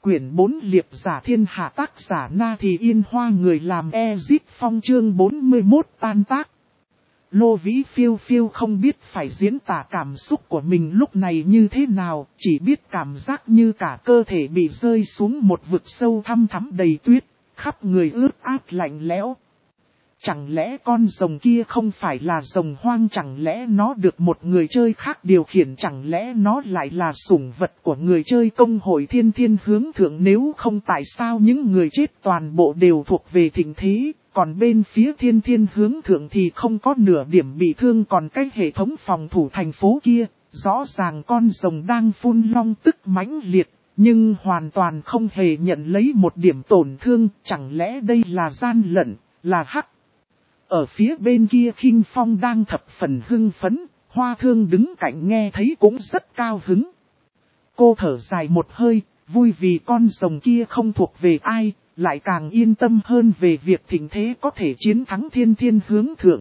quyển 4 liệp giả thiên hạ tác giả Na Thì Yên Hoa người làm Ezit Phong chương 41 tan tác. Lô Vĩ phiêu phiêu không biết phải diễn tả cảm xúc của mình lúc này như thế nào, chỉ biết cảm giác như cả cơ thể bị rơi xuống một vực sâu thăm thẳm đầy tuyết, khắp người ướt át lạnh lẽo. Chẳng lẽ con rồng kia không phải là rồng hoang, chẳng lẽ nó được một người chơi khác điều khiển, chẳng lẽ nó lại là sủng vật của người chơi công hội thiên thiên hướng thượng, nếu không tại sao những người chết toàn bộ đều thuộc về thịnh thế, còn bên phía thiên thiên hướng thượng thì không có nửa điểm bị thương, còn cái hệ thống phòng thủ thành phố kia, rõ ràng con rồng đang phun long tức mãnh liệt, nhưng hoàn toàn không hề nhận lấy một điểm tổn thương, chẳng lẽ đây là gian lận, là hắc. Ở phía bên kia Khinh Phong đang thập phần hưng phấn, Hoa Thương đứng cạnh nghe thấy cũng rất cao hứng. Cô thở dài một hơi, vui vì con rồng kia không thuộc về ai, lại càng yên tâm hơn về việc thịnh thế có thể chiến thắng thiên thiên hướng thượng.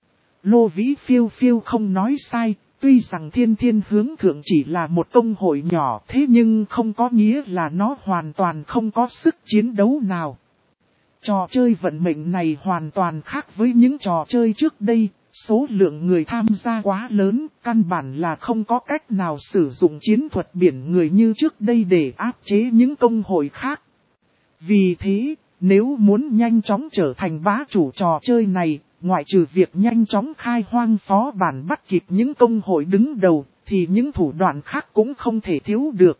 Lô Vĩ phiêu phiêu không nói sai, tuy rằng thiên thiên hướng thượng chỉ là một công hội nhỏ, thế nhưng không có nghĩa là nó hoàn toàn không có sức chiến đấu nào. Trò chơi vận mệnh này hoàn toàn khác với những trò chơi trước đây, số lượng người tham gia quá lớn, căn bản là không có cách nào sử dụng chiến thuật biển người như trước đây để áp chế những công hội khác. Vì thế, nếu muốn nhanh chóng trở thành bá chủ trò chơi này, ngoại trừ việc nhanh chóng khai hoang phó bản bắt kịp những công hội đứng đầu, thì những thủ đoạn khác cũng không thể thiếu được.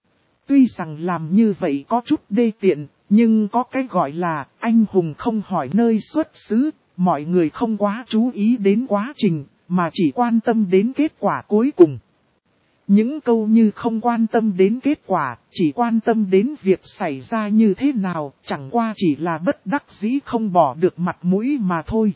Tuy rằng làm như vậy có chút đê tiện, nhưng có cái gọi là anh hùng không hỏi nơi xuất xứ, mọi người không quá chú ý đến quá trình, mà chỉ quan tâm đến kết quả cuối cùng. Những câu như không quan tâm đến kết quả, chỉ quan tâm đến việc xảy ra như thế nào, chẳng qua chỉ là bất đắc dĩ không bỏ được mặt mũi mà thôi.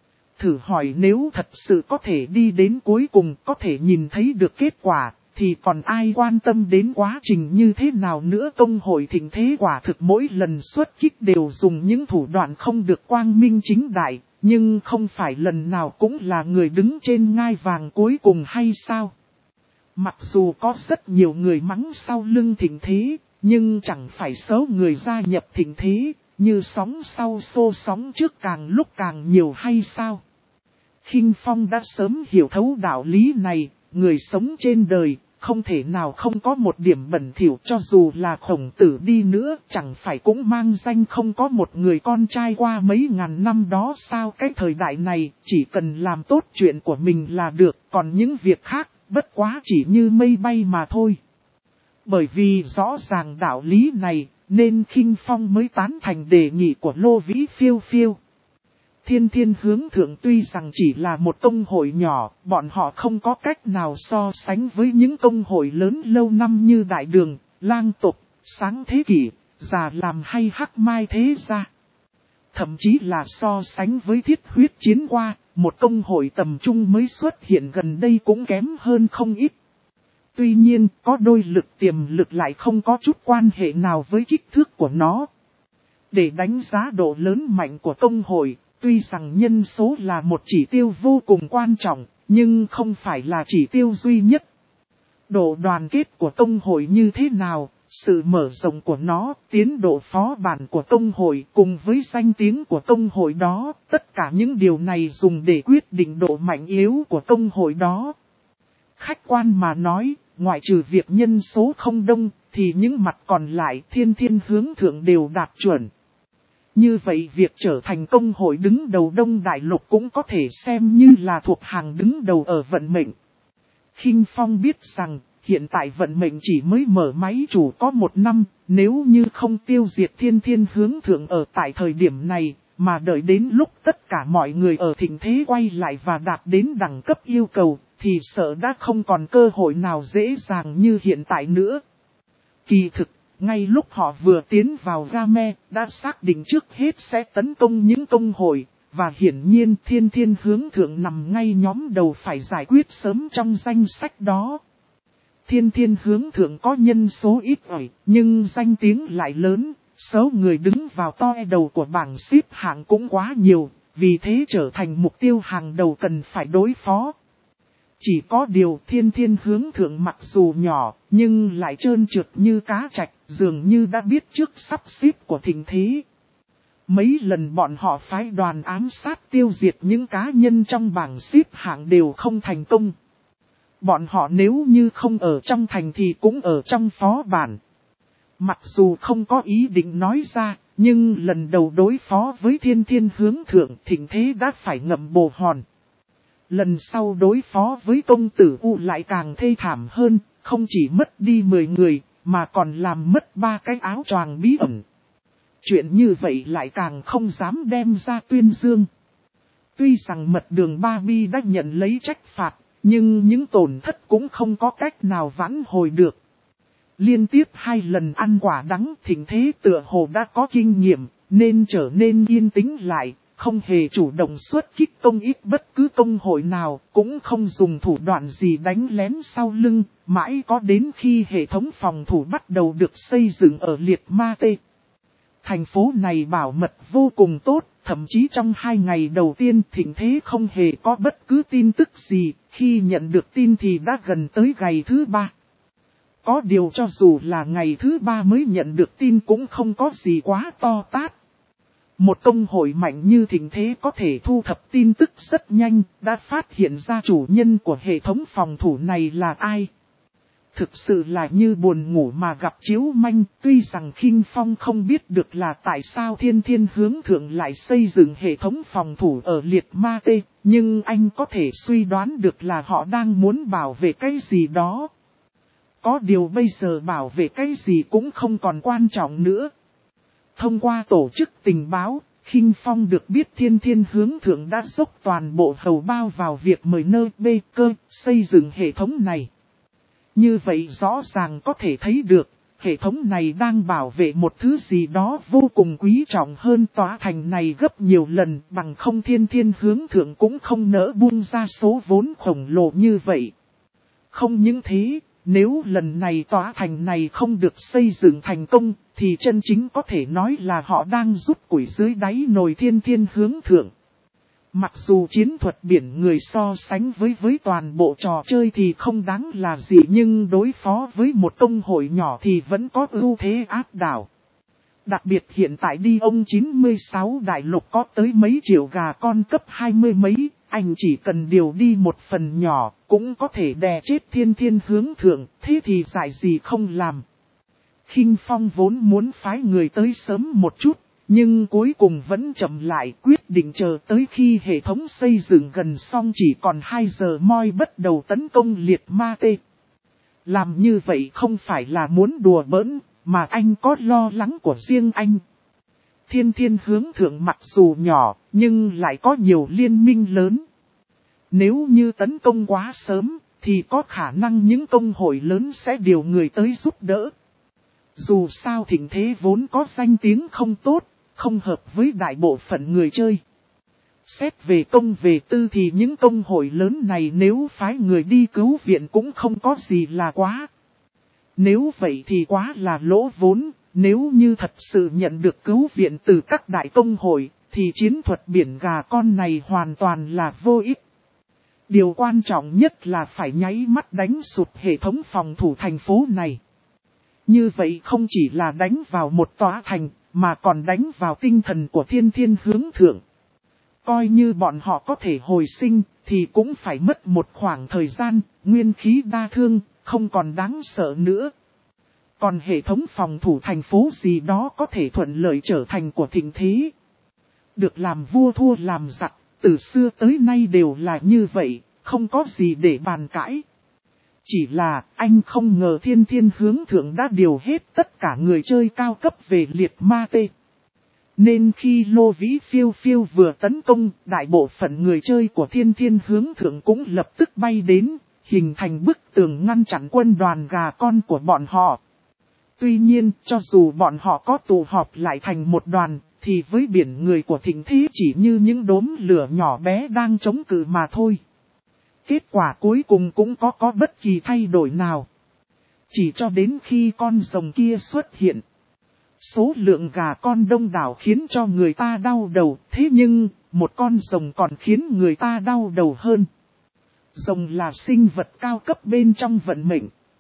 Thử hỏi nếu thật sự có thể đi đến cuối cùng, có thể nhìn thấy được kết quả, thì còn ai quan tâm đến quá trình như thế nào nữa. Công hội thịnh thế quả thực mỗi lần xuất kích đều dùng những thủ đoạn không được quang minh chính đại, nhưng không phải lần nào cũng là người đứng trên ngai vàng cuối cùng hay sao? Mặc dù có rất nhiều người mắng sau lưng thịnh thế, nhưng chẳng phải số người gia nhập thịnh thế, như sóng sau xô sóng trước càng lúc càng nhiều hay sao? Khinh Phong đã sớm hiểu thấu đạo lý này, người sống trên đời, không thể nào không có một điểm bẩn thỉu, cho dù là Khổng Tử đi nữa, chẳng phải cũng mang danh không có một người con trai qua mấy ngàn năm đó sao? Cái thời đại này, chỉ cần làm tốt chuyện của mình là được, còn những việc khác, bất quá chỉ như mây bay mà thôi. Bởi vì rõ ràng đạo lý này, nên Khinh Phong mới tán thành đề nghị của Lô Vĩ phiêu phiêu. Thiên thiên hướng thượng tuy rằng chỉ là một công hội nhỏ, bọn họ không có cách nào so sánh với những công hội lớn lâu năm như Đại Đường, Lang Tộc, Sáng Thế Kỷ, Già Làm hay Hắc Mai Thế Gia. Thậm chí là so sánh với Thiết Huyết Chiến Qua, một công hội tầm trung mới xuất hiện gần đây cũng kém hơn không ít. Tuy nhiên, có đôi lực tiềm lực lại không có chút quan hệ nào với kích thước của nó. Để đánh giá độ lớn mạnh của công hội, tuy rằng nhân số là một chỉ tiêu vô cùng quan trọng, nhưng không phải là chỉ tiêu duy nhất. Độ đoàn kết của công hội như thế nào, sự mở rộng của nó, tiến độ phó bản của công hội cùng với danh tiếng của công hội đó, tất cả những điều này dùng để quyết định độ mạnh yếu của công hội đó. Khách quan mà nói, ngoại trừ việc nhân số không đông, thì những mặt còn lại thiên thiên hướng thượng đều đạt chuẩn. Như vậy việc trở thành công hội đứng đầu Đông Đại Lục cũng có thể xem như là thuộc hàng đứng đầu ở vận mệnh. Khinh Phong biết rằng, hiện tại vận mệnh chỉ mới mở máy chủ có 1 năm, nếu như không tiêu diệt thiên thiên hướng thượng ở tại thời điểm này, mà đợi đến lúc tất cả mọi người ở thịnh thế quay lại và đạt đến đẳng cấp yêu cầu, thì sợ đã không còn cơ hội nào dễ dàng như hiện tại nữa. Kỳ thực, ngay lúc họ vừa tiến vào Game, đã xác định trước hết sẽ tấn công những công hội, và hiển nhiên thiên thiên hướng thượng nằm ngay nhóm đầu phải giải quyết sớm trong danh sách đó. Thiên thiên hướng thượng có nhân số ít ỏi, nhưng danh tiếng lại lớn, số người đứng vào toe đầu của bảng xếp hạng cũng quá nhiều, vì thế trở thành mục tiêu hàng đầu cần phải đối phó. Chỉ có điều thiên thiên hướng thượng mặc dù nhỏ, nhưng lại trơn trượt như cá trạch, Dường như đã biết trước sắp xếp của thịnh thế. Mấy lần bọn họ phái đoàn ám sát tiêu diệt những cá nhân trong bảng xếp hạng đều không thành công. Bọn họ nếu như không ở trong thành thì cũng ở trong phó bản. Mặc dù không có ý định nói ra, nhưng lần đầu đối phó với thiên thiên hướng thượng thịnh thế đã phải ngậm bồ hòn. Lần sau đối phó với công tử U lại càng thê thảm hơn, không chỉ mất đi 10 người, mà còn làm mất 3 cái áo choàng bí ẩn. Chuyện như vậy lại càng không dám đem ra tuyên dương. Tuy rằng mật đường Ba Bi đã nhận lấy trách phạt, nhưng những tổn thất cũng không có cách nào vãn hồi được. Liên tiếp 2 lần ăn quả đắng thịnh thế tựa hồ đã có kinh nghiệm, nên trở nên yên tĩnh lại, không hề chủ động xuất kích công ích bất cứ công hội nào, cũng không dùng thủ đoạn gì đánh lén sau lưng, mãi có đến khi hệ thống phòng thủ bắt đầu được xây dựng ở Liệt Ma Tê. Thành phố này bảo mật vô cùng tốt, thậm chí trong 2 ngày đầu tiên thịnh thế không hề có bất cứ tin tức gì, khi nhận được tin thì đã gần tới ngày thứ 3. Có điều cho dù là ngày thứ 3 mới nhận được tin cũng không có gì quá to tát. Một công hội mạnh như thịnh thế có thể thu thập tin tức rất nhanh, đã phát hiện ra chủ nhân của hệ thống phòng thủ này là ai. Thực sự là như buồn ngủ mà gặp chiếu manh, tuy rằng Khinh Phong không biết được là tại sao thiên thiên hướng thượng lại xây dựng hệ thống phòng thủ ở Liệt Ma Tê, nhưng anh có thể suy đoán được là họ đang muốn bảo vệ cái gì đó. Có điều bây giờ bảo vệ cái gì cũng không còn quan trọng nữa. Thông qua tổ chức tình báo, Khinh Phong được biết thiên thiên hướng thượng đã dốc toàn bộ hầu bao vào việc mời nơi bê cơ xây dựng hệ thống này. Như vậy rõ ràng có thể thấy được, hệ thống này đang bảo vệ một thứ gì đó vô cùng quý trọng hơn tòa thành này gấp nhiều lần, bằng không thiên thiên hướng thượng cũng không nỡ buông ra số vốn khổng lồ như vậy. Không những thế, nếu lần này tòa thành này không được xây dựng thành công, thì chân chính có thể nói là họ đang rút củi dưới đáy nồi thiên thiên hướng thượng. Mặc dù chiến thuật biển người so sánh với toàn bộ trò chơi thì không đáng là gì, nhưng đối phó với một công hội nhỏ thì vẫn có ưu thế áp đảo. Đặc biệt hiện tại đi ông 96 đại lục có tới mấy triệu gà con cấp 20 mấy, anh chỉ cần điều đi một phần nhỏ cũng có thể đè chết thiên thiên hướng thượng, thế thì dại gì không làm. Khinh Phong vốn muốn phái người tới sớm một chút, nhưng cuối cùng vẫn chậm lại, quyết định chờ tới khi hệ thống xây dựng gần xong chỉ còn 2 giờ moi bắt đầu tấn công Liệt Ma Tê. Làm như vậy không phải là muốn đùa bỡn, mà anh có lo lắng của riêng anh. Thiên thiên hướng thượng mặc dù nhỏ, nhưng lại có nhiều liên minh lớn. Nếu như tấn công quá sớm, thì có khả năng những công hội lớn sẽ điều người tới giúp đỡ. Dù sao thịnh thế vốn có danh tiếng không tốt, không hợp với đại bộ phận người chơi. Xét về công về tư thì những công hội lớn này nếu phái người đi cứu viện cũng không có gì là quá. Nếu vậy thì quá là lỗ vốn, nếu như thật sự nhận được cứu viện từ các đại công hội, thì chiến thuật biển gà con này hoàn toàn là vô ích. Điều quan trọng nhất là phải nháy mắt đánh sụt hệ thống phòng thủ thành phố này. Như vậy không chỉ là đánh vào một tòa thành, mà còn đánh vào tinh thần của thiên thiên hướng thượng. Coi như bọn họ có thể hồi sinh, thì cũng phải mất một khoảng thời gian, nguyên khí đa thương, không còn đáng sợ nữa. Còn hệ thống phòng thủ thành phố gì đó có thể thuận lợi trở thành của thịnh thế. Được làm vua thua làm giặc, từ xưa tới nay đều là như vậy, không có gì để bàn cãi. Chỉ là anh không ngờ thiên thiên hướng thượng đã điều hết tất cả người chơi cao cấp về Liệt Ma Tê. Nên khi Lô Vĩ Phiêu Phiêu vừa tấn công, đại bộ phận người chơi của thiên thiên hướng thượng cũng lập tức bay đến, hình thành bức tường ngăn chặn quân đoàn gà con của bọn họ. Tuy nhiên, cho dù bọn họ có tụ họp lại thành một đoàn, thì với biển người của thịnh thế chỉ như những đốm lửa nhỏ bé đang chống cự mà thôi. Kết quả cuối cùng cũng có bất kỳ thay đổi nào. Chỉ cho đến khi con rồng kia xuất hiện. Số lượng gà con đông đảo khiến cho người ta đau đầu, thế nhưng, một con rồng còn khiến người ta đau đầu hơn. Rồng là sinh vật cao cấp bên trong vận mệnh.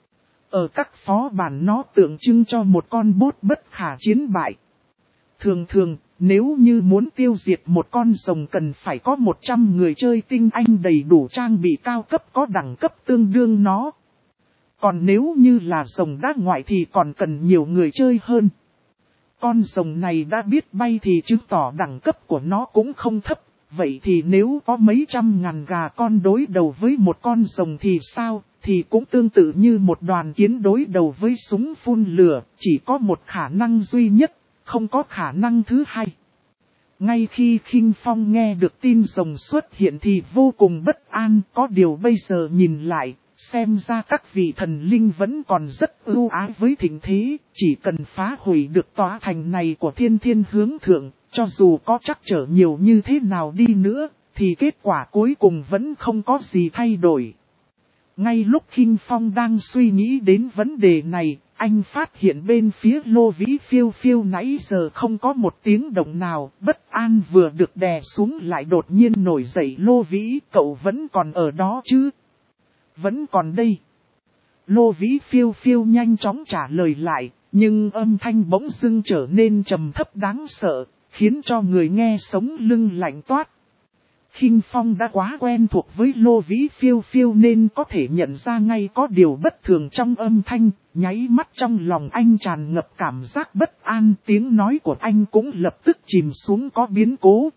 Ở các phó bản nó tượng trưng cho một con bốt bất khả chiến bại. Thường thường, nếu như muốn tiêu diệt một con rồng cần phải có 100 người chơi tinh anh đầy đủ trang bị cao cấp có đẳng cấp tương đương nó. Còn nếu như là rồng đá ngoại thì còn cần nhiều người chơi hơn. Con rồng này đã biết bay thì chứng tỏ đẳng cấp của nó cũng không thấp. Vậy thì nếu có mấy trăm ngàn gà con đối đầu với một con rồng thì sao? Thì cũng tương tự như một đoàn kiến đối đầu với súng phun lửa, chỉ có một khả năng duy nhất, không có khả năng thứ hai. Ngay khi Khinh Phong nghe được tin rồng xuất hiện thì vô cùng bất an, có điều bây giờ nhìn lại, xem ra các vị thần linh vẫn còn rất ưu ái với thịnh thế, chỉ cần phá hủy được tòa thành này của thiên thiên hướng thượng, cho dù có trắc trở nhiều như thế nào đi nữa, thì kết quả cuối cùng vẫn không có gì thay đổi. Ngay lúc Khinh Phong đang suy nghĩ đến vấn đề này, anh phát hiện bên phía Lô Vĩ Phiêu Phiêu nãy giờ không có một tiếng động nào, bất an vừa được đè xuống lại đột nhiên nổi dậy. Lô Vĩ, cậu vẫn còn ở đó chứ? Vẫn còn đây. Lô Vĩ Phiêu Phiêu nhanh chóng trả lời lại, nhưng âm thanh bỗng dưng trở nên trầm thấp đáng sợ, khiến cho người nghe sống lưng lạnh toát. Khinh Phong đã quá quen thuộc với Lô Vĩ Phiêu Phiêu nên có thể nhận ra ngay có điều bất thường trong âm thanh, nháy mắt trong lòng anh tràn ngập cảm giác bất an, tiếng nói của anh cũng lập tức chìm xuống có biến cố.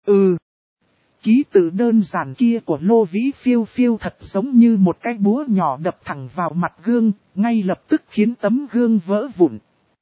Ký tự đơn giản kia của Lô Vĩ Phiêu Phiêu thật giống như một cái búa nhỏ đập thẳng vào mặt gương, ngay lập tức khiến tấm gương vỡ vụn.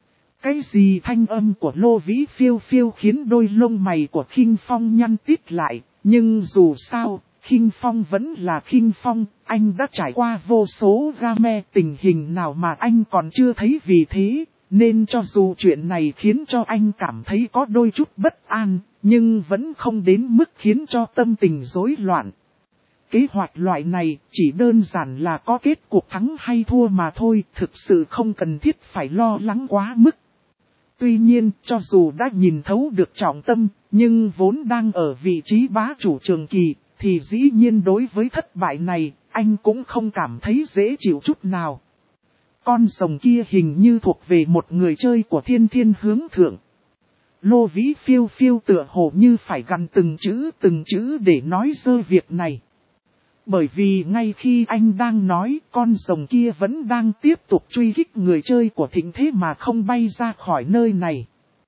Cái gì? Thanh âm của Lô Vĩ Phiêu Phiêu khiến đôi lông mày của Khinh Phong nhăn tít lại, nhưng dù sao, Khinh Phong vẫn là Khinh Phong, anh đã trải qua vô số game, tình hình nào mà anh còn chưa thấy. Vì thế, nên cho dù chuyện này khiến cho anh cảm thấy có đôi chút bất an, nhưng vẫn không đến mức khiến cho tâm tình rối loạn. Kế hoạch loại này chỉ đơn giản là có kết cuộc thắng hay thua mà thôi, thực sự không cần thiết phải lo lắng quá mức. Tuy nhiên, cho dù đã nhìn thấu được trọng tâm, nhưng vốn đang ở vị trí bá chủ trường kỳ, thì dĩ nhiên đối với thất bại này, anh cũng không cảm thấy dễ chịu chút nào. Con rồng kia hình như thuộc về một người chơi của thiên thiên hướng thượng. Lô Vĩ Phiêu Phiêu tựa hồ như phải gằn từng chữ để nói dơ việc này. Bởi vì ngay khi anh đang nói, con rồng kia vẫn đang tiếp tục truy kích người chơi của thịnh thế mà không bay ra khỏi nơi này.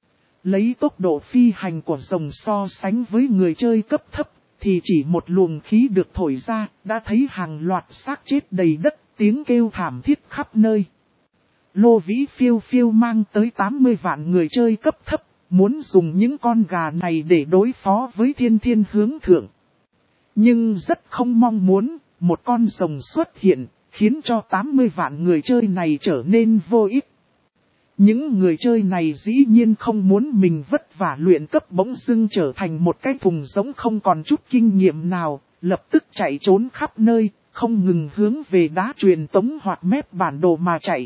Lấy tốc độ phi hành của rồng so sánh với người chơi cấp thấp, thì chỉ một luồng khí được thổi ra, đã thấy hàng loạt xác chết đầy đất, tiếng kêu thảm thiết khắp nơi. Lô Vĩ Phiêu Phiêu mang tới 80 vạn người chơi cấp thấp, muốn dùng những con gà này để đối phó với thiên thiên hướng thượng. Nhưng rất không mong muốn, một con rồng xuất hiện, khiến cho 80 vạn người chơi này trở nên vô ích. Những người chơi này dĩ nhiên không muốn mình vất vả luyện cấp bỗng dưng trở thành một cái thùng giống không còn chút kinh nghiệm nào, lập tức chạy trốn khắp nơi, không ngừng hướng về đá truyền tống hoặc mép bản đồ mà chạy.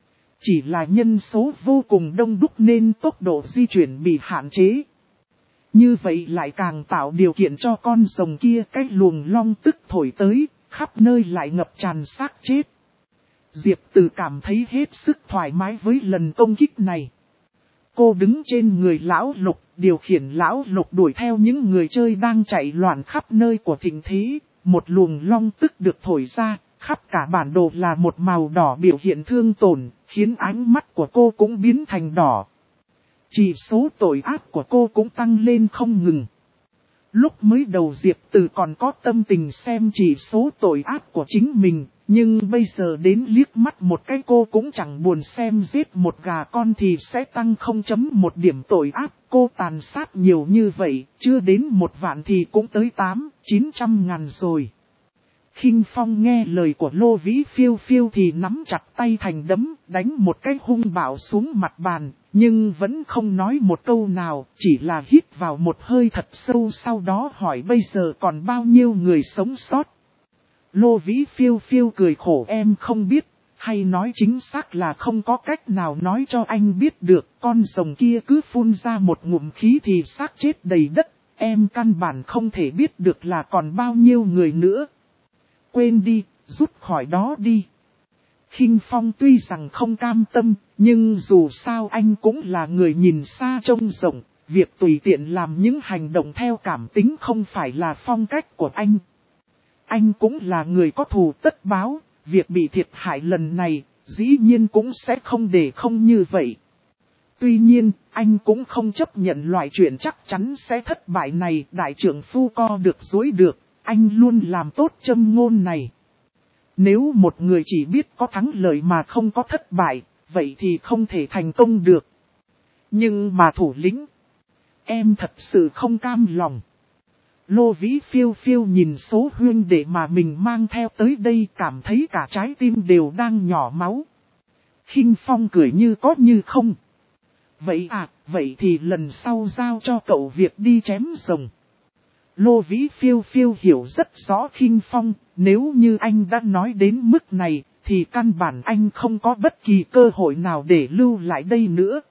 Chỉ là nhân số vô cùng đông đúc nên tốc độ di chuyển bị hạn chế. Như vậy lại càng tạo điều kiện cho con rồng kia cái luồng long tức thổi tới, khắp nơi lại ngập tràn xác chết. Diệp Từ cảm thấy hết sức thoải mái với lần công kích này. Cô đứng trên người lão lục, điều khiển lão lục đuổi theo những người chơi đang chạy loạn khắp nơi của thịnh thế. Một luồng long tức được thổi ra, khắp cả bản đồ là một màu đỏ biểu hiện thương tổn, khiến ánh mắt của cô cũng biến thành đỏ. Chỉ số tội ác của cô cũng tăng lên không ngừng. Lúc mới đầu Diệp Từ còn có tâm tình xem chỉ số tội ác của chính mình, nhưng bây giờ đến liếc mắt một cái cô cũng chẳng buồn xem giết một gà con thì sẽ tăng 0.1 điểm tội ác. Cô tàn sát nhiều như vậy, chưa đến 1 vạn thì cũng tới 800-900 ngàn rồi. Khinh Phong nghe lời của Lô Vĩ Phiêu Phiêu thì nắm chặt tay thành đấm, đánh một cái hung bạo xuống mặt bàn, nhưng vẫn không nói một câu nào, chỉ là hít vào một hơi thật sâu sau đó hỏi bây giờ còn bao nhiêu người sống sót. Lô Vĩ Phiêu Phiêu cười khổ em không biết, hay nói chính xác là không có cách nào nói cho anh biết được, con rồng kia cứ phun ra một ngụm khí thì xác chết đầy đất, em căn bản không thể biết được là còn bao nhiêu người nữa. Quên đi, rút khỏi đó đi. Khinh Phong tuy rằng không cam tâm, nhưng dù sao anh cũng là người nhìn xa trông rộng, việc tùy tiện làm những hành động theo cảm tính không phải là phong cách của anh. Anh cũng là người có thù tất báo, việc bị thiệt hại lần này, dĩ nhiên cũng sẽ không để không như vậy. Tuy nhiên, anh cũng không chấp nhận loại chuyện chắc chắn sẽ thất bại này, đại trưởng phu co được dối được, anh luôn làm tốt châm ngôn này. Nếu một người chỉ biết có thắng lợi mà không có thất bại, vậy thì không thể thành công được. Nhưng mà thủ lĩnh, em thật sự không cam lòng. Lô Vĩ phiêu phiêu nhìn số huynh đệ mà mình mang theo tới đây, cảm thấy cả trái tim đều đang nhỏ máu. Khinh Phong cười như có như không. Vậy à, vậy thì lần sau giao cho cậu việc đi chém rồng. Lô Vĩ phiêu phiêu hiểu rất rõ Khinh Phong, nếu như anh đã nói đến mức này, thì căn bản anh không có bất kỳ cơ hội nào để lưu lại đây nữa.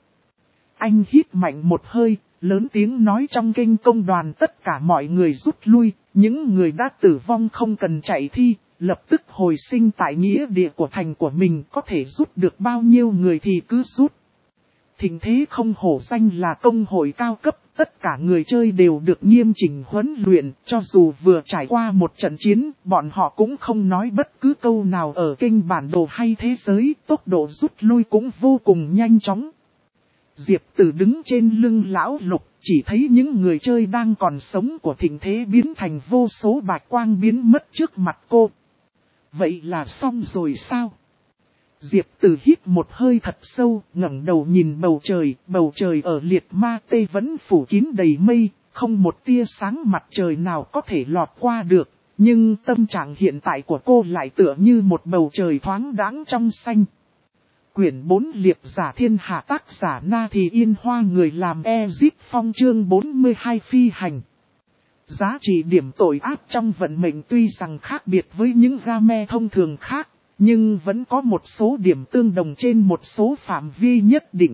Anh hít mạnh một hơi, lớn tiếng nói trong kinh công đoàn tất cả mọi người rút lui, những người đã tử vong không cần chạy thi, lập tức hồi sinh tại nghĩa địa của thành của mình, có thể rút được bao nhiêu người thì cứ rút. Thịnh thế không hổ danh là công hội cao cấp, tất cả người chơi đều được nghiêm chỉnh huấn luyện, cho dù vừa trải qua một trận chiến, bọn họ cũng không nói bất cứ câu nào ở kênh bản đồ hay thế giới, tốc độ rút lui cũng vô cùng nhanh chóng. Diệp Tử đứng trên lưng lão Lục, chỉ thấy những người chơi đang còn sống của thịnh thế biến thành vô số bạch quang biến mất trước mặt cô. Vậy là xong rồi sao? Diệp Tử hít một hơi thật sâu, ngẩng đầu nhìn bầu trời ở liệt ma tê vẫn phủ kín đầy mây, không một tia sáng mặt trời nào có thể lọt qua được, nhưng tâm trạng hiện tại của cô lại tựa như một bầu trời thoáng đãng trong xanh. Quyển 4 Liệp giả thiên hạ, tác giả Na Thì Yên Hoa, người làm Ezip Phong, chương 42 phi hành. Giá trị điểm tội ác trong vận mệnh tuy rằng khác biệt với những game thông thường khác, nhưng vẫn có một số điểm tương đồng trên một số phạm vi nhất định.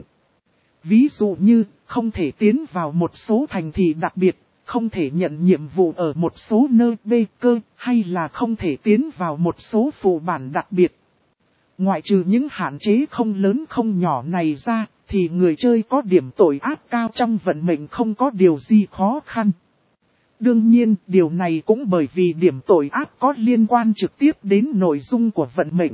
Ví dụ như, không thể tiến vào một số thành thị đặc biệt, không thể nhận nhiệm vụ ở một số nơi bê cơ, hay là không thể tiến vào một số phụ bản đặc biệt. Ngoại trừ những hạn chế không lớn không nhỏ này ra, thì người chơi có điểm tội ác cao trong vận mệnh không có điều gì khó khăn. Đương nhiên, điều này cũng bởi vì điểm tội ác có liên quan trực tiếp đến nội dung của vận mệnh.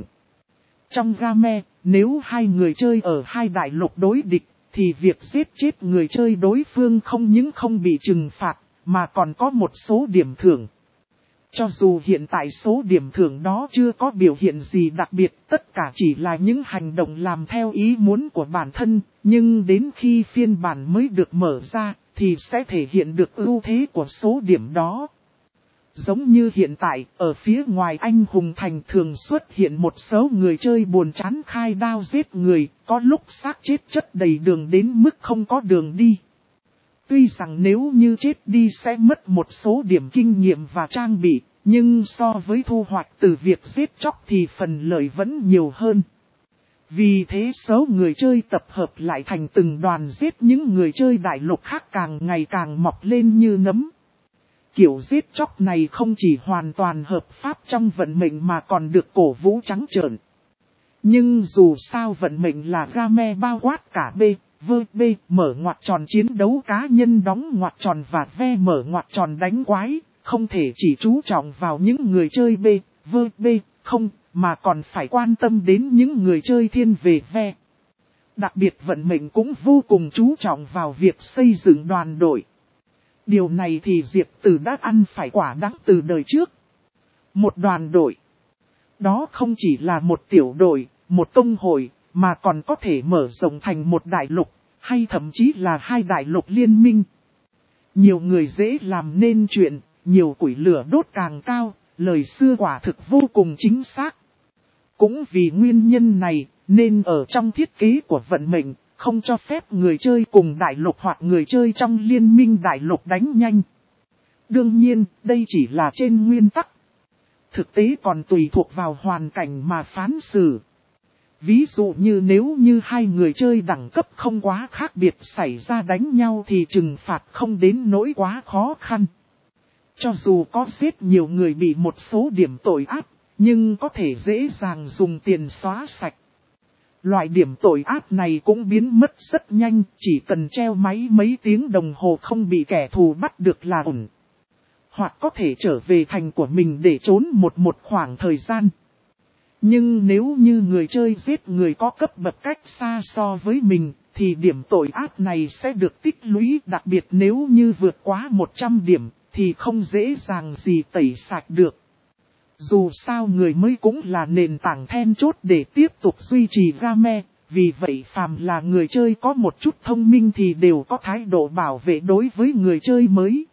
Trong game, nếu hai người chơi ở hai đại lục đối địch, thì việc giết chết người chơi đối phương không những không bị trừng phạt, mà còn có một số điểm thưởng. Cho dù hiện tại số điểm thưởng đó chưa có biểu hiện gì đặc biệt, tất cả chỉ là những hành động làm theo ý muốn của bản thân, nhưng đến khi phiên bản mới được mở ra, thì sẽ thể hiện được ưu thế của số điểm đó. Giống như hiện tại, ở phía ngoài anh hùng thành thường xuất hiện một số người chơi buồn chán khai đao giết người, có lúc xác chết chất đầy đường đến mức không có đường đi. Tuy rằng nếu như chết đi sẽ mất một số điểm kinh nghiệm và trang bị, nhưng so với thu hoạch từ việc giết chóc thì phần lợi vẫn nhiều hơn. Vì thế số người chơi tập hợp lại thành từng đoàn giết những người chơi đại lục khác càng ngày càng mọc lên như nấm. Kiểu giết chóc này không chỉ hoàn toàn hợp pháp trong vận mệnh mà còn được cổ vũ trắng trợn. Nhưng dù sao vận mệnh là game bao quát cả B, mở ngoặc tròn chiến đấu cá nhân đóng ngoặc tròn và V mở ngoặc tròn đánh quái, không thể chỉ chú trọng vào những người chơi B, không, mà còn phải quan tâm đến những người chơi thiên về V. Đặc biệt vận mệnh cũng vô cùng chú trọng vào việc xây dựng đoàn đội. Điều này thì Diệp Tử đã ăn phải quả đắng từ đời trước. Một đoàn đội, đó không chỉ là một tiểu đội, một công hội, mà còn có thể mở rộng thành một đại lục, hay thậm chí là hai đại lục liên minh. Nhiều người dễ làm nên chuyện, nhiều củi lửa đốt càng cao, lời xưa quả thực vô cùng chính xác. Cũng vì nguyên nhân này, nên ở trong thiết kế của vận mệnh, không cho phép người chơi cùng đại lục hoặc người chơi trong liên minh đại lục đánh nhanh. Đương nhiên, đây chỉ là trên nguyên tắc. Thực tế còn tùy thuộc vào hoàn cảnh mà phán xử. Ví dụ như nếu như hai người chơi đẳng cấp không quá khác biệt xảy ra đánh nhau thì trừng phạt không đến nỗi quá khó khăn. Cho dù có rất nhiều người bị một số điểm tội ác, nhưng có thể dễ dàng dùng tiền xóa sạch. Loại điểm tội ác này cũng biến mất rất nhanh, chỉ cần treo máy mấy tiếng đồng hồ không bị kẻ thù bắt được là ổn. Hoặc có thể trở về thành của mình để trốn một khoảng thời gian. Nhưng nếu như người chơi giết người có cấp bậc cách xa so với mình, thì điểm tội ác này sẽ được tích lũy, đặc biệt nếu như vượt quá 100 điểm, thì không dễ dàng gì tẩy sạch được. Dù sao người mới cũng là nền tảng then chốt để tiếp tục duy trì game, vì vậy phàm là người chơi có một chút thông minh thì đều có thái độ bảo vệ đối với người chơi mới.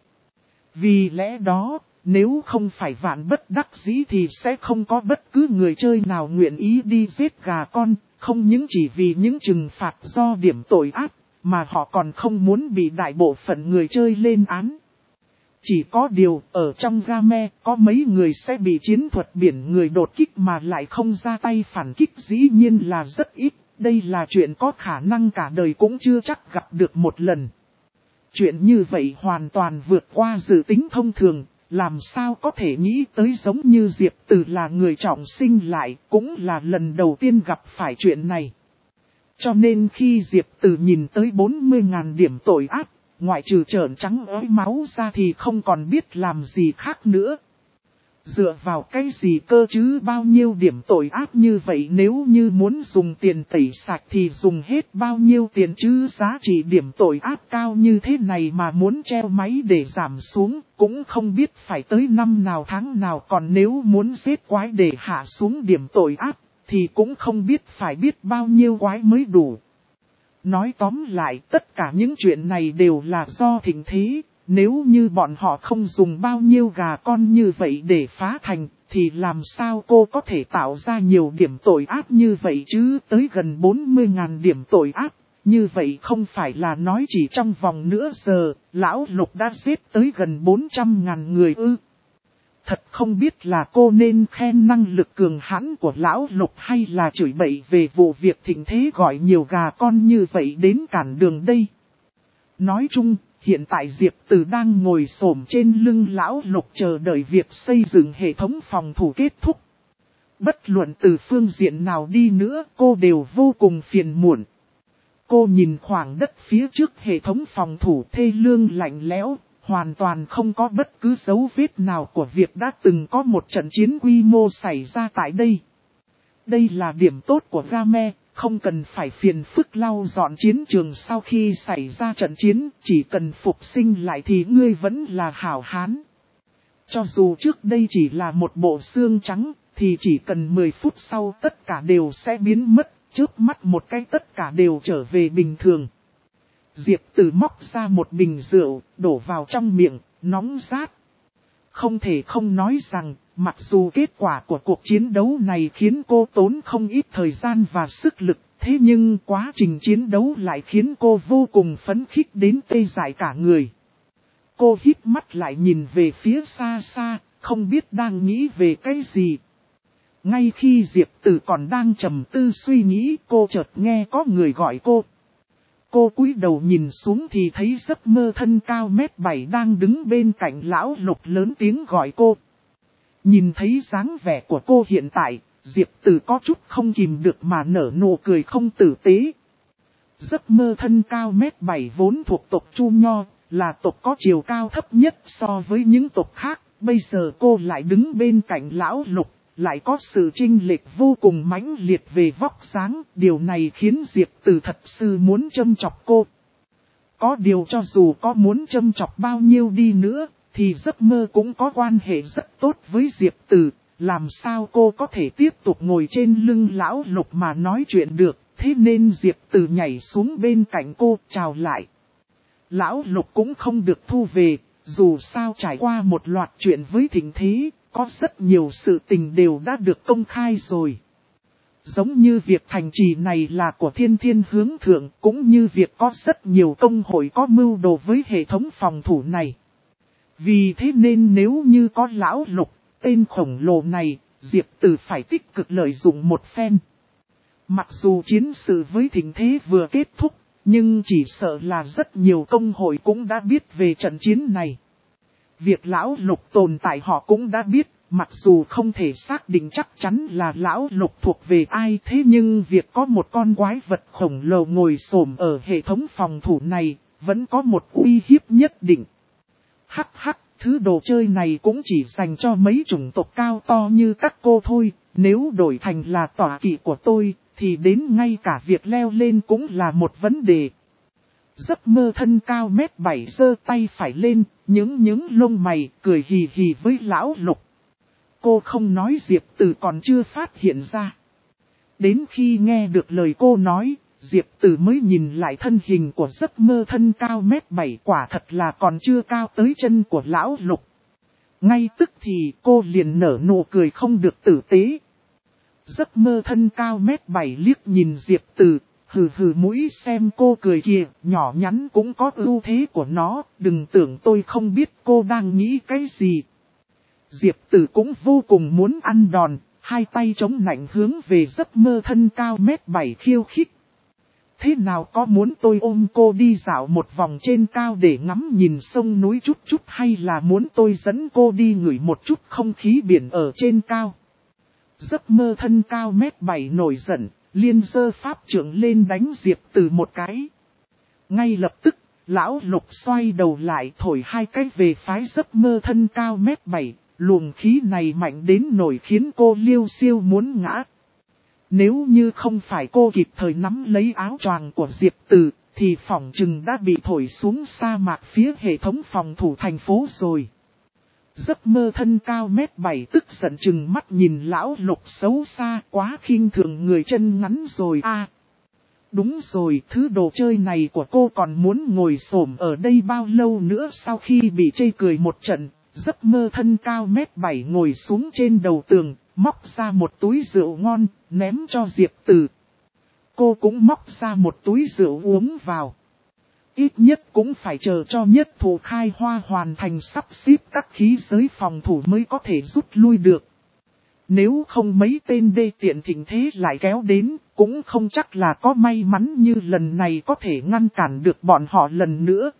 Vì lẽ đó, nếu không phải vạn bất đắc dĩ thì sẽ không có bất cứ người chơi nào nguyện ý đi giết gà con, không những chỉ vì những trừng phạt do điểm tội ác, mà họ còn không muốn bị đại bộ phận người chơi lên án. Chỉ có điều, ở trong game, có mấy người sẽ bị chiến thuật biển người đột kích mà lại không ra tay phản kích, dĩ nhiên là rất ít, đây là chuyện có khả năng cả đời cũng chưa chắc gặp được một lần. Chuyện như vậy hoàn toàn vượt qua dự tính thông thường, làm sao có thể nghĩ tới giống như Diệp Từ là người trọng sinh lại, cũng là lần đầu tiên gặp phải chuyện này. Cho nên khi Diệp Từ nhìn tới 40.000 điểm tội ác, ngoại trừ trợn trắng ói máu ra thì không còn biết làm gì khác nữa. Dựa vào cái gì cơ chứ, bao nhiêu điểm tội ác như vậy, nếu như muốn dùng tiền tẩy sạch thì dùng hết bao nhiêu tiền chứ, giá trị điểm tội ác cao như thế này mà muốn treo máy để giảm xuống, cũng không biết phải tới năm nào tháng nào, còn nếu muốn giết quái để hạ xuống điểm tội ác, thì cũng không biết phải biết bao nhiêu quái mới đủ. Nói tóm lại, tất cả những chuyện này đều là do thịnh thế. Nếu như bọn họ không dùng bao nhiêu gà con như vậy để phá thành, thì làm sao cô có thể tạo ra nhiều điểm tội ác như vậy chứ, tới gần 40.000 điểm tội ác. Như vậy không phải là nói chỉ trong vòng nửa giờ, Lão Lục đã giết tới gần 400.000 người ư. Thật không biết là cô nên khen năng lực cường hãn của Lão Lục hay là chửi bậy về vụ việc thịnh thế gọi nhiều gà con như vậy đến cản đường đây. Nói chung, hiện tại Diệp Từ đang ngồi xổm trên lưng Lão Lục chờ đợi việc xây dựng hệ thống phòng thủ kết thúc. Bất luận từ phương diện nào đi nữa, cô đều vô cùng phiền muộn. Cô nhìn khoảng đất phía trước hệ thống phòng thủ thê lương lạnh lẽo, hoàn toàn không có bất cứ dấu vết nào của việc đã từng có một trận chiến quy mô xảy ra tại đây. Đây là điểm tốt của game, không cần phải phiền phức lau dọn chiến trường sau khi xảy ra trận chiến, chỉ cần phục sinh lại thì ngươi vẫn là hảo hán. Cho dù trước đây chỉ là một bộ xương trắng, thì chỉ cần 10 phút sau tất cả đều sẽ biến mất, chớp mắt một cái tất cả đều trở về bình thường. Diệp Từ móc ra một bình rượu, đổ vào trong miệng, nóng rát. Không thể không nói rằng, mặc dù kết quả của cuộc chiến đấu này khiến cô tốn không ít thời gian và sức lực, thế nhưng quá trình chiến đấu lại khiến cô vô cùng phấn khích đến tê dại cả người. Cô hít mắt lại nhìn về phía xa xa, không biết đang nghĩ về cái gì. Ngay khi Diệp Từ còn đang trầm tư suy nghĩ, cô chợt nghe có người gọi cô. Cô cúi đầu nhìn xuống thì thấy giấc mơ thân cao 1m7 đang đứng bên cạnh Lão Lục lớn tiếng gọi cô. Nhìn thấy dáng vẻ của cô hiện tại, Diệp Từ có chút không kìm được mà nở nụ cười không tử tế. Giấc mơ thân cao 1m7 vốn thuộc tộc Chu Nho, là tộc có chiều cao thấp nhất so với những tộc khác, bây giờ cô lại đứng bên cạnh Lão Lục. Lại có sự chênh lệch vô cùng mãnh liệt về vóc dáng, điều này khiến Diệp Từ thật sự muốn châm chọc cô. Có điều cho dù có muốn châm chọc bao nhiêu đi nữa, thì giấc mơ cũng có quan hệ rất tốt với Diệp Từ, làm sao cô có thể tiếp tục ngồi trên lưng Lão Lục mà nói chuyện được, thế nên Diệp Từ nhảy xuống bên cạnh cô, chào lại. Lão Lục cũng không được thu về, dù sao trải qua một loạt chuyện với thịnh thế. Có rất nhiều sự tình đều đã được công khai rồi. Giống như việc thành trì này là của Thiên Thiên hướng thượng, cũng như việc có rất nhiều công hội có mưu đồ với hệ thống phòng thủ này. Vì thế nên nếu như có Lão Lục, tên khổng lồ này, Diệp Từ phải tích cực lợi dụng một phen. Mặc dù chiến sự với thịnh thế vừa kết thúc, nhưng chỉ sợ là rất nhiều công hội cũng đã biết về trận chiến này. Việc Lão Lục tồn tại họ cũng đã biết, mặc dù không thể xác định chắc chắn là lão Lục thuộc về ai, thế nhưng việc có một con quái vật khổng lồ ngồi xổm ở hệ thống phòng thủ này, vẫn có một uy hiếp nhất định. Hắc hắc, thứ đồ chơi này cũng chỉ dành cho mấy chủng tộc cao to như các cô thôi, nếu đổi thành là tọa kỵ của tôi, thì đến ngay cả việc leo lên cũng là một vấn đề. Giấc mơ thân cao 1m7 giơ tay phải lên, những lông mày, cười hì hì với lão Lục. Cô không nói Diệp Tử còn chưa phát hiện ra. Đến khi nghe được lời cô nói, Diệp Tử mới nhìn lại thân hình của giấc mơ thân cao 1m7, quả thật là còn chưa cao tới chân của lão Lục. Ngay tức thì cô liền nở nụ cười không được tử tế. Giấc mơ thân cao 1m7 liếc nhìn Diệp Tử, hừ hừ mũi xem cô cười kìa, nhỏ nhắn cũng có ưu thế của nó, đừng tưởng tôi không biết cô đang nghĩ cái gì. Diệp Tử cũng vô cùng muốn ăn đòn, hai tay chống nạnh hướng về giấc mơ thân cao 1m7 khiêu khích. Thế nào, có muốn tôi ôm cô đi dạo một vòng trên cao để ngắm nhìn sông núi chút chút, hay là muốn tôi dẫn cô đi ngửi một chút không khí biển ở trên cao? Giấc mơ thân cao 1m7 nổi giận, liên giơ pháp trượng lên đánh Diệp Tử một cái. Ngay lập tức, lão Lục xoay đầu lại thổi hai cái về phái giấc mơ thân cao 1m7, luồng khí này mạnh đến nổi khiến cô liêu xiêu muốn ngã. Nếu như không phải cô kịp thời nắm lấy áo choàng của Diệp Tử, thì phỏng chừng đã bị thổi xuống sa mạc phía hệ thống phòng thủ thành phố rồi. Giấc mơ thân cao 1m7 tức giận chừng mắt nhìn lão Lục xấu xa, quá khinh thường người chân ngắn rồi à. Đúng rồi, thứ đồ chơi này của cô còn muốn ngồi xổm ở đây bao lâu nữa? Sau khi bị chê cười một trận, giấc mơ thân cao 1m7 ngồi xuống trên đầu tường, móc ra một túi rượu ngon, ném cho Diệp Tử. Cô cũng móc ra một túi rượu uống vào. Ít nhất cũng phải chờ cho nhất thủ khai hoa hoàn thành sắp xếp các khí giới phòng thủ mới có thể rút lui được. Nếu không mấy tên đê tiện thình thế lại kéo đến, cũng không chắc là có may mắn như lần này có thể ngăn cản được bọn họ lần nữa.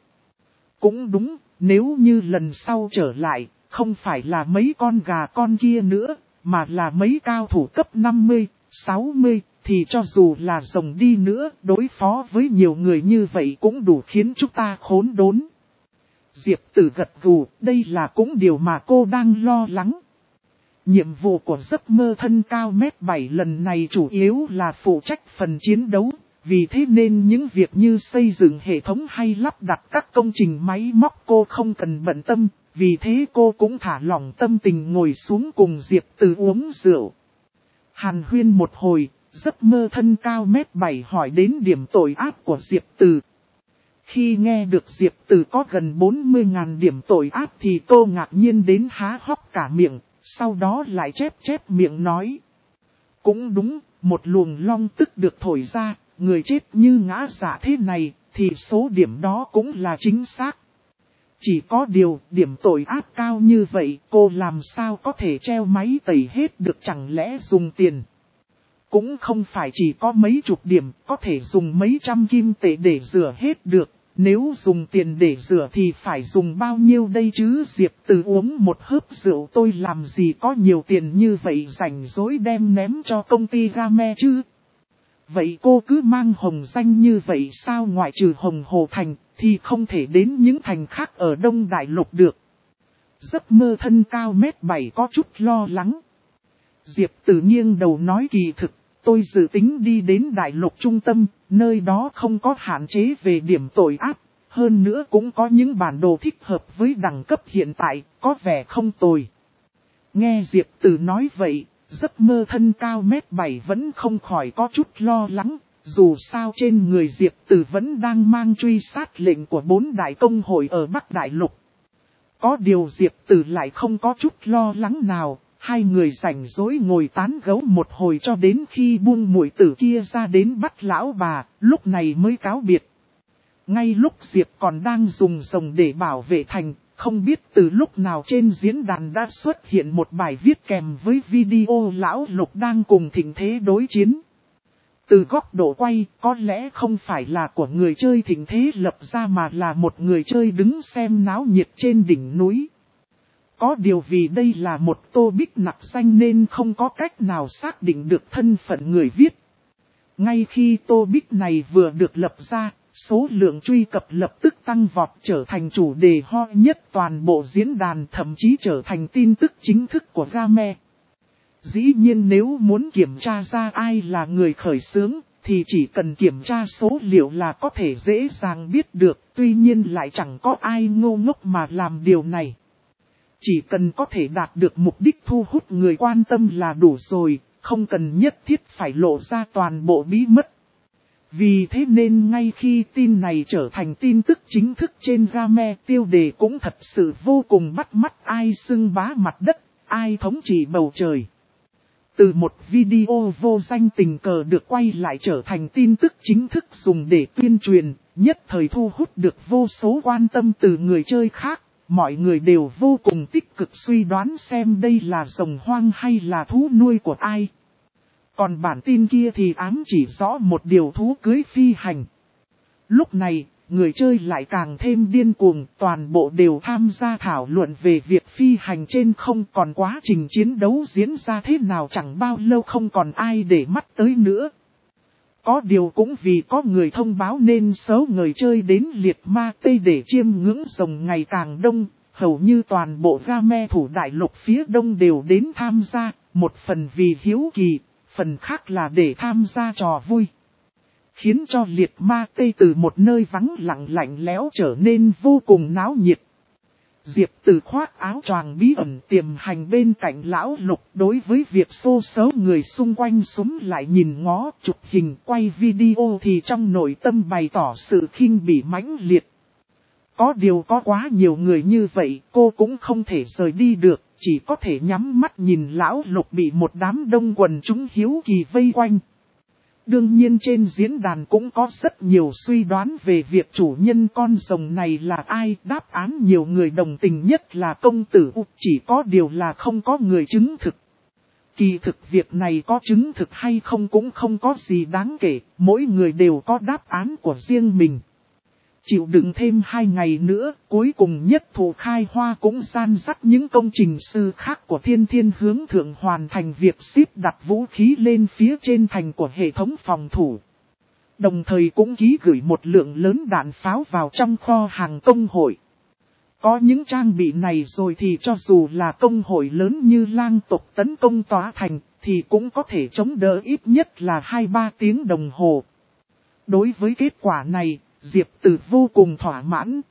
Cũng đúng, nếu như lần sau trở lại, không phải là mấy con gà con kia nữa, mà là mấy cao thủ cấp 50, 60, thì cho dù là rồng đi nữa, đối phó với nhiều người như vậy cũng đủ khiến chúng ta khốn đốn. Diệp Tử gật gù, đây là cũng điều mà cô đang lo lắng. Nhiệm vụ của giấc mơ thân cao 1m7 lần này chủ yếu là phụ trách phần chiến đấu, vì thế nên những việc như xây dựng hệ thống hay lắp đặt các công trình máy móc cô không cần bận tâm, vì thế cô cũng thả lỏng tâm tình ngồi xuống cùng Diệp Tử uống rượu. Hàn huyên một hồi, giấc mơ thân cao 1m7 hỏi đến điểm tội ác của Diệp Tử. Khi nghe được Diệp Tử có gần 40.000 điểm tội ác thì cô ngạc nhiên đến há hốc cả miệng, sau đó lại chép miệng nói. Cũng đúng, một luồng long tức được thổi ra, người chết như ngã dạ thế này, thì số điểm đó cũng là chính xác. Chỉ có điều, điểm tội ác cao như vậy, cô làm sao có thể treo máy tẩy hết được, chẳng lẽ dùng tiền? Cũng không phải chỉ có mấy chục điểm, có thể dùng mấy trăm kim tệ để rửa hết được. Nếu dùng tiền để rửa thì phải dùng bao nhiêu đây chứ? Diệp Tử uống một hớp rượu, tôi làm gì có nhiều tiền như vậy rảnh rỗi đem ném cho công ty Game chứ? Vậy cô cứ mang hồng danh như vậy sao? Ngoại trừ Hồng Hồ Thành thì không thể đến những thành khác ở Đông Đại Lục được. Giấc mơ thân cao 1m7 có chút lo lắng. Diệp Tử nghiêng đầu nói, kỳ thực, tôi dự tính đi đến Đại Lục trung tâm, nơi đó không có hạn chế về điểm tội ác, hơn nữa cũng có những bản đồ thích hợp với đẳng cấp hiện tại, có vẻ không tồi. Nghe Diệp Tử nói vậy, giấc mơ thân cao 1m7 vẫn không khỏi có chút lo lắng, dù sao trên người Diệp Tử vẫn đang mang truy sát lệnh của 4 đại công hội ở Bắc Đại Lục. Có điều Diệp Tử lại không có chút lo lắng nào. Hai người rảnh rỗi ngồi tán gẫu một hồi cho đến khi buông muội tử kia ra đến bắt lão bà, lúc này mới cáo biệt. Ngay lúc Diệp còn đang dùng rồng để bảo vệ thành, không biết từ lúc nào trên diễn đàn đã xuất hiện một bài viết kèm với video lão Lục đang cùng thịnh thế đối chiến. Từ góc độ quay, có lẽ không phải là của người chơi thịnh thế lập ra mà là một người chơi đứng xem náo nhiệt trên đỉnh núi. Có điều vì đây là một tô bích nặc danh nên không có cách nào xác định được thân phận người viết. Ngay khi tô bích này vừa được lập ra, số lượng truy cập lập tức tăng vọt trở thành chủ đề hot nhất toàn bộ diễn đàn, thậm chí trở thành tin tức chính thức của Game. Dĩ nhiên nếu muốn kiểm tra ra ai là người khởi xướng, thì chỉ cần kiểm tra số liệu là có thể dễ dàng biết được, tuy nhiên lại chẳng có ai ngu ngốc mà làm điều này. Chỉ cần có thể đạt được mục đích thu hút người quan tâm là đủ rồi, không cần nhất thiết phải lộ ra toàn bộ bí mật. Vì thế nên ngay khi tin này trở thành tin tức chính thức trên Game, tiêu đề cũng thật sự vô cùng bắt mắt: ai xưng bá mặt đất, ai thống trị bầu trời. Từ một video vô danh tình cờ được quay lại trở thành tin tức chính thức dùng để tuyên truyền, nhất thời thu hút được vô số quan tâm từ người chơi khác. Mọi người đều vô cùng tích cực suy đoán xem đây là rồng hoang hay là thú nuôi của ai. Còn bản tin kia thì ám chỉ rõ một điều: thú cưới phi hành. Lúc này, người chơi lại càng thêm điên cuồng, toàn bộ đều tham gia thảo luận về việc phi hành trên không. Còn quá trình chiến đấu diễn ra thế nào chẳng bao lâu không còn ai để mắt tới nữa. Có điều cũng vì có người thông báo nên số người chơi đến liệt ma Tây để chiêm ngưỡng rồng ngày càng đông, hầu như toàn bộ Game thủ đại lục phía đông đều đến tham gia, một phần vì hiếu kỳ, phần khác là để tham gia trò vui. Khiến cho liệt ma Tây từ một nơi vắng lặng lạnh lẽo trở nên vô cùng náo nhiệt. Diệp Từ khoác áo choàng bí ẩn tiềm hành bên cạnh lão Lục, đối với việc xô xấu người xung quanh xúm lại nhìn ngó, chụp hình quay video thì trong nội tâm bày tỏ sự khinh bỉ mãnh liệt. Có điều có quá nhiều người như vậy, cô cũng không thể rời đi được, chỉ có thể nhắm mắt nhìn lão Lục bị một đám đông quần chúng hiếu kỳ vây quanh. Đương nhiên trên diễn đàn cũng có rất nhiều suy đoán về việc chủ nhân con rồng này là ai. Đáp án nhiều người đồng tình nhất là công tử U, chỉ có điều là không có người chứng thực. Kỳ thực việc này có chứng thực hay không cũng không có gì đáng kể, mỗi người đều có đáp án của riêng mình. Chịu đựng thêm 2 ngày nữa, cuối cùng Nhất Thụ Khai Hoa cũng gian dắt những công trình sư khác của Thiên Thiên hướng thượng hoàn thành việc xếp đặt vũ khí lên phía trên thành của hệ thống phòng thủ. Đồng thời cũng ký gửi một lượng lớn đạn pháo vào trong kho hàng công hội. Có những trang bị này rồi thì cho dù là công hội lớn như lang tộc tấn công tòa thành, thì cũng có thể chống đỡ ít nhất là 2-3 tiếng đồng hồ. Đối với kết quả này, Diệp Từ vô cùng thỏa mãn.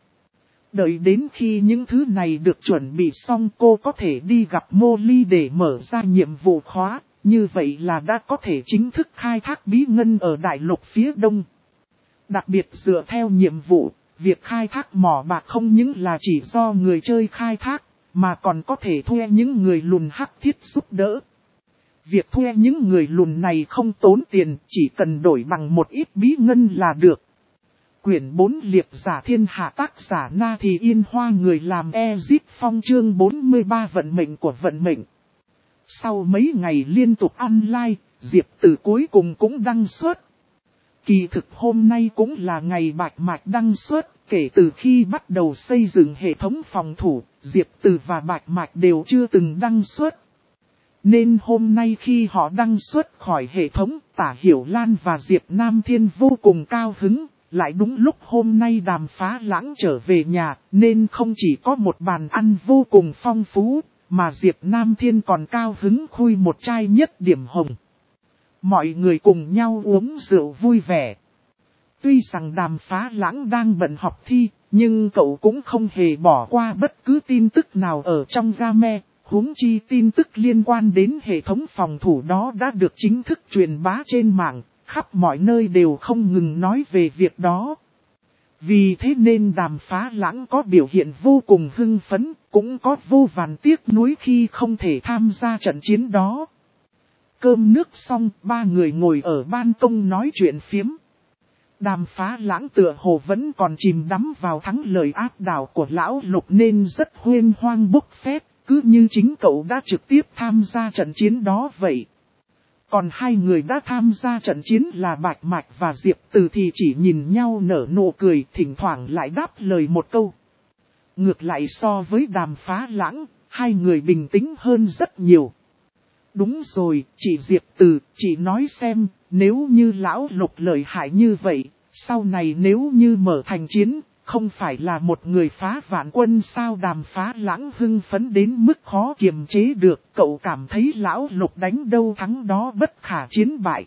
Đợi đến khi những thứ này được chuẩn bị xong, cô có thể đi gặp Molly để mở ra nhiệm vụ khóa, như vậy là đã có thể chính thức khai thác bí ngân ở đại lục phía đông. Đặc biệt dựa theo nhiệm vụ, việc khai thác mỏ bạc không những là chỉ do người chơi khai thác, mà còn có thể thuê những người lùn hắc thiết giúp đỡ. Việc thuê những người lùn này không tốn tiền, chỉ cần đổi bằng một ít bí ngân là được. Quyển 4 Liệp giả thiên hạ, tác giả Na Thì Yên Hoa, người làm Ezip Phong, chương 43 vận mệnh của vận mệnh. Sau mấy ngày liên tục online, Diệp Từ cuối cùng cũng đăng xuất. Kỳ thực hôm nay cũng là ngày Bạch Mạch đăng xuất, kể từ khi bắt đầu xây dựng hệ thống phòng thủ, Diệp Từ và Bạch Mạch đều chưa từng đăng xuất. Nên hôm nay khi họ đăng xuất khỏi hệ thống, Tả Hiểu Lan và Diệp Nam Thiên vô cùng cao hứng. Lại đúng lúc hôm nay Đàm Phá Lãng trở về nhà, nên không chỉ có một bàn ăn vô cùng phong phú, mà Diệp Nam Thiên còn cao hứng khui một chai nhất điểm hồng. Mọi người cùng nhau uống rượu vui vẻ. Tuy rằng Đàm Phá Lãng đang bận học thi, nhưng cậu cũng không hề bỏ qua bất cứ tin tức nào ở trong Game. Huống chi tin tức liên quan đến hệ thống phòng thủ đó đã được chính thức truyền bá trên mạng. Khắp mọi nơi đều không ngừng nói về việc đó. Vì thế nên Đàm Phá Lãng có biểu hiện vô cùng hưng phấn, cũng có vô vàn tiếc nuối khi không thể tham gia trận chiến đó. Cơm nước xong, 3 người ngồi ở ban công nói chuyện phiếm. Đàm Phá Lãng tựa hồ vẫn còn chìm đắm vào thắng lợi áp đảo của lão Lục nên rất huyên hoang bốc phét, cứ như chính cậu đã trực tiếp tham gia trận chiến đó vậy. Còn 2 người đã tham gia trận chiến là Bạch Mạch và Diệp Từ thì chỉ nhìn nhau nở nụ cười, thỉnh thoảng lại đáp lời một câu. Ngược lại so với Đàm Phá Lãng, hai người bình tĩnh hơn rất nhiều. Đúng rồi, chị Diệp Từ, chị nói xem, nếu như lão Lục lợi hại như vậy, sau này nếu như mở thành chiến, không phải là một người phá vạn quân sao? Đàm Phá Lãng hưng phấn đến mức khó kiềm chế được, cậu cảm thấy lão Lục đánh đâu thắng đó, bất khả chiến bại.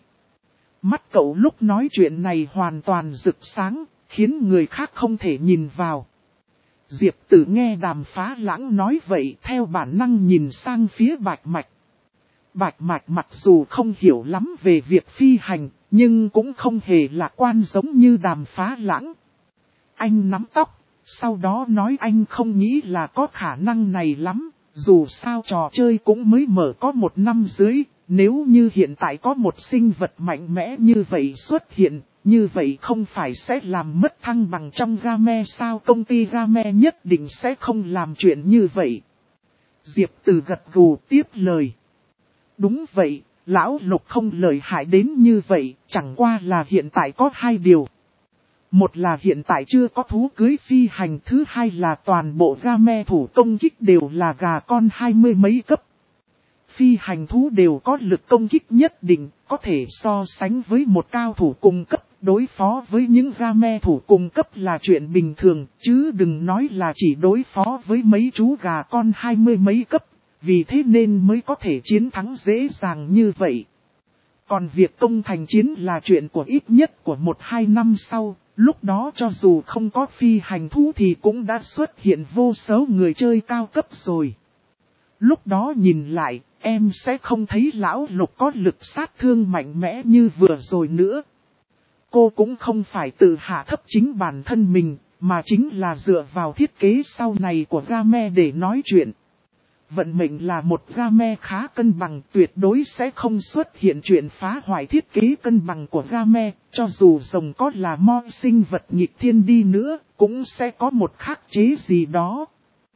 Mắt cậu lúc nói chuyện này hoàn toàn rực sáng, khiến người khác không thể nhìn vào. Diệp Tử nghe Đàm Phá Lãng nói vậy, theo bản năng nhìn sang phía Bạch Mạch. Bạch Mạch mặc dù không hiểu lắm về việc phi hành, nhưng cũng không hề lạc quan giống như Đàm Phá Lãng. Anh nắm tóc, sau đó nói anh không nghĩ là có khả năng này lắm, dù sao trò chơi cũng mới mở có 1 năm dưới, nếu như hiện tại có một sinh vật mạnh mẽ như vậy xuất hiện, như vậy không phải sẽ làm mất thăng bằng trong game sao? Công ty game nhất định sẽ không làm chuyện như vậy. Diệp Từ gật gù tiếp lời. Đúng vậy, lão Lục không lợi hại đến như vậy, chẳng qua là hiện tại có 2 điều. Một là hiện tại chưa có thú cưới phi hành, thứ hai là toàn bộ game thủ công kích đều là gà con 20 mấy cấp. Phi hành thú đều có lực công kích nhất định, có thể so sánh với một cao thủ cùng cấp, đối phó với những game thủ cùng cấp là chuyện bình thường, chứ đừng nói là chỉ đối phó với mấy chú gà con 20 mấy cấp, vì thế nên mới có thể chiến thắng dễ dàng như vậy. Còn việc công thành chiến là chuyện của ít nhất của 1-2 năm sau, lúc đó cho dù không có phi hành thú thì cũng đã xuất hiện vô số người chơi cao cấp rồi. Lúc đó nhìn lại, em sẽ không thấy lão Lục có lực sát thương mạnh mẽ như vừa rồi nữa. Cô cũng không phải tự hạ thấp chính bản thân mình, mà chính là dựa vào thiết kế sau này của game để nói chuyện. Vận mệnh là một game khá cân bằng, tuyệt đối sẽ không xuất hiện chuyện phá hoại thiết kế cân bằng của game, cho dù rồng có là mon sinh vật nghịch thiên đi nữa, cũng sẽ có một khắc chế gì đó.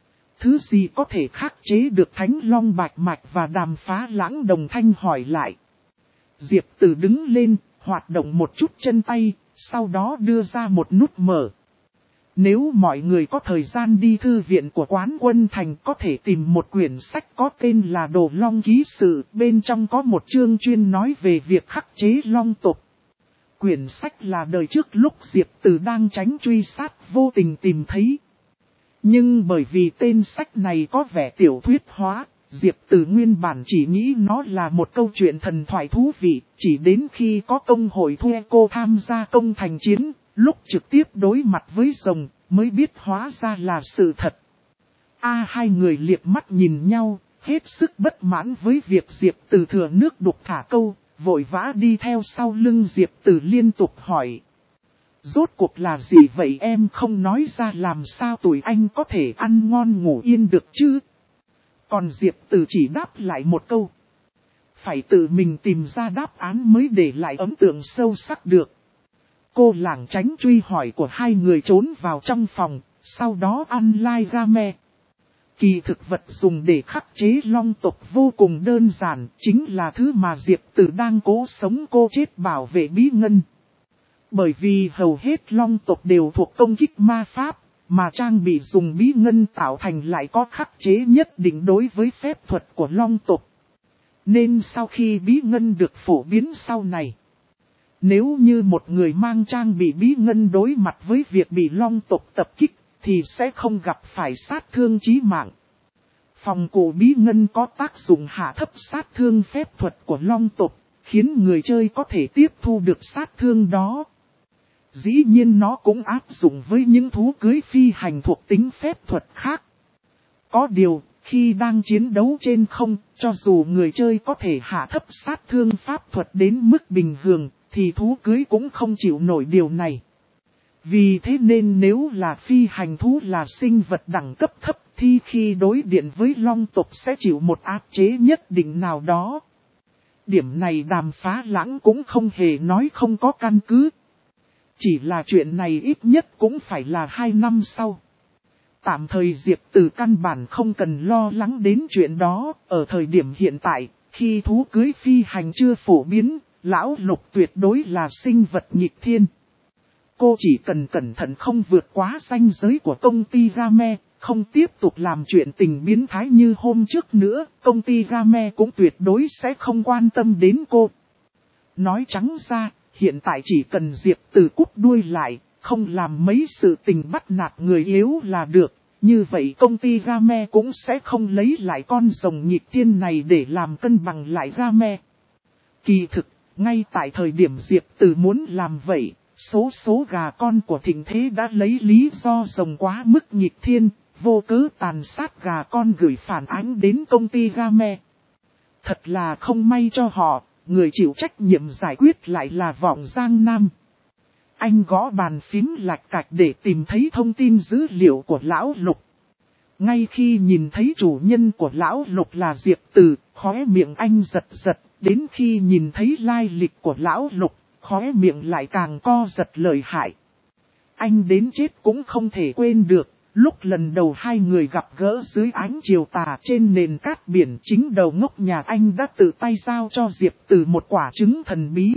Thứ gì có thể khắc chế được Thánh Long Bạch Mạch và Đàm Phá Lãng đồng thanh hỏi lại. Diệp Từ đứng lên, hoạt động một chút chân tay, sau đó đưa ra một nút mở. Nếu mọi người có thời gian đi thư viện của Quán Quân Thành có thể tìm một quyển sách có tên là Đồ Long Ký Sự, bên trong có một chương chuyên nói về việc khắc chế long tộc. Quyển sách là đời trước lúc Diệp Từ đang tránh truy sát vô tình tìm thấy. Nhưng bởi vì tên sách này có vẻ tiểu thuyết hóa, Diệp Từ nguyên bản chỉ nghĩ nó là một câu chuyện thần thoại thú vị, chỉ đến khi có công hội thuê cô tham gia công thành chiến, lúc trực tiếp đối mặt với rồng, mới biết hóa ra là sự thật. Hai người liếc mắt nhìn nhau, hết sức bất mãn với việc Diệp Từ thừa nước đục thả câu, vội vã đi theo sau lưng Diệp Từ liên tục hỏi. Rốt cuộc là gì vậy em không nói ra làm sao tụi anh có thể ăn ngon ngủ yên được chứ? Còn Diệp Từ chỉ đáp lại một câu. Phải tự mình tìm ra đáp án mới để lại ấn tượng sâu sắc được. Cô lảng tránh truy hỏi của hai người trốn vào trong phòng, sau đó ăn lai game. Kỳ thực vật dùng để khắc chế long tộc vô cùng đơn giản, chính là thứ mà Diệp Từ đang cố sống cô chết bảo vệ bí ngân. Bởi vì hầu hết long tộc đều thuộc công kích ma pháp, mà trang bị dùng bí ngân tạo thành lại có khắc chế nhất định đối với phép thuật của long tộc. Nên sau khi bí ngân được phổ biến sau này, nếu như một người mang trang bị bí ngân đối mặt với việc bị long tộc tập kích, thì sẽ không gặp phải sát thương chí mạng. Phòng cổ bí ngân có tác dụng hạ thấp sát thương phép thuật của long tộc, khiến người chơi có thể tiếp thu được sát thương đó. Dĩ nhiên nó cũng áp dụng với những thú cưới phi hành thuộc tính phép thuật khác. Có điều, khi đang chiến đấu trên không, cho dù người chơi có thể hạ thấp sát thương pháp thuật đến mức bình thường, thì thú cưới cũng không chịu nổi điều này. Vì thế nên nếu là phi hành thú là sinh vật đẳng cấp thấp thì khi đối điện với long tộc sẽ chịu một áp chế nhất định nào đó. Điểm này Đàm Phá Lãng cũng không hề nói không có căn cứ. Chỉ là chuyện này ít nhất cũng phải là 2 năm sau. Tạm thời Diệp Từ căn bản không cần lo lắng đến chuyện đó, ở thời điểm hiện tại, khi thú cưới phi hành chưa phổ biến, lão Lục tuyệt đối là sinh vật nghịch thiên. cô chỉ cần cẩn thận không vượt quá ranh giới của công ty Game, không tiếp tục làm chuyện tình biến thái như hôm trước nữa, công ty Game cũng tuyệt đối sẽ không quan tâm đến cô. Nói trắng ra, hiện tại chỉ cần Diệp Từ cút đuôi lại, không làm mấy sự tình bắt nạt người yếu là được. Như vậy công ty Game cũng sẽ không lấy lại con rồng nghịch thiên này để làm cân bằng lại Game. Kỳ thực, ngay tại thời điểm Diệp Từ muốn làm vậy, số gà con của Thịnh Thế đã lấy lý do rồng quá mức nghịch thiên, vô cớ tàn sát gà con gửi phản ánh đến công ty Game. Thật là không may cho họ, người chịu trách nhiệm giải quyết lại là Vọng Giang Nam. Anh gõ bàn phím lạch cạch để tìm thấy thông tin dữ liệu của Lão Lục. Ngay khi nhìn thấy chủ nhân của Lão Lục là Diệp Từ, khóe miệng anh giật giật, đến khi nhìn thấy lai lịch của Lão Lục, khóe miệng lại càng co giật lợi hại. Anh đến chết cũng không thể quên được, lúc lần đầu hai người gặp gỡ dưới ánh chiều tà trên nền cát biển, chính đầu ngốc nhà anh đã tự tay giao cho Diệp Từ một quả trứng thần bí.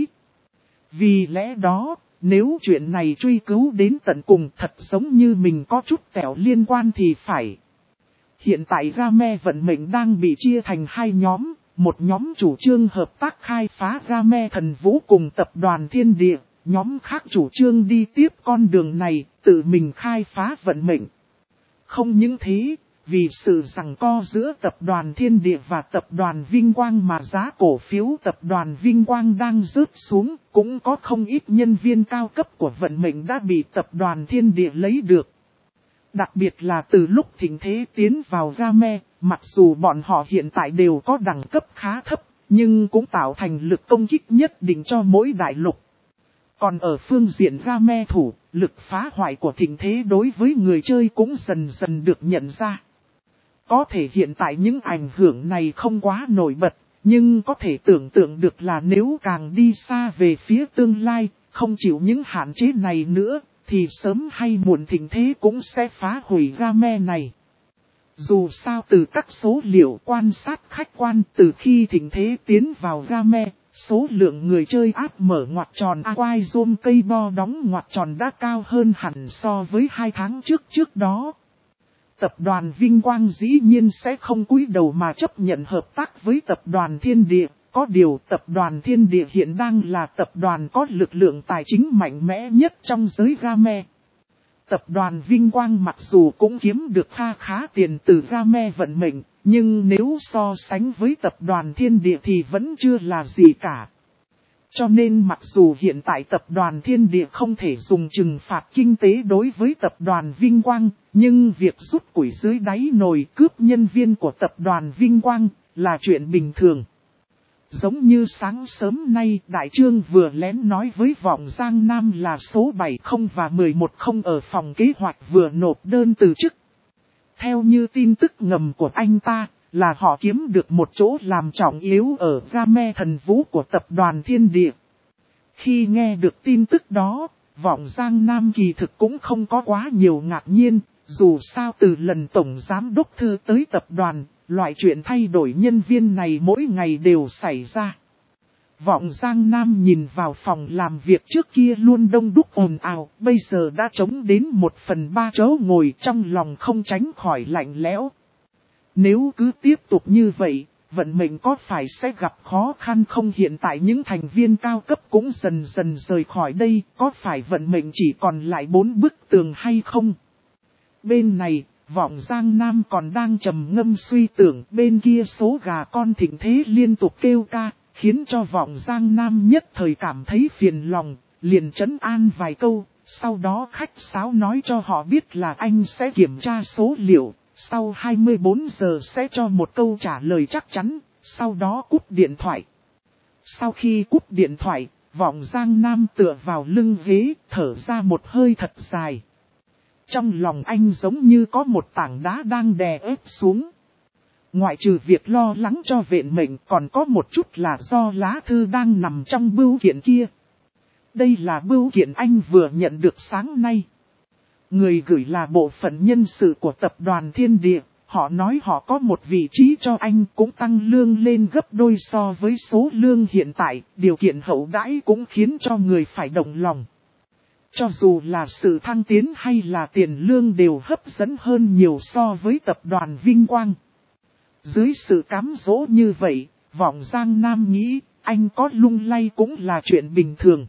Vì lẽ đó, nếu chuyện này truy cứu đến tận cùng thật giống như mình có chút kẹo liên quan thì phải. Hiện tại Game vận mệnh đang bị chia thành hai nhóm, một nhóm chủ trương hợp tác khai phá Game Thần Vũ cùng tập đoàn Thiên Địa, nhóm khác chủ trương đi tiếp con đường này, tự mình khai phá vận mệnh. Không những thế, vì sự giằng co giữa tập đoàn Thiên Địa và tập đoàn Vinh Quang mà giá cổ phiếu tập đoàn Vinh Quang đang rớt xuống, cũng có không ít nhân viên cao cấp của vận mệnh đã bị tập đoàn Thiên Địa lấy được. Đặc biệt là từ lúc Thịnh Thế tiến vào Game, mặc dù bọn họ hiện tại đều có đẳng cấp khá thấp, nhưng cũng tạo thành lực công kích nhất định cho mỗi đại lục. Còn ở phương diện Game thủ, lực phá hoại của Thịnh Thế đối với người chơi cũng dần dần được nhận ra. Có thể hiện tại những ảnh hưởng này không quá nổi bật, nhưng có thể tưởng tượng được là nếu càng đi xa về phía tương lai, không chịu những hạn chế này nữa, thì sớm hay muộn Thịnh Thế cũng sẽ phá hủy Game này. Dù sao từ các số liệu quan sát khách quan từ khi Thịnh Thế tiến vào Game, số lượng người chơi áp mở ngoặc tròn Aquazone cây bo đóng ngoặc tròn đã cao hơn hẳn so với 2 tháng trước đó. Tập đoàn Vinh Quang dĩ nhiên sẽ không cúi đầu mà chấp nhận hợp tác với tập đoàn Thiên Địa. Có điều tập đoàn Thiên Địa hiện đang là tập đoàn có lực lượng tài chính mạnh mẽ nhất trong giới Game. Tập đoàn Vinh Quang mặc dù cũng kiếm được khá tiền từ Game vận mệnh, nhưng nếu so sánh với tập đoàn Thiên Địa thì vẫn chưa là gì cả. Cho nên mặc dù hiện tại tập đoàn Thiên Địa không thể dùng trừng phạt kinh tế đối với tập đoàn Vinh Quang, nhưng việc rút củi dưới đáy nồi cướp nhân viên của tập đoàn Vinh Quang là chuyện bình thường. Giống như sáng sớm nay Đại Trương vừa lén nói với Vọng Giang Nam là số 70 và 11 không ở phòng kế hoạch vừa nộp đơn từ chức. Theo như tin tức ngầm của anh ta, là họ kiếm được một chỗ làm trọng yếu ở Game Thần Vũ của tập đoàn Thiên Địa. Khi nghe được tin tức đó, Vọng Giang Nam kỳ thực cũng không có quá nhiều ngạc nhiên, dù sao từ lần Tổng Giám Đốc Thư tới tập đoàn, loại chuyện thay đổi nhân viên này mỗi ngày đều xảy ra. Vọng Giang Nam nhìn vào phòng làm việc trước kia luôn đông đúc ồn ào, bây giờ đã trống đến 1/3 chỗ ngồi, trong lòng không tránh khỏi lạnh lẽo. Nếu cứ tiếp tục như vậy, vận mệnh có phải sẽ gặp khó khăn không? Hiện tại những thành viên cao cấp cũng dần dần rời khỏi đây, có phải vận mệnh chỉ còn lại 4 bức tường hay không? Bên này, Vọng Giang Nam còn đang trầm ngâm suy tưởng, bên kia số gà con Thịnh Thế liên tục kêu ca, khiến cho Vọng Giang Nam nhất thời cảm thấy phiền lòng, liền trấn an vài câu, sau đó khách sáo nói cho họ biết là anh sẽ kiểm tra số liệu, sau 24 giờ sẽ cho một câu trả lời chắc chắn, sau đó cúp điện thoại. Sau khi cúp điện thoại, Vọng Giang Nam tựa vào lưng ghế, thở ra một hơi thật dài. Trong lòng anh giống như có một tảng đá đang đè ép xuống. Ngoại trừ việc lo lắng cho vẹn mệnh, còn có một chút là do lá thư đang nằm trong bưu kiện kia. Đây là bưu kiện anh vừa nhận được sáng nay. Người gửi là bộ phận nhân sự của tập đoàn Thiên Địa. Họ nói họ có một vị trí cho anh, cũng tăng lương lên gấp đôi so với số lương hiện tại. Điều kiện hậu đãi cũng khiến cho người phải động lòng. Cho dù là sự thăng tiến hay là tiền lương đều hấp dẫn hơn nhiều so với tập đoàn Vinh Quang. Dưới sự cám dỗ như vậy, Vọng Giang Nam nghĩ anh có lung lay cũng là chuyện bình thường.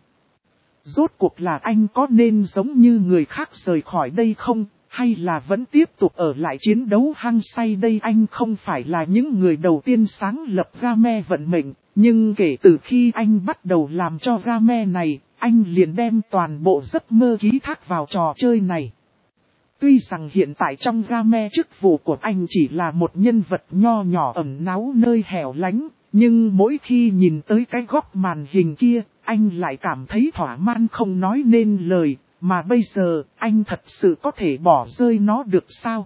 Rốt cuộc là anh có nên giống như người khác rời khỏi đây không, hay là vẫn tiếp tục ở lại chiến đấu hăng say đây? Anh không phải là những người đầu tiên sáng lập game vận mệnh, nhưng kể từ khi anh bắt đầu làm cho game này, anh liền đem toàn bộ giấc mơ ký thác vào trò chơi này. Tuy rằng hiện tại trong game chức vụ của anh chỉ là một nhân vật nho nhỏ ẩn náu nơi hẻo lánh, nhưng mỗi khi nhìn tới cái góc màn hình kia, anh lại cảm thấy thỏa mãn không nói nên lời, mà bây giờ anh thật sự có thể bỏ rơi nó được sao?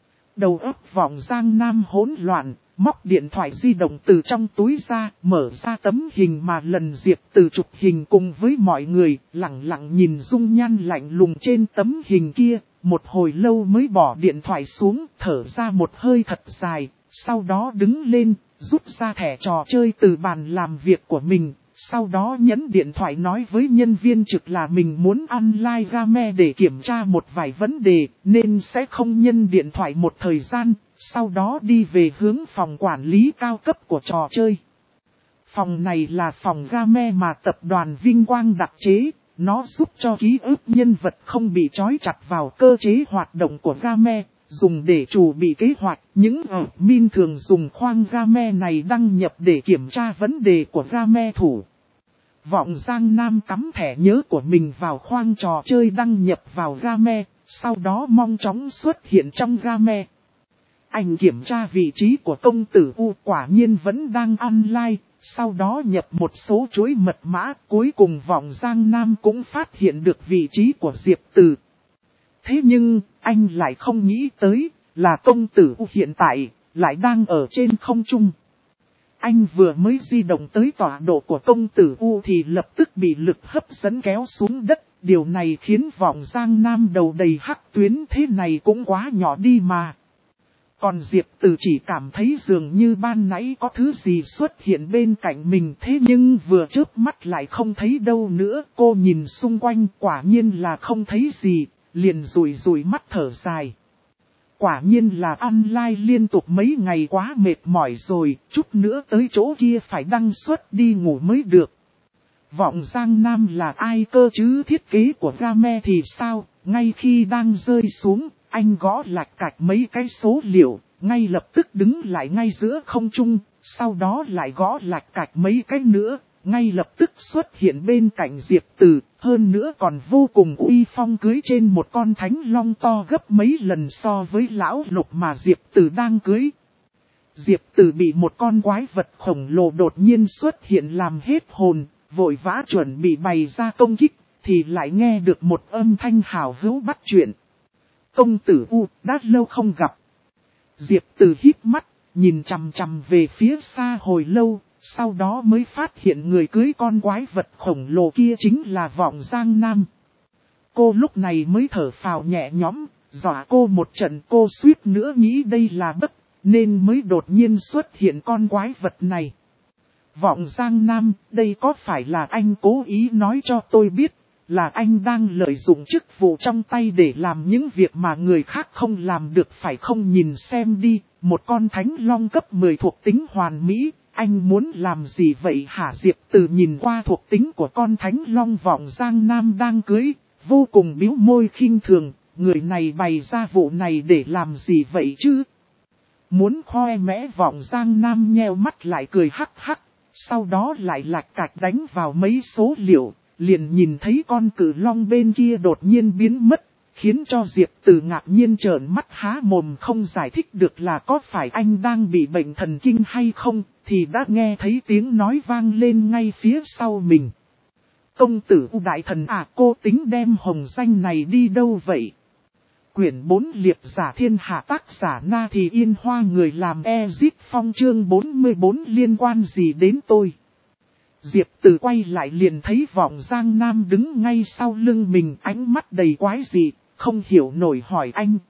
Đầu óc Vọng Giang Nam hỗn loạn, móc điện thoại di động từ trong túi ra, mở ra tấm hình mà lần Diệp Từ chụp hình cùng với mọi người, lặng lặng nhìn dung nhan lạnh lùng trên tấm hình kia, một hồi lâu mới bỏ điện thoại xuống, thở ra một hơi thật dài, sau đó đứng lên, rút ra thẻ trò chơi từ bàn làm việc của mình, sau đó nhấn điện thoại nói với nhân viên trực là mình muốn online game để kiểm tra một vài vấn đề, nên sẽ không nhân điện thoại một thời gian, sau đó đi về hướng phòng quản lý cao cấp của trò chơi. Phòng này là phòng game mà tập đoàn Vinh Quang đặc chế, nó giúp cho ký ức nhân vật không bị trói chặt vào cơ chế hoạt động của game, dùng để chuẩn bị kế hoạch. Những admin thường dùng khoang game này đăng nhập để kiểm tra vấn đề của game thủ. Vọng Giang Nam cắm thẻ nhớ của mình vào khoang trò chơi đăng nhập vào game, sau đó mong chóng xuất hiện trong game. Anh kiểm tra vị trí của công tử U, quả nhiên vẫn đang online, sau đó nhập một số chuỗi mật mã, cuối cùng Vọng Giang Nam cũng phát hiện được vị trí của Diệp Từ. Thế nhưng, anh lại không nghĩ tới, là công tử U hiện tại, lại đang ở trên không trung. Anh vừa mới di động tới tọa độ của công tử U thì lập tức bị lực hấp dẫn kéo xuống đất. Điều này khiến Vọng Giang Nam đầu đầy hắc tuyến, thế này cũng quá nhỏ đi mà. Còn Diệp Từ chỉ cảm thấy dường như ban nãy có thứ gì xuất hiện bên cạnh mình, thế nhưng vừa chớp mắt lại không thấy đâu nữa. Cô nhìn xung quanh quả nhiên là không thấy gì, liền rủi mắt thở dài. Quả nhiên là online liên tục mấy ngày quá mệt mỏi rồi, chút nữa tới chỗ kia phải đăng xuất đi ngủ mới được. Vọng Giang Nam là ai cơ chứ? Thiết kế của game thì sao? Ngay khi đang rơi xuống, anh gõ lạch cạch mấy cái số liệu, ngay lập tức đứng lại ngay giữa không trung, sau đó lại gõ lạch cạch mấy cái nữa, ngay lập tức xuất hiện bên cạnh Diệp Từ, hơn nữa còn vô cùng uy phong cưới trên một con thánh long to gấp mấy lần so với lão Lục mà Diệp Từ đang cưới. Diệp Từ bị một con quái vật khổng lồ đột nhiên xuất hiện làm hết hồn, vội vã chuẩn bị bày ra công kích, thì lại nghe được một âm thanh hào hữu bắt chuyện. Công tử U, đã lâu không gặp. Diệp Từ híp mắt, nhìn chằm chằm về phía xa hồi lâu, sau đó mới phát hiện người cưới con quái vật khổng lồ kia chính là Vọng Giang Nam. Cô lúc này mới thở phào nhẹ nhõm, dọa cô một trận, cô suýt nữa nghĩ đây là bất, nên mới đột nhiên xuất hiện con quái vật này. Vọng Giang Nam, đây có phải là anh cố ý nói cho tôi biết, là anh đang lợi dụng chức vụ trong tay để làm những việc mà người khác không làm được phải không? Nhìn xem đi, một con thánh long cấp 10 thuộc tính hoàn mỹ, anh muốn làm gì vậy hả? Diệp Từ nhìn qua thuộc tính của con thánh long Vọng Giang Nam đang cưới, vô cùng bĩu môi khinh thường, người này bày ra vụ này để làm gì vậy chứ? Muốn khoe mẽ Vọng Giang Nam nheo mắt lại cười hắc hắc, sau đó lại lạch cạch đánh vào mấy số liệu. Liền nhìn thấy con cự long bên kia đột nhiên biến mất, khiến cho Diệp Từ ngạc nhiên trợn mắt há mồm không giải thích được là có phải anh đang bị bệnh thần kinh hay không, thì đã nghe thấy tiếng nói vang lên ngay phía sau mình. Công tử U đại thần à, cô tính đem hồng danh này đi đâu vậy? Quyển 4 liệp giả thiên hạ, tác giả Na Thì Yên Hoa, người làm Ezit Phong, chương 44 liên quan gì đến tôi? Diệp Từ quay lại liền thấy Vọng Giang Nam đứng ngay sau lưng mình, ánh mắt đầy quái dị, không hiểu nổi hỏi anh.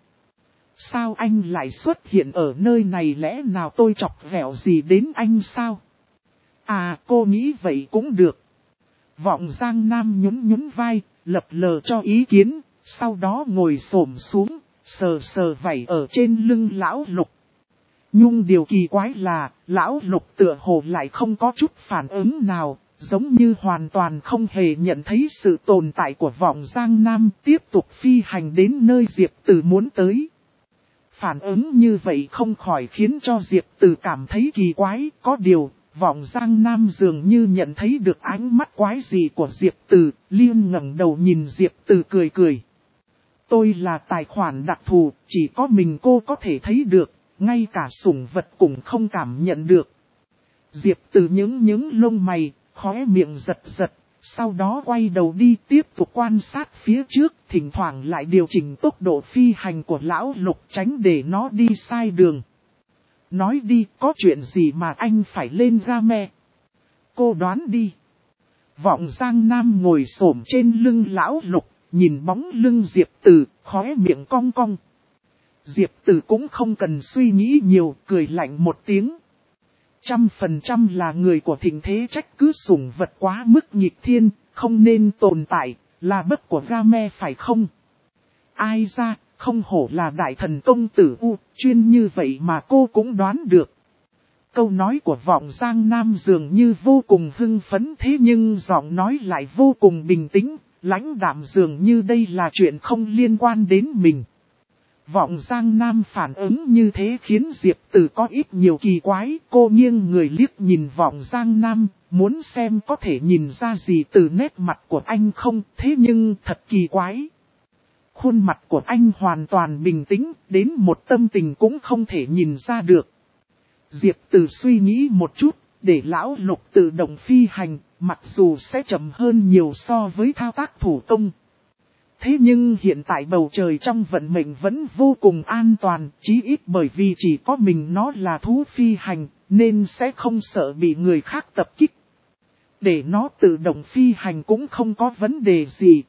Sao anh lại xuất hiện ở nơi này, lẽ nào tôi chọc ghẹo gì đến anh sao? À, cô nghĩ vậy cũng được. Vọng Giang Nam nhún nhún vai, lập lờ cho ý kiến, sau đó ngồi xổm xuống, sờ sờ vảy ở trên lưng lão Lục. Nhưng điều kỳ quái là, lão Lục tựa hồ lại không có chút phản ứng nào, giống như hoàn toàn không hề nhận thấy sự tồn tại của vọng Giang Nam, tiếp tục phi hành đến nơi Diệp Từ muốn tới. Phản ứng như vậy không khỏi khiến cho Diệp Từ cảm thấy kỳ quái, có điều, vọng Giang Nam dường như nhận thấy được ánh mắt quái dị của Diệp Từ, liền ngẩng đầu nhìn Diệp Từ cười cười. Tôi là tài khoản đặc thù, chỉ có mình cô có thể thấy được, ngay cả sủng vật cũng không cảm nhận được. Diệp Từ những lông mày, khóe miệng giật giật, sau đó quay đầu đi tiếp tục quan sát phía trước, thỉnh thoảng lại điều chỉnh tốc độ phi hành của lão Lục tránh để nó đi sai đường. Nói đi, có chuyện gì mà anh phải lên game? Cô đoán đi. Vọng Giang Nam ngồi xổm trên lưng lão Lục, nhìn bóng lưng Diệp Từ, khóe miệng cong cong. Diệp Từ cũng không cần suy nghĩ nhiều, cười lạnh một tiếng. 100% là người của thịnh thế trách cứ sủng vật quá mức nghịch thiên, không nên tồn tại, là bất của game phải không? Ai ra, không hổ là đại thần công tử chuyên như vậy mà cô cũng đoán được. Câu nói của vọng Giang Nam dường như vô cùng hưng phấn, thế nhưng giọng nói lại vô cùng bình tĩnh, lãnh đạm, dường như đây là chuyện không liên quan đến mình. Vọng Giang Nam phản ứng như thế khiến Diệp Từ có ít nhiều kỳ quái, cô nghiêng người liếc nhìn Vọng Giang Nam, muốn xem có thể nhìn ra gì từ nét mặt của anh không, thế nhưng thật kỳ quái. Khuôn mặt của anh hoàn toàn bình tĩnh, đến một tâm tình cũng không thể nhìn ra được. Diệp Từ suy nghĩ một chút, để lão Lục tự động phi hành, mặc dù sẽ chậm hơn nhiều so với thao tác thủ công. Thế nhưng hiện tại bầu trời trong vận mệnh vẫn vô cùng an toàn, chí ít bởi vì chỉ có mình nó là thú phi hành, nên sẽ không sợ bị người khác tập kích. Để nó tự động phi hành cũng không có vấn đề gì.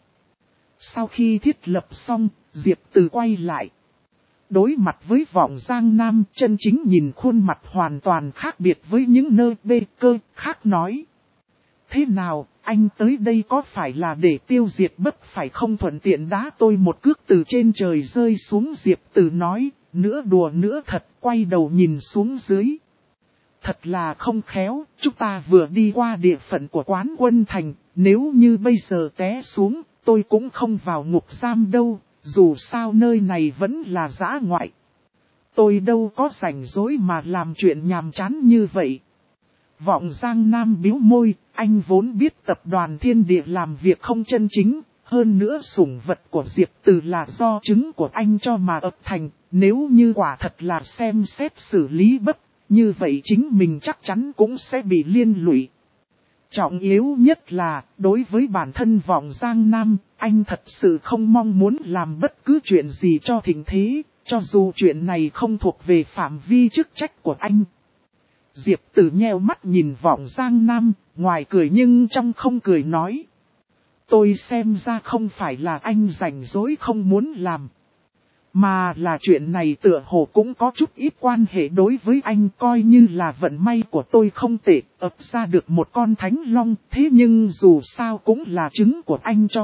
Sau khi thiết lập xong, Diệp Từ quay lại. Đối mặt với Vọng Giang Nam, chân chính nhìn khuôn mặt hoàn toàn khác biệt với những nơi bê cơ khác nói. Thế nào, anh tới đây có phải là để tiêu diệt bất phải không? Thuận tiện đá tôi một cước từ trên trời rơi xuống, Diệp Từ nói, nửa đùa nửa thật, quay đầu nhìn xuống dưới. Thật là không khéo, chúng ta vừa đi qua địa phận của Quán Quân Thành, nếu như bây giờ té xuống, tôi cũng không vào ngục giam đâu, dù sao nơi này vẫn là dã ngoại. Tôi đâu có rảnh rỗi mà làm chuyện nhàm chán như vậy. Vọng Giang Nam bĩu môi, anh vốn biết tập đoàn Thiên Địa làm việc không chân chính, hơn nữa sủng vật của Diệp Từ là do trứng của anh cho mà ấp thành, nếu như quả thật là xem xét xử lý bất, như vậy chính mình chắc chắn cũng sẽ bị liên lụy. Trọng yếu nhất là, đối với bản thân Vọng Giang Nam, anh thật sự không mong muốn làm bất cứ chuyện gì cho thịnh thế, cho dù chuyện này không thuộc về phạm vi chức trách của anh. Diệp Từ nheo mắt nhìn Vọng Giang Nam, ngoài cười nhưng trong không cười nói. Tôi xem ra không phải là anh rảnh rỗi không muốn làm, mà là chuyện này tựa hồ cũng có chút ít quan hệ đối với anh, coi như là vận may của tôi không tệ, ập ra được một con thánh long, thế nhưng dù sao cũng là trứng của anh cho.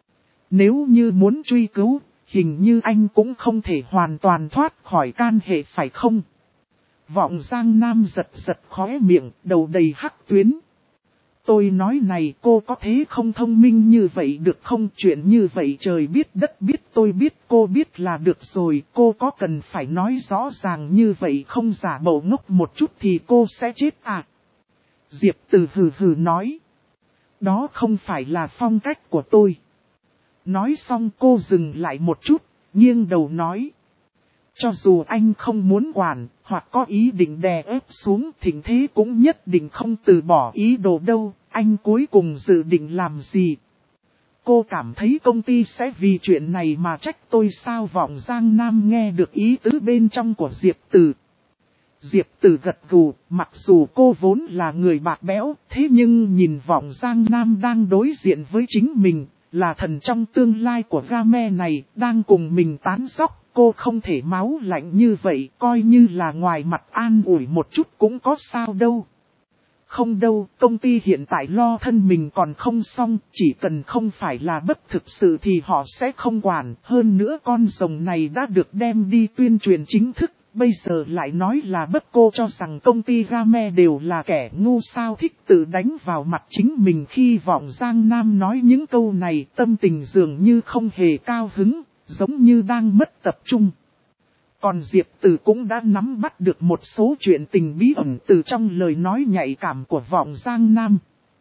Nếu như muốn truy cứu, hình như anh cũng không thể hoàn toàn thoát khỏi can hệ phải không? Vọng Giang Nam giật giật khóe miệng, đầu đầy hắc tuyến. Tôi nói này, cô có thế không thông minh như vậy được không? Chuyện như vậy trời biết đất biết tôi biết cô biết là được rồi. Cô có cần phải nói rõ ràng như vậy không? Giả bộ ngốc một chút thì cô sẽ chết à? Diệp Từ hừ hừ nói. Đó không phải là phong cách của tôi. Nói xong cô dừng lại một chút, nghiêng đầu nói. Cho dù anh không muốn quản, hoặc có ý định đè ép xuống, thịnh thế cũng nhất định không từ bỏ ý đồ đâu, anh cuối cùng dự định làm gì? Cô cảm thấy công ty sẽ vì chuyện này mà trách tôi sao? Vọng Giang Nam nghe được ý tứ bên trong của Diệp Từ. Diệp Từ gật gù, mặc dù cô vốn là người bạc bẽo, thế nhưng nhìn Vọng Giang Nam đang đối diện với chính mình, là thần trong tương lai của game này, đang cùng mình tán dóc. Cô không thể máu lạnh như vậy, coi như là ngoài mặt an ủi một chút cũng có sao đâu. Không đâu, công ty hiện tại lo thân mình còn không xong, chỉ cần không phải là bất thực sự thì họ sẽ không quản. Hơn nữa con rồng này đã được đem đi tuyên truyền chính thức, bây giờ lại nói là bất cô cho rằng công ty Game đều là kẻ ngu sao thích tự đánh vào mặt chính mình. Khi Vọng Giang Nam nói những câu này, tâm tình dường như không hề cao hứng, giống như đang mất tập trung. Còn Diệp Tử cũng đã nắm bắt được một số chuyện tình bí ẩn từ trong lời nói nhạy cảm của Vọng Giang Nam.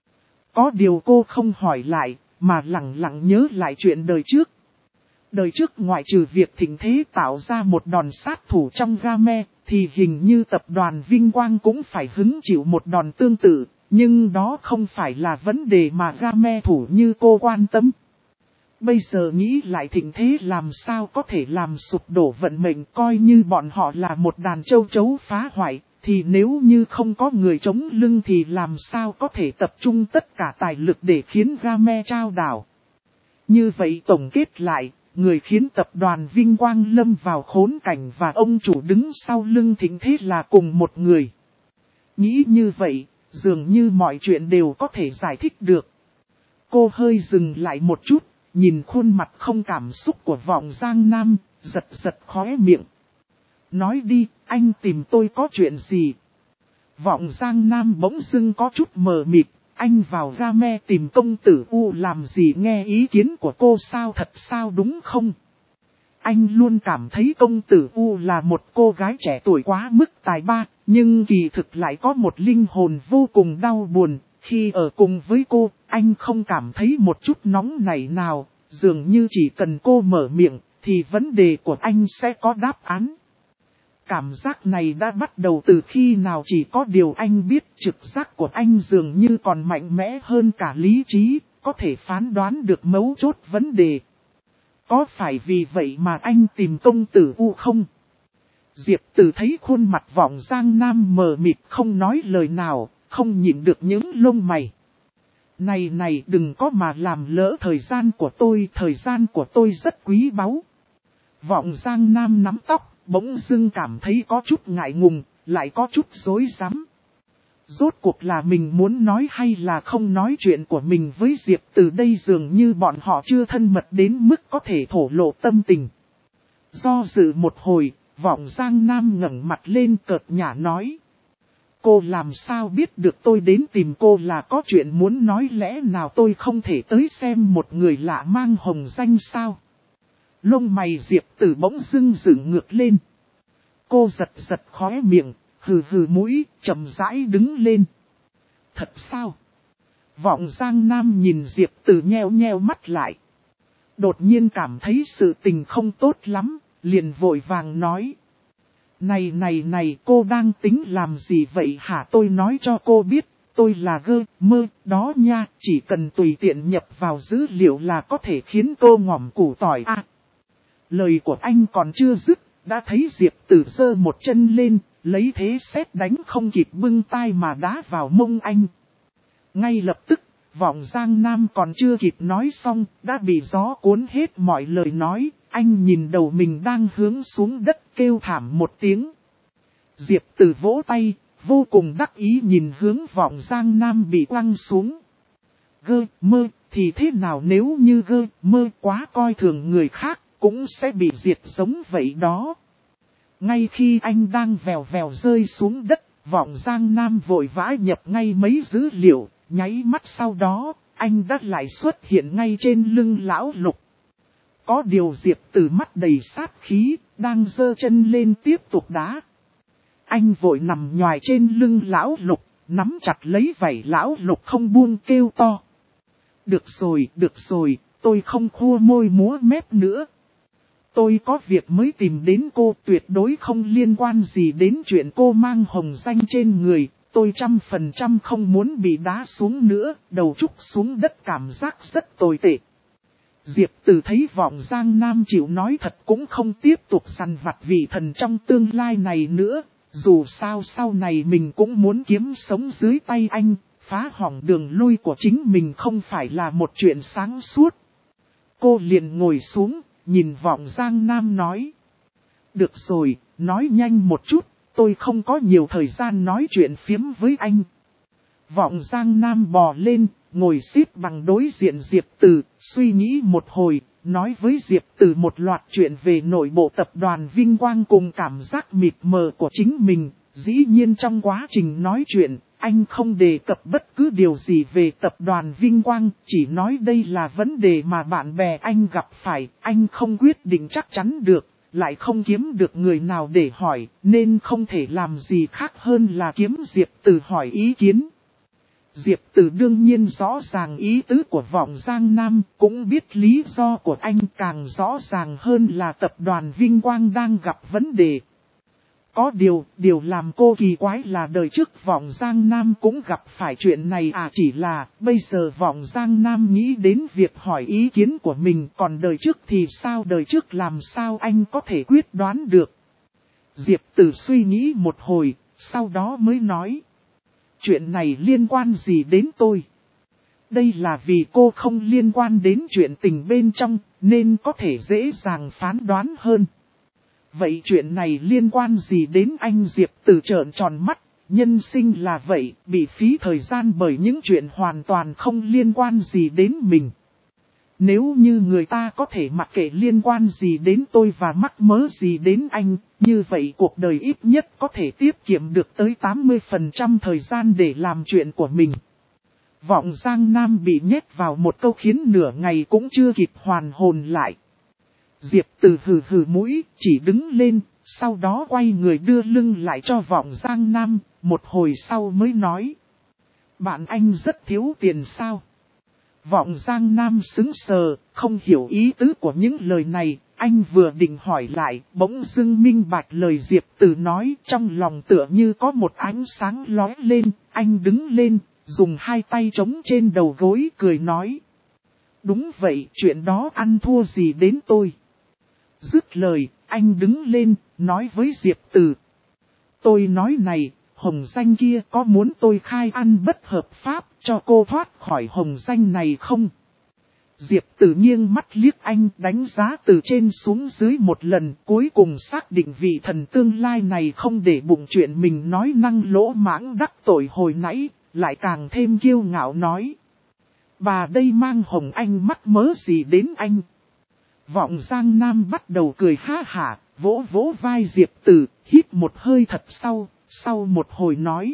Có điều cô không hỏi lại, mà lặng lặng nhớ lại chuyện đời trước. Đời trước ngoại trừ việc Thịnh Thế tạo ra một đòn sát thủ trong Game, thì hình như tập đoàn Vinh Quang cũng phải hứng chịu một đòn tương tự, nhưng đó không phải là vấn đề mà Game thủ như cô quan tâm. Bây giờ nghĩ lại Thịnh Thế làm sao có thể làm sụp đổ vận mệnh, coi như bọn họ là một đàn châu chấu phá hoại, thì nếu như không có người chống lưng thì làm sao có thể tập trung tất cả tài lực để khiến Game trao đảo. Như vậy tổng kết lại, người khiến tập đoàn Vinh Quang lâm vào khốn cảnh và ông chủ đứng sau lưng Thịnh Thế là cùng một người. Nghĩ như vậy, dường như mọi chuyện đều có thể giải thích được. Cô hơi dừng lại một chút. Nhìn khuôn mặt không cảm xúc của Vọng Giang Nam, giật giật khóe miệng. Nói đi, anh tìm tôi có chuyện gì? Vọng Giang Nam bỗng dưng có chút mờ mịt, anh vào Game tìm công tử U làm gì, nghe ý kiến của cô sao, thật sao đúng không? Anh luôn cảm thấy công tử U là một cô gái trẻ tuổi quá mức tài ba, nhưng kỳ thực lại có một linh hồn vô cùng đau buồn. Khi ở cùng với cô, anh không cảm thấy một chút nóng nảy nào, dường như chỉ cần cô mở miệng, thì vấn đề của anh sẽ có đáp án. Cảm giác này đã bắt đầu từ khi nào chỉ có điều anh biết, trực giác của anh dường như còn mạnh mẽ hơn cả lý trí, có thể phán đoán được mấu chốt vấn đề. Có phải vì vậy mà anh tìm công tử U không? Diệp Tử thấy khuôn mặt Vọng Giang Nam mờ mịt không nói lời nào, không nhịn được những lông mày. Này đừng có mà làm lỡ thời gian của tôi rất quý báu. Vọng Giang Nam nắm tóc, bỗng dưng cảm thấy có chút ngại ngùng, lại có chút rối rắm. Rốt cuộc là mình muốn nói hay là không nói chuyện của mình với Diệp Từ đây, dường như bọn họ chưa thân mật đến mức có thể thổ lộ tâm tình. Do dự một hồi, Vọng Giang Nam ngẩng mặt lên cợt nhả nói. Cô làm sao biết được tôi đến tìm cô là có chuyện muốn nói, lẽ nào tôi không thể tới xem một người lạ mang hồng danh sao? Lông mày Diệp Tử bỗng dưng dựng ngược lên. Cô giật giật khóe miệng, hừ hừ mũi, chậm rãi đứng lên. Thật sao? Vọng Giang Nam nhìn Diệp Tử nheo nheo mắt lại. Đột nhiên cảm thấy sự tình không tốt lắm, liền vội vàng nói. Này, cô đang tính làm gì vậy hả? Tôi nói cho cô biết, tôi là Gamer đó nha, chỉ cần tùy tiện nhập vào dữ liệu là có thể khiến cô ngỏm củ tỏi à. Lời của anh còn chưa dứt, đã thấy Diệp Tử giơ một chân lên, lấy thế sét đánh không kịp bưng tay mà đá vào mông anh. Ngay lập tức, Vọng Giang Nam còn chưa kịp nói xong, đã bị gió cuốn hết mọi lời nói. Anh nhìn đầu mình đang hướng xuống đất, kêu thảm một tiếng. Diệp Tử vỗ tay, vô cùng đắc ý nhìn hướng Vọng Giang Nam bị quăng xuống. Gamer thì thế nào, nếu như Gamer quá coi thường người khác, cũng sẽ bị diệt giống vậy đó. Ngay khi anh đang vèo vèo rơi xuống đất, Vọng Giang Nam vội vã nhập ngay mấy dữ liệu, nháy mắt sau đó, anh đã lại xuất hiện ngay trên lưng Lão Lục. Có điều Diệp Tử mắt đầy sát khí, đang giơ chân lên tiếp tục đá. Anh vội nằm nhòi trên lưng Lão Lục, nắm chặt lấy vảy Lão Lục không buông, kêu to. Được rồi, tôi không khua môi múa mép nữa. Tôi có việc mới tìm đến cô, tuyệt đối không liên quan gì đến chuyện cô mang hồng danh trên người. Tôi 100% không muốn bị đá xuống nữa, đầu trúc xuống đất cảm giác rất tồi tệ. Diệp Tử thấy Vọng Giang Nam chịu nói thật cũng không tiếp tục săn vặt vị thần trong tương lai này nữa. Dù sao sau này mình cũng muốn kiếm sống dưới tay anh, phá hỏng đường lui của chính mình không phải là một chuyện sáng suốt. Cô liền ngồi xuống, nhìn Vọng Giang Nam nói. Được rồi, nói nhanh một chút, tôi không có nhiều thời gian nói chuyện phiếm với anh. Vọng Giang Nam bò lên, ngồi xếp bằng đối diện Diệp Từ, suy nghĩ một hồi, nói với Diệp Từ một loạt chuyện về nội bộ tập đoàn Vinh Quang cùng cảm giác mịt mờ của chính mình. Dĩ nhiên trong quá trình nói chuyện, anh không đề cập bất cứ điều gì về tập đoàn Vinh Quang, chỉ nói đây là vấn đề mà bạn bè anh gặp phải, anh không quyết định chắc chắn được, lại không kiếm được người nào để hỏi, nên không thể làm gì khác hơn là kiếm Diệp Từ hỏi ý kiến. Diệp Từ đương nhiên rõ ràng ý tứ của Vọng Giang Nam, cũng biết lý do của anh, càng rõ ràng hơn là tập đoàn Vinh Quang đang gặp vấn đề. Có điều làm cô kỳ quái là đời trước Vọng Giang Nam cũng gặp phải chuyện này chỉ là bây giờ Vọng Giang Nam nghĩ đến việc hỏi ý kiến của mình, còn đời trước thì sao, đời trước làm sao anh có thể quyết đoán được. Diệp Từ suy nghĩ một hồi, sau đó mới nói. Chuyện này liên quan gì đến tôi? Đây là vì cô không liên quan đến chuyện tình bên trong, nên có thể dễ dàng phán đoán hơn. Vậy chuyện này liên quan gì đến anh? Diệp Từ trợn tròn mắt, nhân sinh là vậy, bị phí thời gian bởi những chuyện hoàn toàn không liên quan gì đến mình. Nếu như người ta có thể mặc kệ liên quan gì đến tôi và mắc mớ gì đến anh, như vậy cuộc đời ít nhất có thể tiết kiệm được tới 80% thời gian để làm chuyện của mình. Vọng Giang Nam bị nhét vào một câu khiến nửa ngày cũng chưa kịp hoàn hồn lại. Diệp Từ hừ hừ mũi, chỉ đứng lên, sau đó quay người đưa lưng lại cho Vọng Giang Nam, một hồi sau mới nói. Bạn anh rất thiếu tiền sao? Vọng Giang Nam sững sờ, không hiểu ý tứ của những lời này, anh vừa định hỏi lại, bỗng dưng minh bạch lời Diệp Từ nói, trong lòng tựa như có một ánh sáng lóe lên, anh đứng lên, dùng hai tay chống trên đầu gối cười nói. Đúng vậy, chuyện đó ăn thua gì đến tôi. Dứt lời, anh đứng lên, nói với Diệp Từ. Tôi nói này, hồng danh kia có muốn tôi khai ăn bất hợp pháp cho cô thoát khỏi hồng danh này không? Diệp Từ nghiêng mắt liếc anh, đánh giá từ trên xuống dưới một lần, cuối cùng xác định vị thần tương lai này không để bụng chuyện mình nói năng lỗ mãng đắc tội hồi nãy, lại càng thêm kiêu ngạo nói. Bà đây mang hồng anh mắc mớ gì đến anh? Vọng Giang Nam bắt đầu cười ha hả, vỗ vỗ vai Diệp Từ, hít một hơi thật sau một hồi nói.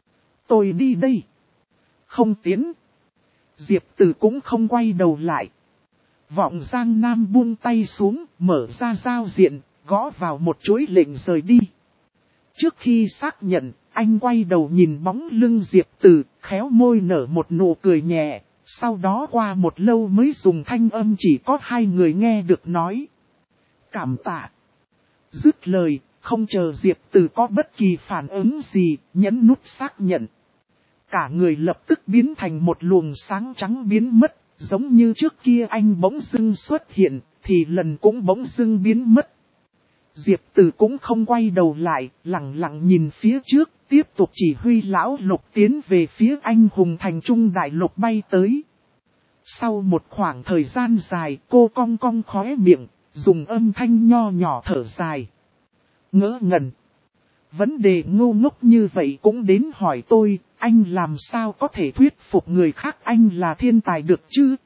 Tôi đi đây. Không tiến. Diệp Từ cũng không quay đầu lại. Vọng Giang Nam buông tay xuống, mở ra giao diện, gõ vào một chuỗi lệnh rời đi. Trước khi xác nhận, anh quay đầu nhìn bóng lưng Diệp Từ, khéo môi nở một nụ cười nhẹ. Sau đó qua một lâu mới dùng thanh âm chỉ có hai người nghe được nói. Cảm tạ. Dứt lời, không chờ Diệp Từ có bất kỳ phản ứng gì, nhấn nút xác nhận. Cả người lập tức biến thành một luồng sáng trắng biến mất, giống như trước kia anh bỗng dưng xuất hiện, thì lần cũng bỗng dưng biến mất. Diệp Từ cũng không quay đầu lại, lặng lặng nhìn phía trước, tiếp tục chỉ huy lão Lục tiến về phía anh hùng thành trung đại lục bay tới. Sau một khoảng thời gian dài, cô cong cong khóe miệng, dùng âm thanh nho nhỏ thở dài. Ngỡ ngẩn. Vấn đề ngu ngốc như vậy cũng đến hỏi tôi, anh làm sao có thể thuyết phục người khác anh là thiên tài được chứ?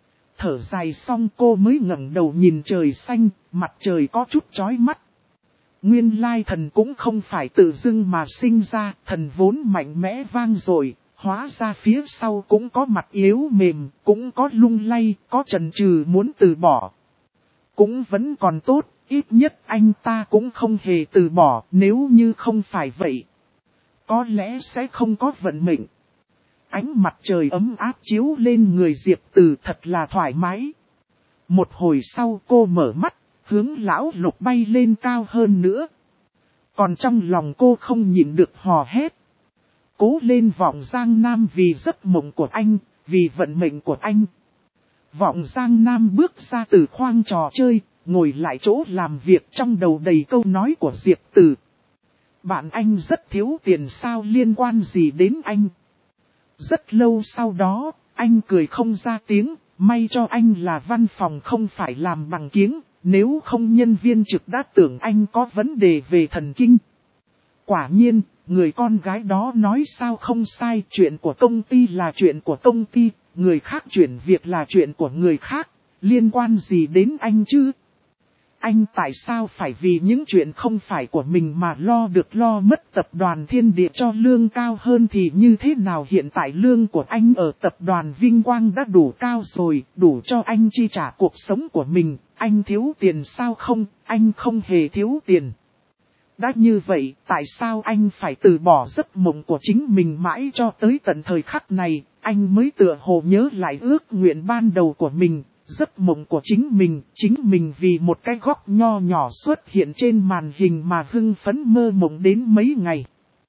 Thở dài xong cô mới ngẩng đầu nhìn trời xanh, mặt trời có chút chói mắt. Nguyên lai thần cũng không phải tự dưng mà sinh ra, thần vốn mạnh mẽ vang dội, hóa ra phía sau cũng có mặt yếu mềm, cũng có lung lay, có chần chừ muốn từ bỏ. Cũng vẫn còn tốt, ít nhất anh ta cũng không hề từ bỏ, nếu như không phải vậy. Có lẽ sẽ không có vận mệnh. Ánh mặt trời ấm áp chiếu lên người Diệp Từ thật là thoải mái. Một hồi sau cô mở mắt, hướng lão Lục bay lên cao hơn nữa. Còn trong lòng cô không nhịn được hò hét. Cố lên Vọng Giang Nam vì giấc mộng của anh, vì vận mệnh của anh. Vọng Giang Nam bước ra từ khoang trò chơi, ngồi lại chỗ làm việc trong đầu đầy câu nói của Diệp Từ. Bạn anh rất thiếu tiền sao liên quan gì đến anh? Rất lâu sau đó, anh cười không ra tiếng, may cho anh là văn phòng không phải làm bằng kiếng, nếu không nhân viên trực đã tưởng anh có vấn đề về thần kinh. Quả nhiên, người con gái đó nói sao không sai, chuyện của công ty là chuyện của công ty, người khác chuyển việc là chuyện của người khác, liên quan gì đến anh chứ? Anh tại sao phải vì những chuyện không phải của mình mà lo được lo mất? Tập đoàn Thiên Địa cho lương cao hơn thì như thế nào? Hiện tại lương của anh ở tập đoàn Vinh Quang đã đủ cao rồi, đủ cho anh chi trả cuộc sống của mình. Anh thiếu tiền sao? Không, anh không hề thiếu tiền. Đã như vậy, tại sao anh phải từ bỏ giấc mộng của chính mình mãi cho tới tận thời khắc này? Anh mới tựa hồ nhớ lại ước nguyện ban đầu của mình. Giấc mộng của chính mình vì một cái góc nho nhỏ xuất hiện trên màn hình mà hưng phấn mơ mộng đến mấy ngày.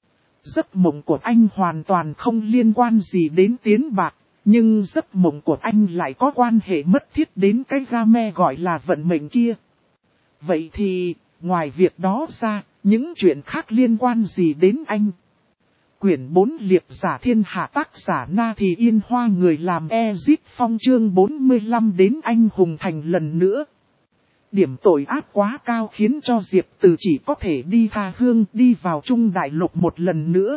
Giấc mộng của anh hoàn toàn không liên quan gì đến tiền bạc, nhưng giấc mộng của anh lại có quan hệ mất thiết đến cái game gọi là vận mệnh kia. Vậy thì, ngoài việc đó ra, những chuyện khác liên quan gì đến anh? Quyển 4 Liệp giả thiên hạ, tác giả Na Thì Yên Hoa, người làm Ezit Phong, chương 45 đến anh hùng thành lần nữa. Điểm tội ác quá cao khiến cho Diệp Từ chỉ có thể đi tha hương đi vào Trung Đại Lục một lần nữa.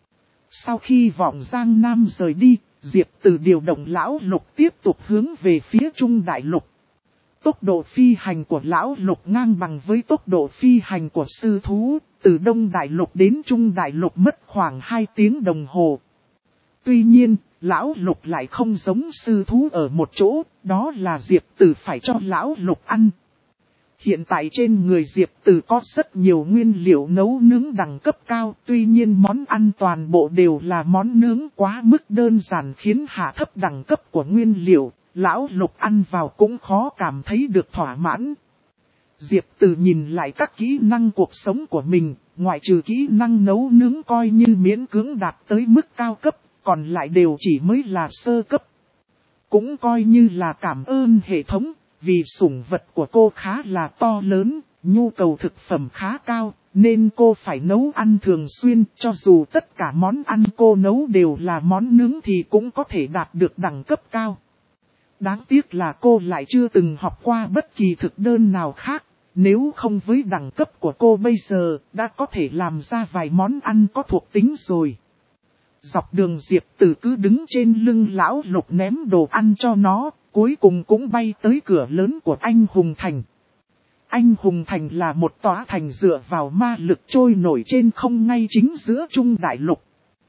Sau khi Vọng Giang Nam rời đi, Diệp Từ điều động Lão Lục tiếp tục hướng về phía Trung Đại Lục. Tốc độ phi hành của Lão Lục ngang bằng với tốc độ phi hành của sư thú, từ Đông Đại Lục đến Trung Đại Lục mất khoảng 2 tiếng đồng hồ. Tuy nhiên, Lão Lục lại không giống sư thú ở một chỗ, đó là Diệp Từ phải cho Lão Lục ăn. Hiện tại trên người Diệp Từ có rất nhiều nguyên liệu nấu nướng đẳng cấp cao, tuy nhiên món ăn toàn bộ đều là món nướng quá mức đơn giản khiến hạ thấp đẳng cấp của nguyên liệu. Lão Lục ăn vào cũng khó cảm thấy được thỏa mãn. Diệp Từ nhìn lại các kỹ năng cuộc sống của mình, ngoại trừ kỹ năng nấu nướng coi như miễn cưỡng đạt tới mức cao cấp, còn lại đều chỉ mới là sơ cấp. Cũng coi như là cảm ơn hệ thống, vì sủng vật của cô khá là to lớn, nhu cầu thực phẩm khá cao, nên cô phải nấu ăn thường xuyên, cho dù tất cả món ăn cô nấu đều là món nướng thì cũng có thể đạt được đẳng cấp cao. Đáng tiếc là cô lại chưa từng học qua bất kỳ thực đơn nào khác, nếu không với đẳng cấp của cô bây giờ đã có thể làm ra vài món ăn có thuộc tính rồi. Dọc đường Diệp Từ cứ đứng trên lưng Lão Lục ném đồ ăn cho nó, cuối cùng cũng bay tới cửa lớn của Anh Hùng Thành. Anh Hùng Thành là một tòa thành dựa vào ma lực trôi nổi trên không ngay chính giữa Trung Đại Lục.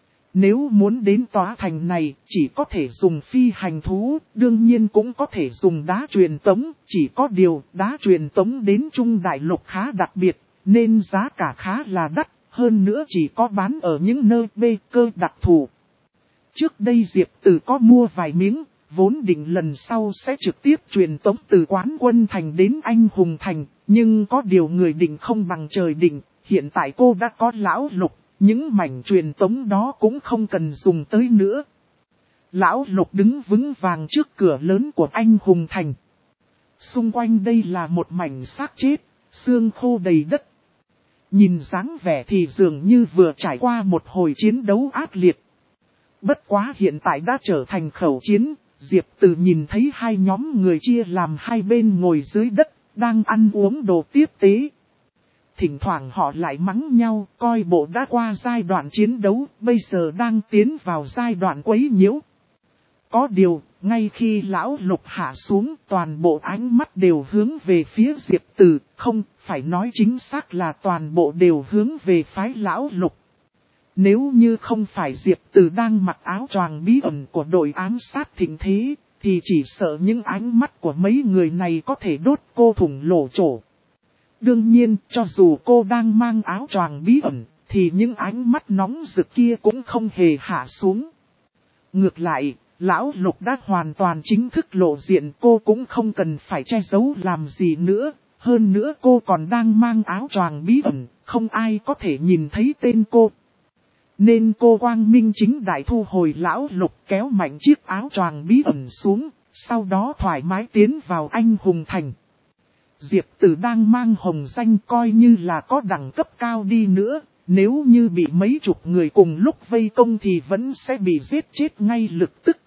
Nếu muốn đến tòa thành này, chỉ có thể dùng phi hành thú, đương nhiên cũng có thể dùng đá truyền tống, chỉ có điều đá truyền tống đến Trung Đại Lục khá đặc biệt, nên giá cả khá là đắt, hơn nữa chỉ có bán ở những nơi bê cơ đặc thù. Trước đây Diệp Từ có mua vài miếng, vốn định lần sau sẽ trực tiếp truyền tống từ Quán Quân Thành đến Anh Hùng Thành, nhưng có điều người định không bằng trời định, hiện tại cô đã có Lão Lục. Những mảnh truyền tống đó cũng không cần dùng tới nữa. Lão Lục đứng vững vàng trước cửa lớn của Anh Hùng Thành. Xung quanh đây là một mảnh xác chết, xương khô đầy đất. Nhìn dáng vẻ thì dường như vừa trải qua một hồi chiến đấu ác liệt. Bất quá hiện tại đã trở thành khẩu chiến, Diệp Từ nhìn thấy hai nhóm người chia làm hai bên ngồi dưới đất, đang ăn uống đồ tiếp tế. Thỉnh thoảng họ lại mắng nhau, coi bộ đã qua giai đoạn chiến đấu, bây giờ đang tiến vào giai đoạn quấy nhiễu. Có điều, ngay khi Lão Lục hạ xuống, toàn bộ ánh mắt đều hướng về phía Diệp Từ, không, phải nói chính xác là toàn bộ đều hướng về phái Lão Lục. Nếu như không phải Diệp Từ đang mặc áo choàng bí ẩn của đội ám sát thịnh thế, thì chỉ sợ những ánh mắt của mấy người này có thể đốt cô thủng lỗ chỗ. Đương nhiên, cho dù cô đang mang áo choàng bí ẩn, thì những ánh mắt nóng rực kia cũng không hề hạ xuống. Ngược lại, Lão Lục đã hoàn toàn chính thức lộ diện, cô cũng không cần phải che giấu làm gì nữa. Hơn nữa cô còn đang mang áo choàng bí ẩn, không ai có thể nhìn thấy tên cô. Nên cô quang minh chính đại thu hồi Lão Lục, kéo mạnh chiếc áo choàng bí ẩn xuống, sau đó thoải mái tiến vào Anh Hùng Thành. Diệp Từ đang mang hồng danh, coi như là có đẳng cấp cao đi nữa, nếu như bị mấy chục người cùng lúc vây công thì vẫn sẽ bị giết chết ngay lập tức.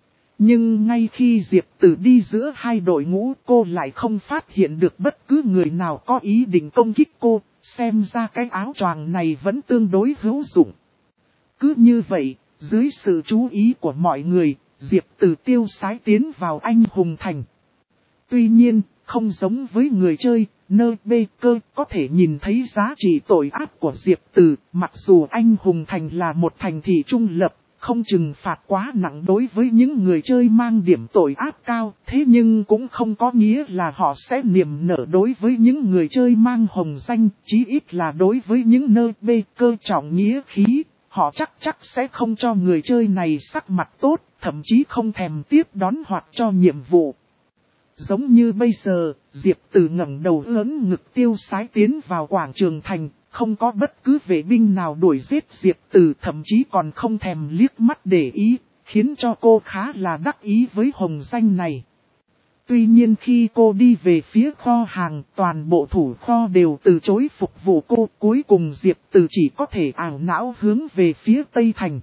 Nhưng ngay khi Diệp Từ đi giữa hai đội ngũ, cô lại không phát hiện được bất cứ người nào có ý định công kích cô, xem ra cái áo choàng này vẫn tương đối hữu dụng. Cứ như vậy, dưới sự chú ý của mọi người, Diệp Từ tiêu sái tiến vào anh hùng thành. Tuy nhiên, không giống với người chơi, nơi bê cơ có thể nhìn thấy giá trị tội ác của Diệp Từ, mặc dù anh hùng thành là một thành thị trung lập, không trừng phạt quá nặng đối với những người chơi mang điểm tội ác cao, thế nhưng cũng không có nghĩa là họ sẽ niềm nở đối với những người chơi mang hồng danh, chí ít là đối với những nơi bê cơ trọng nghĩa khí, họ chắc sẽ không cho người chơi này sắc mặt tốt, thậm chí không thèm tiếp đón hoặc cho nhiệm vụ. Giống như bây giờ, Diệp Từ ngẩng đầu ưỡn ngực tiêu sái tiến vào quảng trường thành, không có bất cứ vệ binh nào đuổi giết Diệp Từ, thậm chí còn không thèm liếc mắt để ý, khiến cho cô khá là đắc ý với hồng danh này. Tuy nhiên khi cô đi về phía kho hàng, toàn bộ thủ kho đều từ chối phục vụ cô, cuối cùng Diệp Từ chỉ có thể ảo não hướng về phía Tây Thành.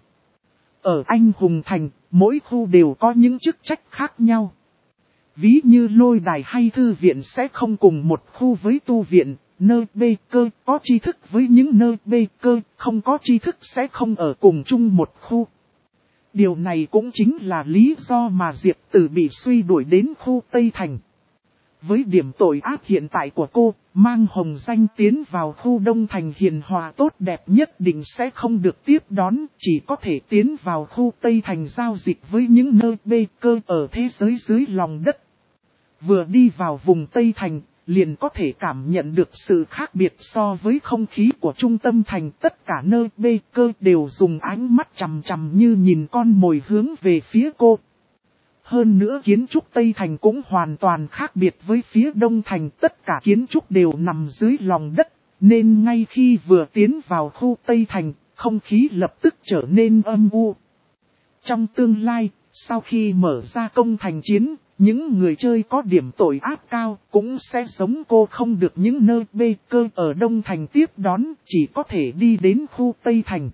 Ở Anh Hùng Thành, mỗi khu đều có những chức trách khác nhau. Ví như lôi đài hay thư viện sẽ không cùng một khu với tu viện, nơi bê cơ có tri thức với những nơi bê cơ không có tri thức sẽ không ở cùng chung một khu. Điều này cũng chính là lý do mà Diệp Từ bị suy đuổi đến khu Tây Thành. Với điểm tội ác hiện tại của cô, mang hồng danh tiến vào khu Đông Thành hiền hòa tốt đẹp nhất định sẽ không được tiếp đón, chỉ có thể tiến vào khu Tây Thành giao dịch với những nơi bê cơ ở thế giới dưới lòng đất. Vừa đi vào vùng Tây Thành, liền có thể cảm nhận được sự khác biệt so với không khí của trung tâm thành. Tất cả nơi bê cơ đều dùng ánh mắt chằm chằm như nhìn con mồi hướng về phía cô. Hơn nữa kiến trúc Tây Thành cũng hoàn toàn khác biệt với phía Đông Thành. Tất cả kiến trúc đều nằm dưới lòng đất, nên ngay khi vừa tiến vào khu Tây Thành, không khí lập tức trở nên âm u. Trong tương lai, sau khi mở ra công thành chiến, những người chơi có điểm tội ác cao cũng sẽ giống cô không được những nơi bê cơ ở Đông Thành tiếp đón, chỉ có thể đi đến khu Tây Thành.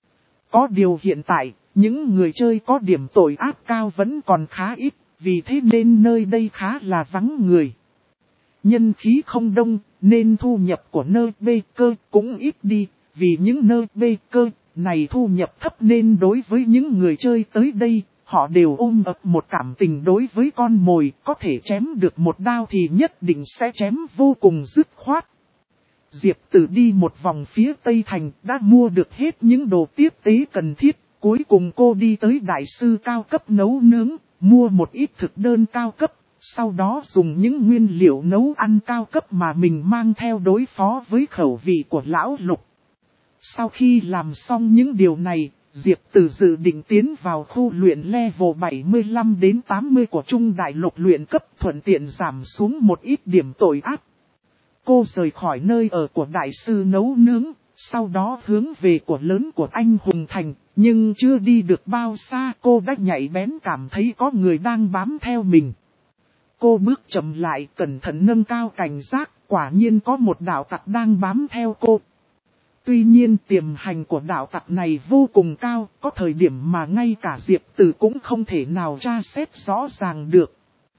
Có điều hiện tại, những người chơi có điểm tội ác cao vẫn còn khá ít, vì thế nên nơi đây khá là vắng người. Nhân khí không đông, nên thu nhập của nơi bê cơ cũng ít đi, vì những nơi bê cơ này thu nhập thấp nên đối với những người chơi tới đây, họ đều ôm ấp một cảm tình đối với con mồi, có thể chém được một đao thì nhất định sẽ chém vô cùng dứt khoát. Diệp Từ đi một vòng phía Tây Thành đã mua được hết những đồ tiếp tế cần thiết, cuối cùng cô đi tới đại sư cao cấp nấu nướng, mua một ít thực đơn cao cấp, sau đó dùng những nguyên liệu nấu ăn cao cấp mà mình mang theo đối phó với khẩu vị của lão Lục. Sau khi làm xong những điều này, Diệp Từ dự định tiến vào khu luyện level 75 đến 80 của Trung Đại Lục luyện cấp, thuận tiện giảm xuống một ít điểm tội ác. Cô rời khỏi nơi ở của đại sư nấu nướng, sau đó hướng về của lớn của anh Hùng Thành, nhưng chưa đi được bao xa cô đã nhạy bén cảm thấy có người đang bám theo mình. Cô bước chậm lại cẩn thận nâng cao cảnh giác, quả nhiên có một đạo tặc đang bám theo cô. Tuy nhiên tiềm hành của đạo tặc này vô cùng cao, có thời điểm mà ngay cả Diệp Từ cũng không thể nào tra xét rõ ràng được.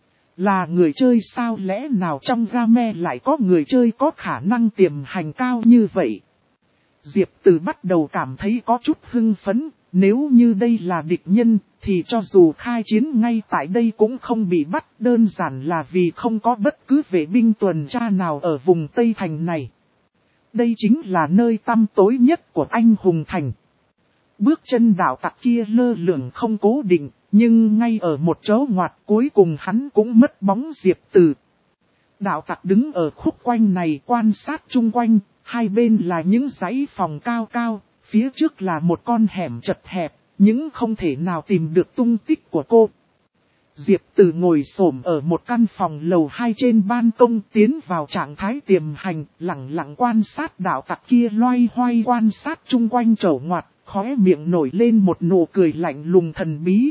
Là người chơi sao, lẽ nào trong game lại có người chơi có khả năng tiềm hành cao như vậy? Diệp Từ bắt đầu cảm thấy có chút hưng phấn, nếu như đây là địch nhân, thì cho dù khai chiến ngay tại đây cũng không bị bắt, đơn giản là vì không có bất cứ vệ binh tuần tra nào ở vùng Tây Thành này. Đây chính là nơi tăm tối nhất của anh Hùng Thành. Bước chân đạo tặc kia lơ lửng không cố định, nhưng ngay ở một chỗ ngoặt cuối cùng hắn cũng mất bóng Diệp Từ. Đạo tặc đứng ở khúc quanh này quan sát chung quanh, hai bên là những dãy phòng cao cao, phía trước là một con hẻm chật hẹp, nhưng không thể nào tìm được tung tích của cô. Diệp Từ ngồi xổm ở một căn phòng lầu 2 trên ban công, tiến vào trạng thái tiềm hành, lặng lặng quan sát đạo tặc kia loay hoay quan sát chung quanh chẩu ngoặt, khóe miệng nổi lên một nụ cười lạnh lùng thần bí.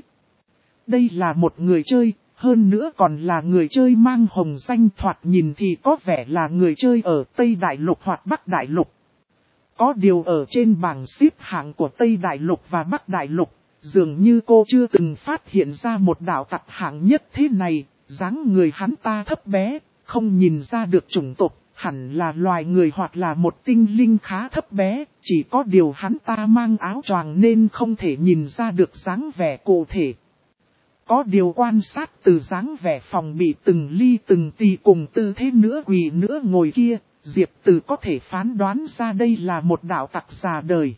Đây là một người chơi, hơn nữa còn là người chơi mang hồng danh, thoạt nhìn thì có vẻ là người chơi ở Tây Đại Lục hoặc Bắc Đại Lục. Có điều ở trên bảng xếp hạng của Tây Đại Lục và Bắc Đại Lục, dường như cô chưa từng phát hiện ra một đạo tặc hạng nhất thế này, dáng người hắn ta thấp bé, không nhìn ra được chủng tộc, hẳn là loài người hoặc là một tinh linh khá thấp bé, chỉ có điều hắn ta mang áo choàng nên không thể nhìn ra được dáng vẻ cụ thể. Có điều quan sát từ dáng vẻ phòng bị từng ly từng tí cùng tư thế nữa quỳ nữa ngồi kia, Diệp Từ có thể phán đoán ra đây là một đạo tặc già đời.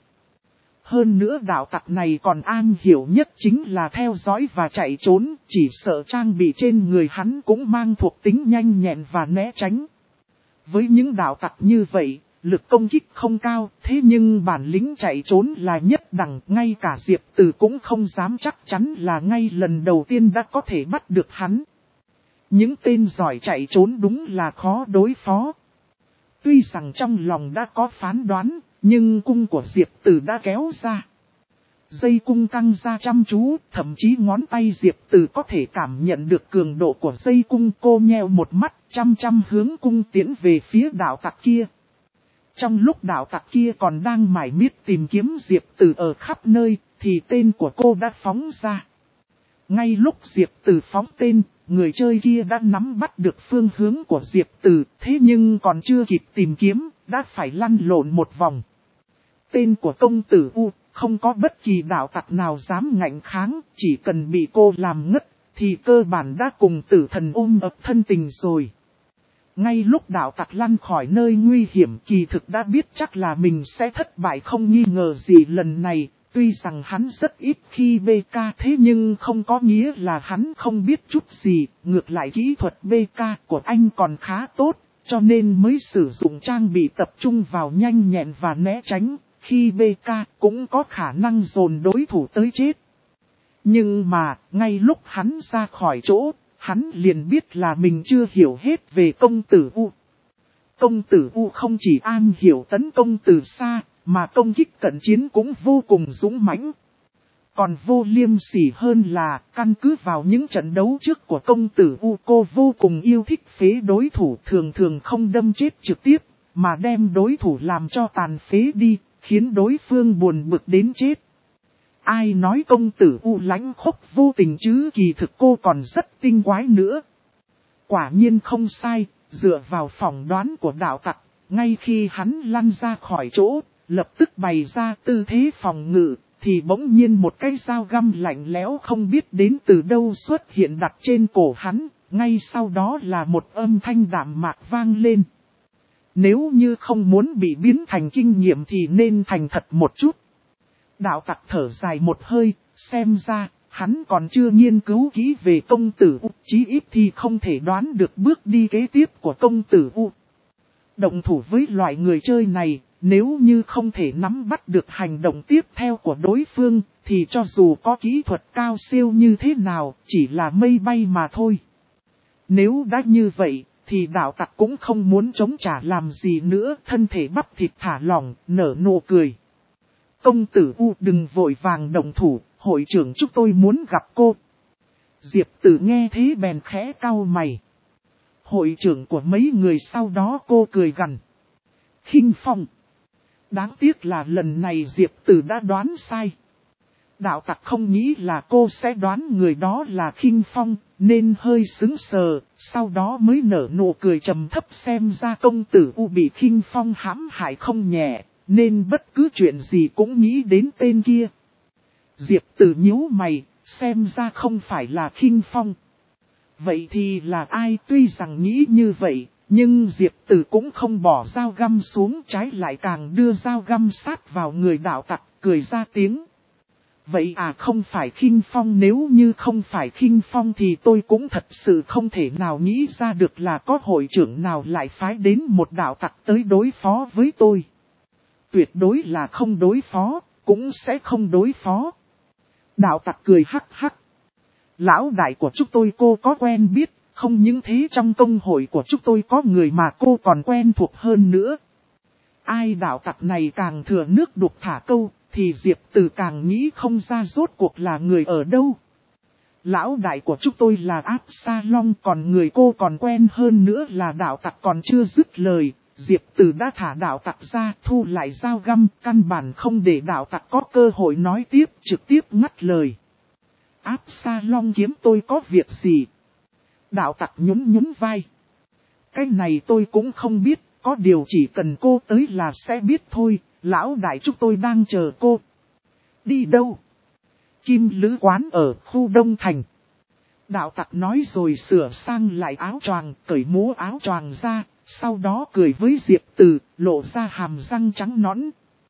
Hơn nữa đạo tặc này còn am hiểu nhất chính là theo dõi và chạy trốn, chỉ sợ trang bị trên người hắn cũng mang thuộc tính nhanh nhẹn và né tránh. Với những đạo tặc như vậy, lực công kích không cao, thế nhưng bản lĩnh chạy trốn là nhất đẳng, ngay cả Diệp Từ cũng không dám chắc chắn là ngay lần đầu tiên đã có thể bắt được hắn. Những tên giỏi chạy trốn đúng là khó đối phó. Tuy rằng trong lòng đã có phán đoán, nhưng cung của Diệp Từ đã kéo ra. Dây cung căng ra chăm chú, thậm chí ngón tay Diệp Từ có thể cảm nhận được cường độ của dây cung. Cô nheo một mắt, chăm chăm hướng cung tiến về phía đạo tặc kia. Trong lúc đạo tặc kia còn đang mải miết tìm kiếm Diệp Từ ở khắp nơi, thì tên của cô đã phóng ra. Ngay lúc Diệp Từ phóng tên, người chơi kia đã nắm bắt được phương hướng của Diệp Từ, thế nhưng còn chưa kịp tìm kiếm, đã phải lăn lộn một vòng. Tên của công tử U, không có bất kỳ đạo tặc nào dám ngạnh kháng, chỉ cần bị cô làm ngất, thì cơ bản đã cùng tử thần ôm ập thân tình rồi. Ngay lúc đạo tặc lăn khỏi nơi nguy hiểm, kỳ thực đã biết chắc là mình sẽ thất bại không nghi ngờ gì lần này. Tuy rằng hắn rất ít khi BK thế nhưng không có nghĩa là hắn không biết chút gì, ngược lại kỹ thuật BK của anh còn khá tốt, cho nên mới sử dụng trang bị tập trung vào nhanh nhẹn và né tránh, khi BK cũng có khả năng dồn đối thủ tới chết. Nhưng mà, ngay lúc hắn ra khỏi chỗ, hắn liền biết là mình chưa hiểu hết về công tử U. Công tử U không chỉ am hiểu tấn công từ xa, mà công kích cận chiến cũng vô cùng dũng mãnh. Còn vô liêm sỉ hơn là, căn cứ vào những trận đấu trước của công tử U, cô vô cùng yêu thích phế đối thủ, thường thường không đâm chết trực tiếp, mà đem đối thủ làm cho tàn phế đi, khiến đối phương buồn bực đến chết. Ai nói công tử U lãnh khốc vô tình chứ, kỳ thực cô còn rất tinh quái nữa. Quả nhiên không sai, dựa vào phỏng đoán của đạo tặc, ngay khi hắn lăn ra khỏi chỗ, lập tức bày ra tư thế phòng ngự, thì bỗng nhiên một cái dao găm lạnh lẽo không biết đến từ đâu xuất hiện đặt trên cổ hắn, ngay sau đó là một âm thanh đạm mạc vang lên. Nếu như không muốn bị biến thành kinh nghiệm thì nên thành thật một chút. Đạo tặc thở dài một hơi, xem ra, hắn còn chưa nghiên cứu kỹ về công tử U, chí ít thì không thể đoán được bước đi kế tiếp của công tử U. Động thủ với loại người chơi này, nếu như không thể nắm bắt được hành động tiếp theo của đối phương, thì cho dù có kỹ thuật cao siêu như thế nào, chỉ là mây bay mà thôi. Nếu đã như vậy, thì đạo tặc cũng không muốn chống trả làm gì nữa, thân thể bắp thịt thả lỏng, nở nụ cười. Công tử U đừng vội vàng động thủ, hội trưởng chúng tôi muốn gặp cô. Diệp Tử nghe thế bèn khẽ cau mày. Hội trưởng của mấy người sau đó cô cười gằn. Khinh Phong. Đáng tiếc là lần này Diệp Tử đã đoán sai. Đạo tặc không nghĩ là cô sẽ đoán người đó là Khinh Phong, nên hơi sững sờ, sau đó mới nở nụ cười trầm thấp xem ra công tử U bị Khinh Phong hãm hại không nhẹ, nên bất cứ chuyện gì cũng nghĩ đến tên kia. Diệp Tử nhíu mày, xem ra không phải là Khinh Phong. Vậy thì là ai? Tuy rằng nghĩ như vậy, nhưng Diệp Tử cũng không bỏ dao găm xuống, trái lại càng đưa dao găm sát vào người đạo tặc, cười ra tiếng. Vậy à, không phải Khinh Phong, nếu như không phải Khinh Phong thì tôi cũng thật sự không thể nào nghĩ ra được là có hội trưởng nào lại phái đến một đạo tặc tới đối phó với tôi. Tuyệt đối là không đối phó, cũng sẽ không đối phó. Đạo tặc cười hắc hắc. Lão đại của chúng tôi cô có quen biết, không những thế trong công hội của chúng tôi có người mà cô còn quen thuộc hơn nữa. Ai đạo tặc này càng thừa nước đục thả câu, thì Diệp Tử càng nghĩ không ra rốt cuộc là người ở đâu. Lão đại của chúng tôi là Absalom, còn người cô còn quen hơn nữa là đạo tặc. Còn chưa dứt lời, Diệp Tử đã thả đạo tặc ra, thu lại dao găm, căn bản không để đạo tặc có cơ hội nói tiếp, trực tiếp ngắt lời. Absalom kiếm tôi có việc gì? Đạo tặc nhún nhún vai. Cái này tôi cũng không biết, có điều chỉ cần cô tới là sẽ biết thôi, lão đại chúng tôi đang chờ cô. Đi đâu? Kim lữ quán ở khu Đông Thành. Đạo tặc nói rồi sửa sang lại áo choàng, cởi mũ áo choàng ra, sau đó cười với Diệp Từ, lộ ra hàm răng trắng nõn.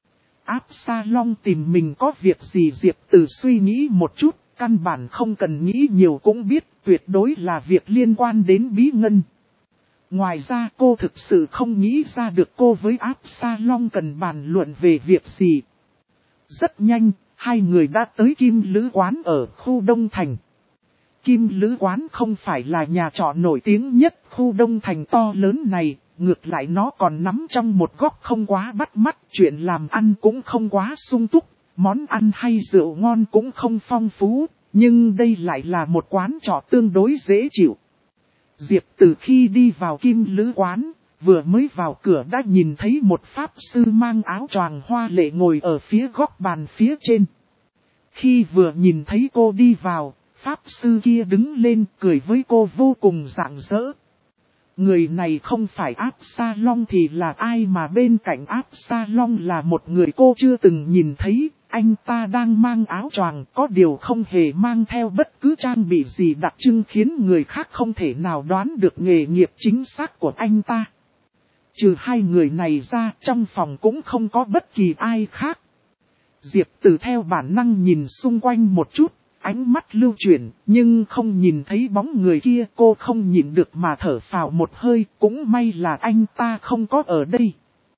Absalom tìm mình có việc gì? Diệp Từ suy nghĩ một chút, căn bản không cần nghĩ nhiều cũng biết, tuyệt đối là việc liên quan đến bí ngân. Ngoài ra cô thực sự không nghĩ ra được cô với Absalom cần bàn luận về việc gì. Rất nhanh, hai người đã tới Kim Lữ quán ở khu Đông Thành. Kim Lữ quán không phải là nhà trọ nổi tiếng nhất khu Đông Thành to lớn này, ngược lại nó còn nằm trong một góc không quá bắt mắt, chuyện làm ăn cũng không quá sung túc, món ăn hay rượu ngon cũng không phong phú, nhưng đây lại là một quán trọ tương đối dễ chịu. Diệp từ khi đi vào Kim Lữ quán, vừa mới vào cửa đã nhìn thấy một pháp sư mang áo choàng hoa lệ ngồi ở phía góc bàn phía trên. Khi vừa nhìn thấy cô đi vào, pháp sư kia đứng lên cười với cô vô cùng rạng rỡ. Người này không phải Absalom thì là ai mà bên cạnh Absalom là một người cô chưa từng nhìn thấy. Anh ta đang mang áo choàng, có điều không hề mang theo bất cứ trang bị gì đặc trưng khiến người khác không thể nào đoán được nghề nghiệp chính xác của anh ta. Trừ hai người này ra, trong phòng cũng không có bất kỳ ai khác. Diệp Từ theo bản năng nhìn xung quanh một chút, ánh mắt lưu chuyển, nhưng không nhìn thấy bóng người kia, cô không nhịn được mà thở phào một hơi, cũng may là anh ta không có ở đây.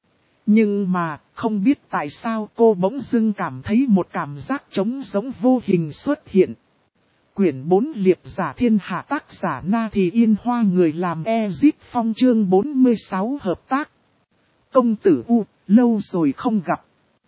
Nhưng mà, không biết tại sao cô bỗng dưng cảm thấy một cảm giác trống giống vô hình xuất hiện. Quyển 4 Liệp giả thiên hạ, tác giả Na Thì Yên Hoa, người làm Ezip Phong, chương 46 hợp tác. Công tử U, lâu rồi không gặp.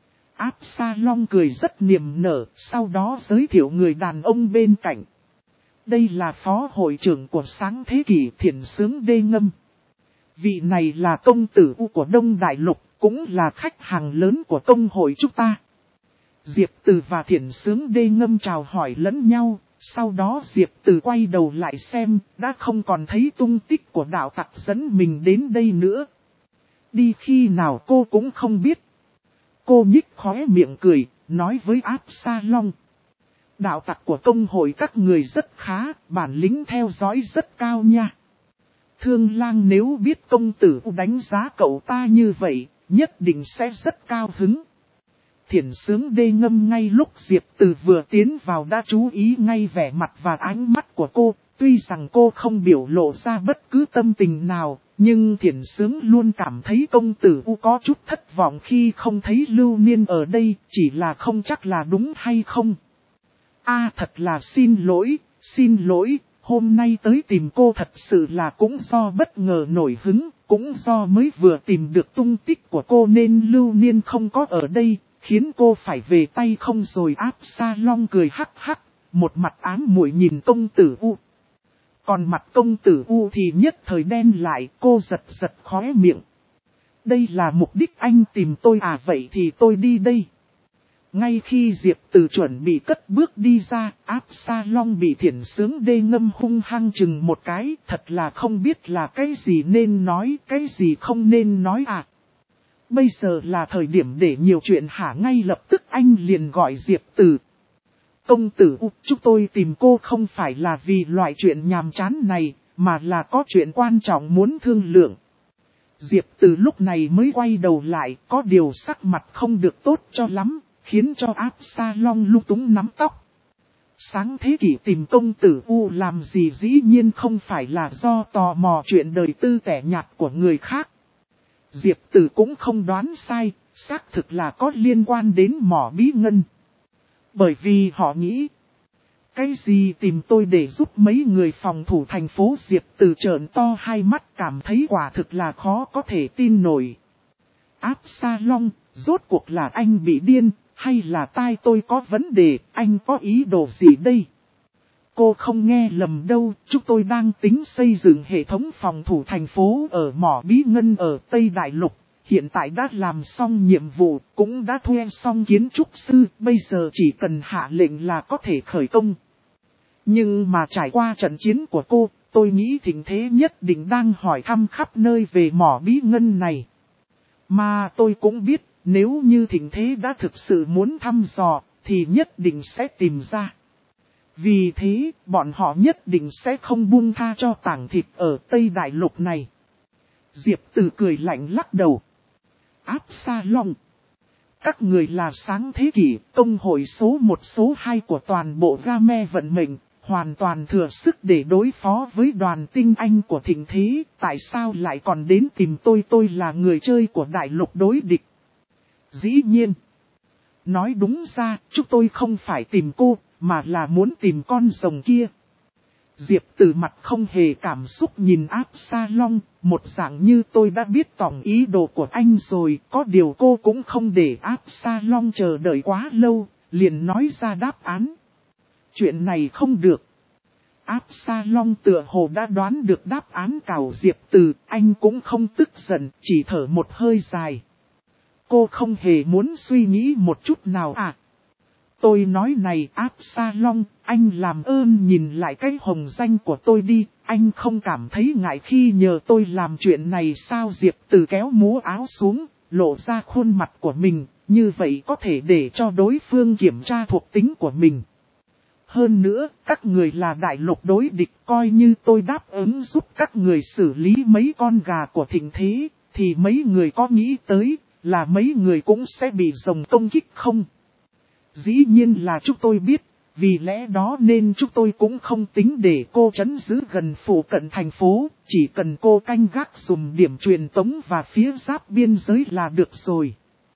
Absalom cười rất niềm nở, sau đó giới thiệu người đàn ông bên cạnh. Đây là phó hội trưởng của Sáng Thế Kỷ, Thiển Sướng Đê Ngâm. Vị này là công tử U của Đông Đại Lục, cũng là khách hàng lớn của công hội chúng ta. Diệp Từ và Thiển Sướng Đê Ngâm chào hỏi lẫn nhau, sau đó Diệp Từ quay đầu lại xem, đã không còn thấy tung tích của đạo tặc dẫn mình đến đây nữa. Đi khi nào cô cũng không biết. Cô nhích khóe miệng cười, nói với Absalom. Đạo tặc của công hội các người rất khá, bản lĩnh theo dõi rất cao nha. Thương Lang nếu biết công tử đánh giá cậu ta như vậy, nhất định sẽ rất cao hứng. Thiển Sướng Đê Ngâm ngay lúc Diệp Từ vừa tiến vào đã chú ý ngay vẻ mặt và ánh mắt của cô. Tuy rằng cô không biểu lộ ra bất cứ tâm tình nào, nhưng Thiển Sướng luôn cảm thấy công tử U có chút thất vọng khi không thấy Lưu Niên ở đây, chỉ là không chắc là đúng hay không. Thật là xin lỗi, hôm nay tới tìm cô thật sự là cũng do bất ngờ nổi hứng, cũng do mới vừa tìm được tung tích của cô nên Lưu Niên không có ở đây, khiến cô phải về tay không rồi. Absalom cười hắc hắc, một mặt ám muội nhìn công tử U. Còn mặt công tử U thì nhất thời đen lại, cô giật giật khóe miệng. Đây là mục đích anh tìm tôi à, vậy thì tôi đi đây. Ngay khi Diệp Từ chuẩn bị cất bước đi ra, Absalom bị Thiển Sướng Đê Ngâm hung hăng chừng một cái, thật là không biết là cái gì nên nói, cái gì không nên nói à. Bây giờ là thời điểm để nhiều chuyện hả? Ngay lập tức anh liền gọi Diệp Từ. Công tử U, chúng tôi tìm cô không phải là vì loại chuyện nhàm chán này, mà là có chuyện quan trọng muốn thương lượng. Diệp Từ lúc này mới quay đầu lại, có điều sắc mặt không được tốt cho lắm, khiến cho Absalom lung túng nắm tóc. Sáng Thế Kỷ tìm công tử U làm gì? Dĩ nhiên không phải là do tò mò chuyện đời tư tẻ nhạt của người khác. Diệp Từ cũng không đoán sai, xác thực là có liên quan đến mỏ bí ngân. Bởi vì họ nghĩ, cái gì tìm tôi để giúp mấy người phòng thủ thành phố? Diệp Từ trợn to hai mắt, cảm thấy quả thực là khó có thể tin nổi. Absalom, rốt cuộc là anh bị điên, hay là tai tôi có vấn đề, anh có ý đồ gì đây? Cô không nghe lầm đâu, chúng tôi đang tính xây dựng hệ thống phòng thủ thành phố ở mỏ bí ngân ở Tây Đại Lục. Hiện tại đã làm xong nhiệm vụ, cũng đã thuê xong kiến trúc sư, bây giờ chỉ cần hạ lệnh là có thể khởi công. Nhưng mà trải qua trận chiến của cô, Tôi nghĩ thịnh thế nhất định đang hỏi thăm khắp nơi về mỏ bí ngân này. Mà tôi cũng biết, nếu như thịnh thế đã thực sự muốn thăm dò, thì nhất định sẽ tìm ra. Vì thế, bọn họ nhất định sẽ không buông tha cho tảng thịt ở Tây Đại Lục này. Diệp Từ cười lạnh lắc đầu. Absalom. Các người là sáng thế kỷ, công hội số 1 số 2 của toàn bộ Game vận mệnh, hoàn toàn thừa sức để đối phó với đoàn tinh anh của thịnh thế, tại sao lại còn đến tìm tôi là người chơi của đại lục đối địch. Dĩ nhiên, nói đúng ra, chúng tôi không phải tìm cô, mà là muốn tìm con rồng kia. Diệp Từ mặt không hề cảm xúc nhìn Absalom, một dạng như tôi đã biết tổng ý đồ của anh rồi, có điều cô cũng không để Absalom chờ đợi quá lâu, liền nói ra đáp án. Chuyện này không được. Absalom tựa hồ đã đoán được đáp án cào Diệp Từ, anh cũng không tức giận, chỉ thở một hơi dài. Cô không hề muốn suy nghĩ một chút nào à? Tôi nói này Absalom, anh làm ơn nhìn lại cái hồng danh của tôi đi, anh không cảm thấy ngại khi nhờ tôi làm chuyện này sao? Diệp Từ kéo múa áo xuống, lộ ra khuôn mặt của mình, như vậy có thể để cho đối phương kiểm tra thuộc tính của mình. Hơn nữa, các người là đại lục đối địch, coi như tôi đáp ứng giúp các người xử lý mấy con gà của thịnh thế, thì mấy người có nghĩ tới là mấy người cũng sẽ bị rồng công kích không? Dĩ nhiên là chúng tôi biết, vì lẽ đó nên chúng tôi cũng không tính để cô trấn giữ gần phụ cận thành phố, chỉ cần cô canh gác dùng điểm truyền tống và phía giáp biên giới là được rồi.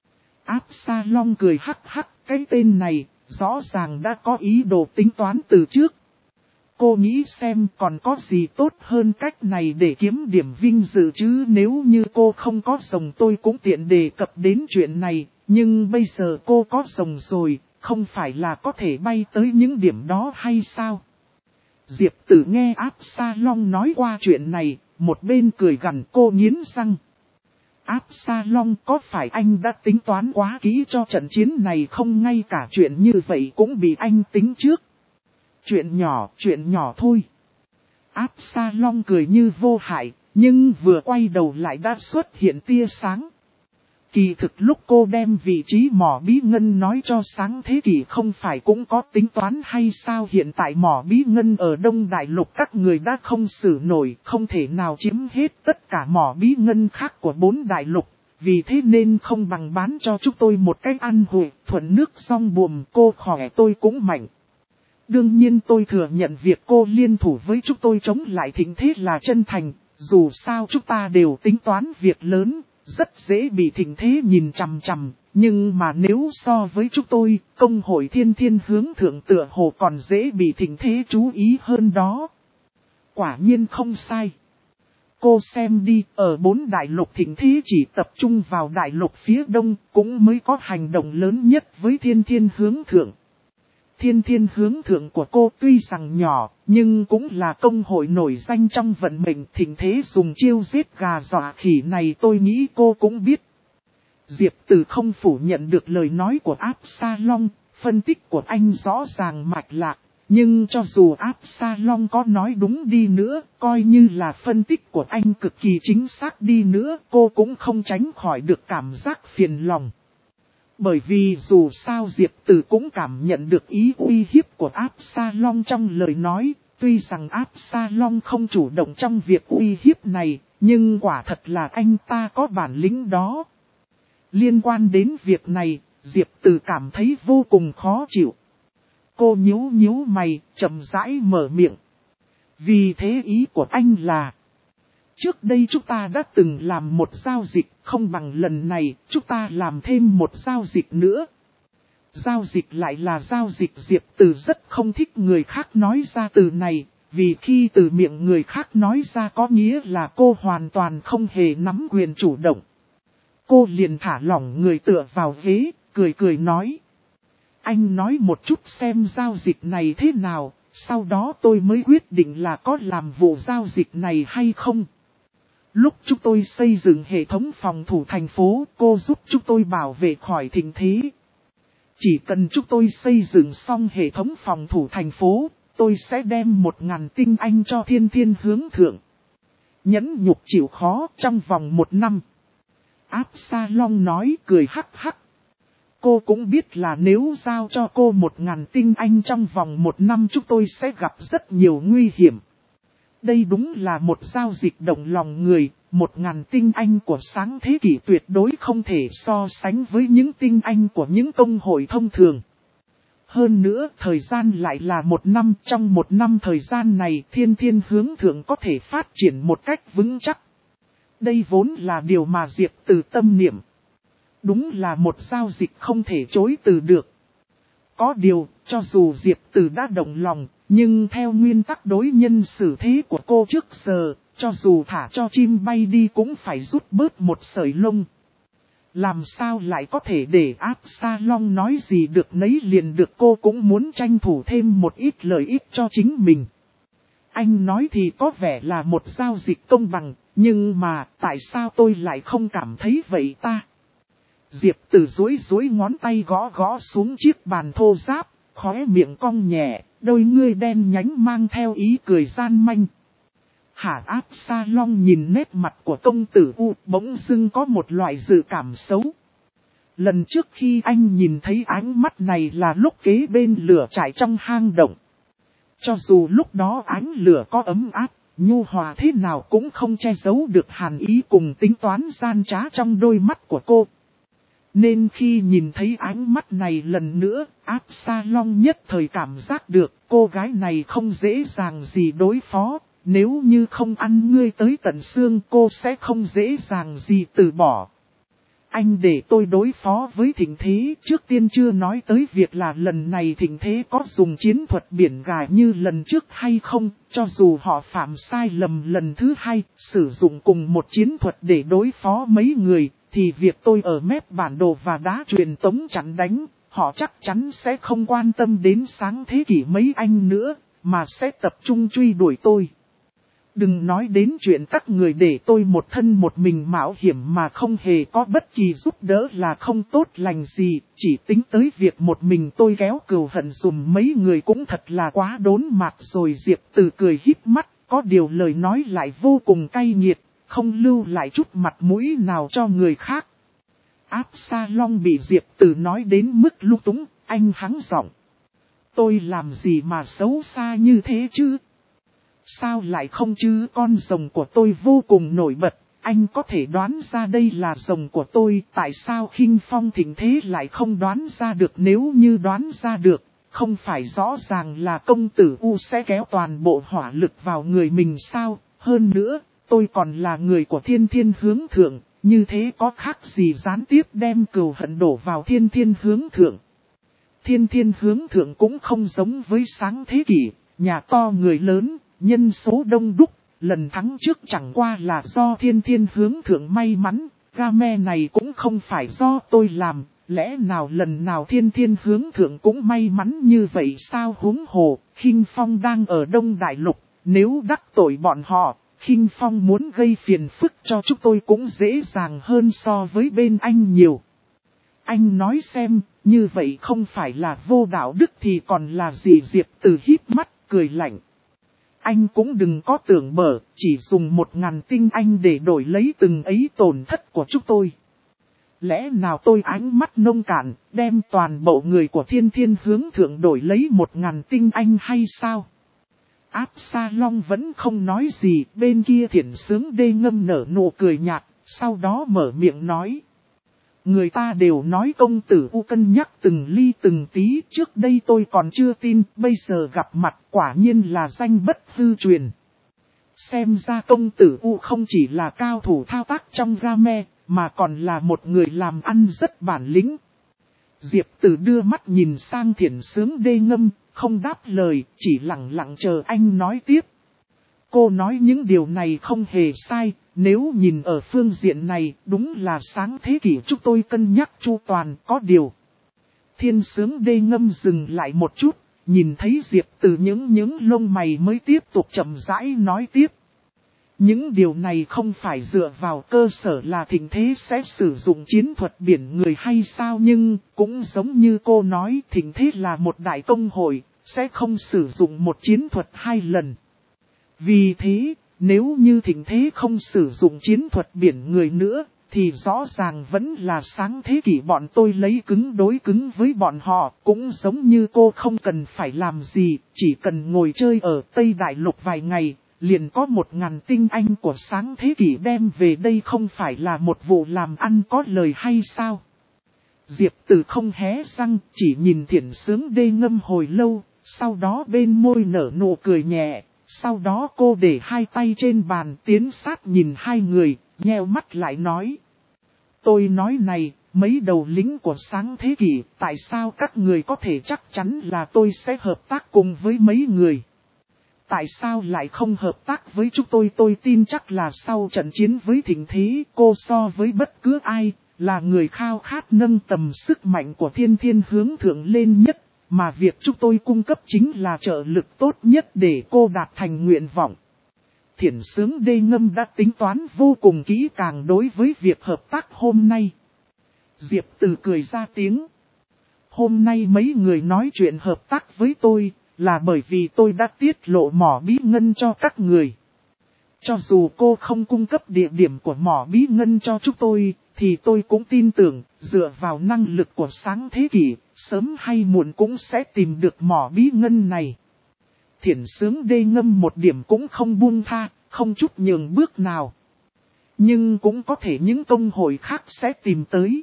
Absalom cười hắc hắc, cái tên này rõ ràng đã có ý đồ tính toán từ trước. Cô nghĩ xem còn có gì tốt hơn cách này để kiếm điểm vinh dự chứ, nếu như cô không có rồng tôi cũng tiện đề cập đến chuyện này, nhưng bây giờ cô có rồng rồi, không phải là có thể bay tới những điểm đó hay sao? Diệp Tử nghe Absalom nói qua chuyện này, một bên cười gằn, cô nghiến răng. Absalom, có phải anh đã tính toán quá kỹ cho trận chiến này không? Ngay cả chuyện như vậy cũng bị anh tính trước. Chuyện nhỏ thôi. Absalom cười như vô hại, nhưng vừa quay đầu lại đã xuất hiện tia sáng. Kỳ thực lúc cô đem vị trí mỏ bí ngân nói cho sáng thế kỷ không phải cũng có tính toán hay sao? Hiện tại mỏ bí ngân ở Đông Đại Lục các người đã không xử nổi, không thể nào chiếm hết tất cả mỏ bí ngân khác của 4 đại lục. Vì thế nên không bằng bán cho chúng tôi một cách ăn hủi, thuận nước song buồm, cô khỏe tôi cũng mạnh. Đương nhiên tôi thừa nhận việc cô liên thủ với chúng tôi chống lại thịnh thế là chân thành, dù sao chúng ta đều tính toán việc lớn. Rất dễ bị thịnh thế nhìn chằm chằm, nhưng mà nếu so với chúng tôi, công hội thiên thiên hướng thượng tựa hồ còn dễ bị thịnh thế chú ý hơn đó. Quả nhiên không sai. Cô xem đi, ở 4 đại lục thịnh thế chỉ tập trung vào đại lục phía đông, cũng mới có hành động lớn nhất với thiên thiên hướng thượng. Thiên thiên hướng thượng của cô tuy rằng nhỏ, nhưng cũng là công hội nổi danh trong vận mệnh. Thịnh thế dùng chiêu giết gà dọa khỉ này tôi nghĩ cô cũng biết. Diệp Tử không phủ nhận được lời nói của Absalom, phân tích của anh rõ ràng mạch lạc. Nhưng cho dù Absalom có nói đúng đi nữa, coi như là phân tích của anh cực kỳ chính xác đi nữa, cô cũng không tránh khỏi được cảm giác phiền lòng. Bởi vì dù sao Diệp Tử cũng cảm nhận được ý uy hiếp của Absalom trong lời nói, tuy rằng Absalom không chủ động trong việc uy hiếp này, nhưng quả thật là anh ta có bản lĩnh đó. Liên quan đến việc này, Diệp Tử cảm thấy vô cùng khó chịu. Cô nhíu mày, chậm rãi mở miệng. Vì thế ý của anh là, trước đây chúng ta đã từng làm một giao dịch, không bằng lần này chúng ta làm thêm một giao dịch nữa. Giao dịch lại là giao dịch. Diệp Tử rất không thích người khác nói ra từ này, vì khi từ miệng người khác nói ra có nghĩa là cô hoàn toàn không hề nắm quyền chủ động. Cô liền thả lỏng người tựa vào ghế, cười nói. Anh nói một chút xem giao dịch này thế nào, sau đó tôi mới quyết định là có làm vụ giao dịch này hay không. Lúc chúng tôi xây dựng hệ thống phòng thủ thành phố, cô giúp chúng tôi bảo vệ khỏi thịnh thế. Chỉ cần chúng tôi xây dựng xong hệ thống phòng thủ thành phố, tôi sẽ đem 1000 tinh anh cho thiên thiên hướng thượng. Nhẫn nhục chịu khó trong vòng 1 năm. Absalom nói cười hắc hắc. Cô cũng biết là nếu giao cho cô 1000 tinh anh trong vòng 1 năm chúng tôi sẽ gặp rất nhiều nguy hiểm. Đây đúng là một giao dịch động lòng người, 1000 tinh anh của sáng thế kỷ tuyệt đối không thể so sánh với những tinh anh của những công hội thông thường. Hơn nữa, thời gian lại là 1 năm, trong 1 năm thời gian này thiên thiên hướng thượng có thể phát triển một cách vững chắc. Đây vốn là điều mà Diệp Từ tâm niệm. Đúng là một giao dịch không thể chối từ được. Có điều, cho dù Diệp Từ đã động lòng, nhưng theo nguyên tắc đối nhân xử thế của cô trước giờ, cho dù thả cho chim bay đi cũng phải rút bớt một sợi lông. Làm sao lại có thể để Absalom nói gì được nấy liền được, cô cũng muốn tranh thủ thêm một ít lợi ích cho chính mình. Anh nói thì có vẻ là một giao dịch công bằng, nhưng mà tại sao tôi lại không cảm thấy vậy ta? Diệp Từ duỗi ngón tay gõ gõ xuống chiếc bàn thô ráp, khóe miệng cong nhẹ, đôi ngươi đen nhánh mang theo ý cười gian manh. Hả? Absalom nhìn nét mặt của công tử U bỗng dưng có một loại dự cảm xấu. Lần trước khi anh nhìn thấy ánh mắt này là lúc kế bên lửa trại trong hang động. Cho dù lúc đó ánh lửa có ấm áp, nhu hòa thế nào cũng không che giấu được hàn ý cùng tính toán gian trá trong đôi mắt của cô. Nên khi nhìn thấy ánh mắt này lần nữa, Absalom nhất thời cảm giác được cô gái này không dễ dàng gì đối phó. Nếu như không ăn ngươi tới tận xương cô sẽ không dễ dàng gì từ bỏ. Anh để tôi đối phó với Thịnh Thế, trước tiên chưa nói tới việc là lần này Thịnh Thế có dùng chiến thuật biển gà như lần trước hay không, cho dù họ phạm sai lầm lần thứ 2, sử dụng cùng một chiến thuật để đối phó mấy người, thì việc tôi ở mép bản đồ và đá truyền tống chặn đánh, họ chắc chắn sẽ không quan tâm đến sáng thế kỷ mấy anh nữa, mà sẽ tập trung truy đuổi tôi. Đừng nói đến chuyện các người để tôi một thân một mình mạo hiểm mà không hề có bất kỳ giúp đỡ là không tốt lành gì, chỉ tính tới việc một mình tôi kéo cừu hận dùm mấy người cũng thật là quá đốn mặt rồi. Diệp Từ cười híp mắt, có điều lời nói lại vô cùng cay nghiệt, không lưu lại chút mặt mũi nào cho người khác. Absalom bị Diệp Từ nói đến mức lung túng, anh hắng giọng. Tôi làm gì mà xấu xa như thế chứ? Sao lại không chứ? Con rồng của tôi vô cùng nổi bật, anh có thể đoán ra đây là rồng của tôi. Tại sao Khinh Phong Thịnh Thế lại không đoán ra được? Nếu như đoán ra được, không phải rõ ràng là công tử U sẽ kéo toàn bộ hỏa lực vào người mình sao? Hơn nữa, tôi còn là người của thiên thiên hướng thượng, như thế có khác gì gián tiếp đem cừu hận đổ vào thiên thiên hướng thượng. Thiên thiên hướng thượng cũng không giống với sáng thế kỷ, nhà to người lớn, nhân số đông đúc, lần thắng trước chẳng qua là do thiên thiên hướng thượng may mắn, game này cũng không phải do tôi làm, lẽ nào lần nào thiên thiên hướng thượng cũng may mắn như vậy sao? Huống hồ, Khinh Phong đang ở Đông Đại Lục, nếu đắc tội bọn họ, Khinh Phong muốn gây phiền phức cho chúng tôi cũng dễ dàng hơn so với bên anh nhiều. Anh nói xem, như vậy không phải là vô đạo đức thì còn là gì? Diệp Từ híp mắt, cười lạnh. Anh cũng đừng có tưởng bở, chỉ dùng 1000 tinh anh để đổi lấy từng ấy tổn thất của chúng tôi. Lẽ nào tôi ánh mắt nông cạn, đem toàn bộ người của thiên thiên hướng thượng đổi lấy 1000 tinh anh hay sao? Absalom vẫn không nói gì, bên kia Thiển Sướng Đê ngâm nở nụ cười nhạt, sau đó mở miệng nói. Người ta đều nói công tử U cân nhắc từng ly từng tí, trước đây tôi còn chưa tin, bây giờ gặp mặt quả nhiên là danh bất hư truyền. Xem ra công tử U không chỉ là cao thủ thao tác trong game, mà còn là một người làm ăn rất bản lĩnh. Diệp Từ đưa mắt nhìn sang Thiển Sướng Đê ngâm, không đáp lời, chỉ lặng lặng chờ anh nói tiếp. Cô nói những điều này không hề sai, nếu nhìn ở phương diện này, đúng là sáng thế kỷ chúng tôi cân nhắc chu toàn. Có điều. Thiên Sướng Đê ngâm dừng lại một chút, nhìn thấy Diệp Từ những lông mày mới tiếp tục chậm rãi nói tiếp. Những điều này không phải dựa vào cơ sở là Thịnh Thế sẽ sử dụng chiến thuật biển người hay sao, nhưng cũng giống như cô nói, Thịnh Thế là một đại công hội, sẽ không sử dụng một chiến thuật 2 lần. Vì thế, nếu như Thịnh Thế không sử dụng chiến thuật biển người nữa, thì rõ ràng vẫn là sáng thế kỷ bọn tôi lấy cứng đối cứng với bọn họ. Cũng giống như cô không cần phải làm gì, chỉ cần ngồi chơi ở Tây Đại Lục vài ngày, liền có 1000 tinh anh của sáng thế kỷ đem về đây, không phải là một vụ làm ăn có lời hay sao? Diệp Từ không hé răng, chỉ nhìn Thiển Sướng Đê ngâm hồi lâu, sau đó bên môi nở nụ cười nhẹ. Sau đó cô để 2 tay trên bàn tiến sát nhìn 2 người, nheo mắt lại nói. Tôi nói này, mấy đầu lính của sáng thế kỷ, tại sao các người có thể chắc chắn là tôi sẽ hợp tác cùng với mấy người? Tại sao lại không hợp tác với chúng tôi tin chắc là sau trận chiến với Thịnh Thế, cô so với bất cứ ai, là người khao khát nâng tầm sức mạnh của thiên thiên hướng thượng lên nhất. Mà việc chúng tôi cung cấp chính là trợ lực tốt nhất để cô đạt thành nguyện vọng. Thiển Sướng Đê ngâm đã tính toán vô cùng kỹ càng đối với việc hợp tác hôm nay. Diệp Từ cười ra tiếng. Hôm nay mấy người nói chuyện hợp tác với tôi, là bởi vì tôi đã tiết lộ mỏ bí ngân cho các người. Cho dù cô không cung cấp địa điểm của mỏ bí ngân cho chúng tôi, thì tôi cũng tin tưởng, dựa vào năng lực của sáng thế kỷ, sớm hay muộn cũng sẽ tìm được mỏ bí ngân này. Thiển Sướng Đê ngâm một điểm cũng không buông tha, không chút nhường bước nào. Nhưng cũng có thể những công hội khác sẽ tìm tới.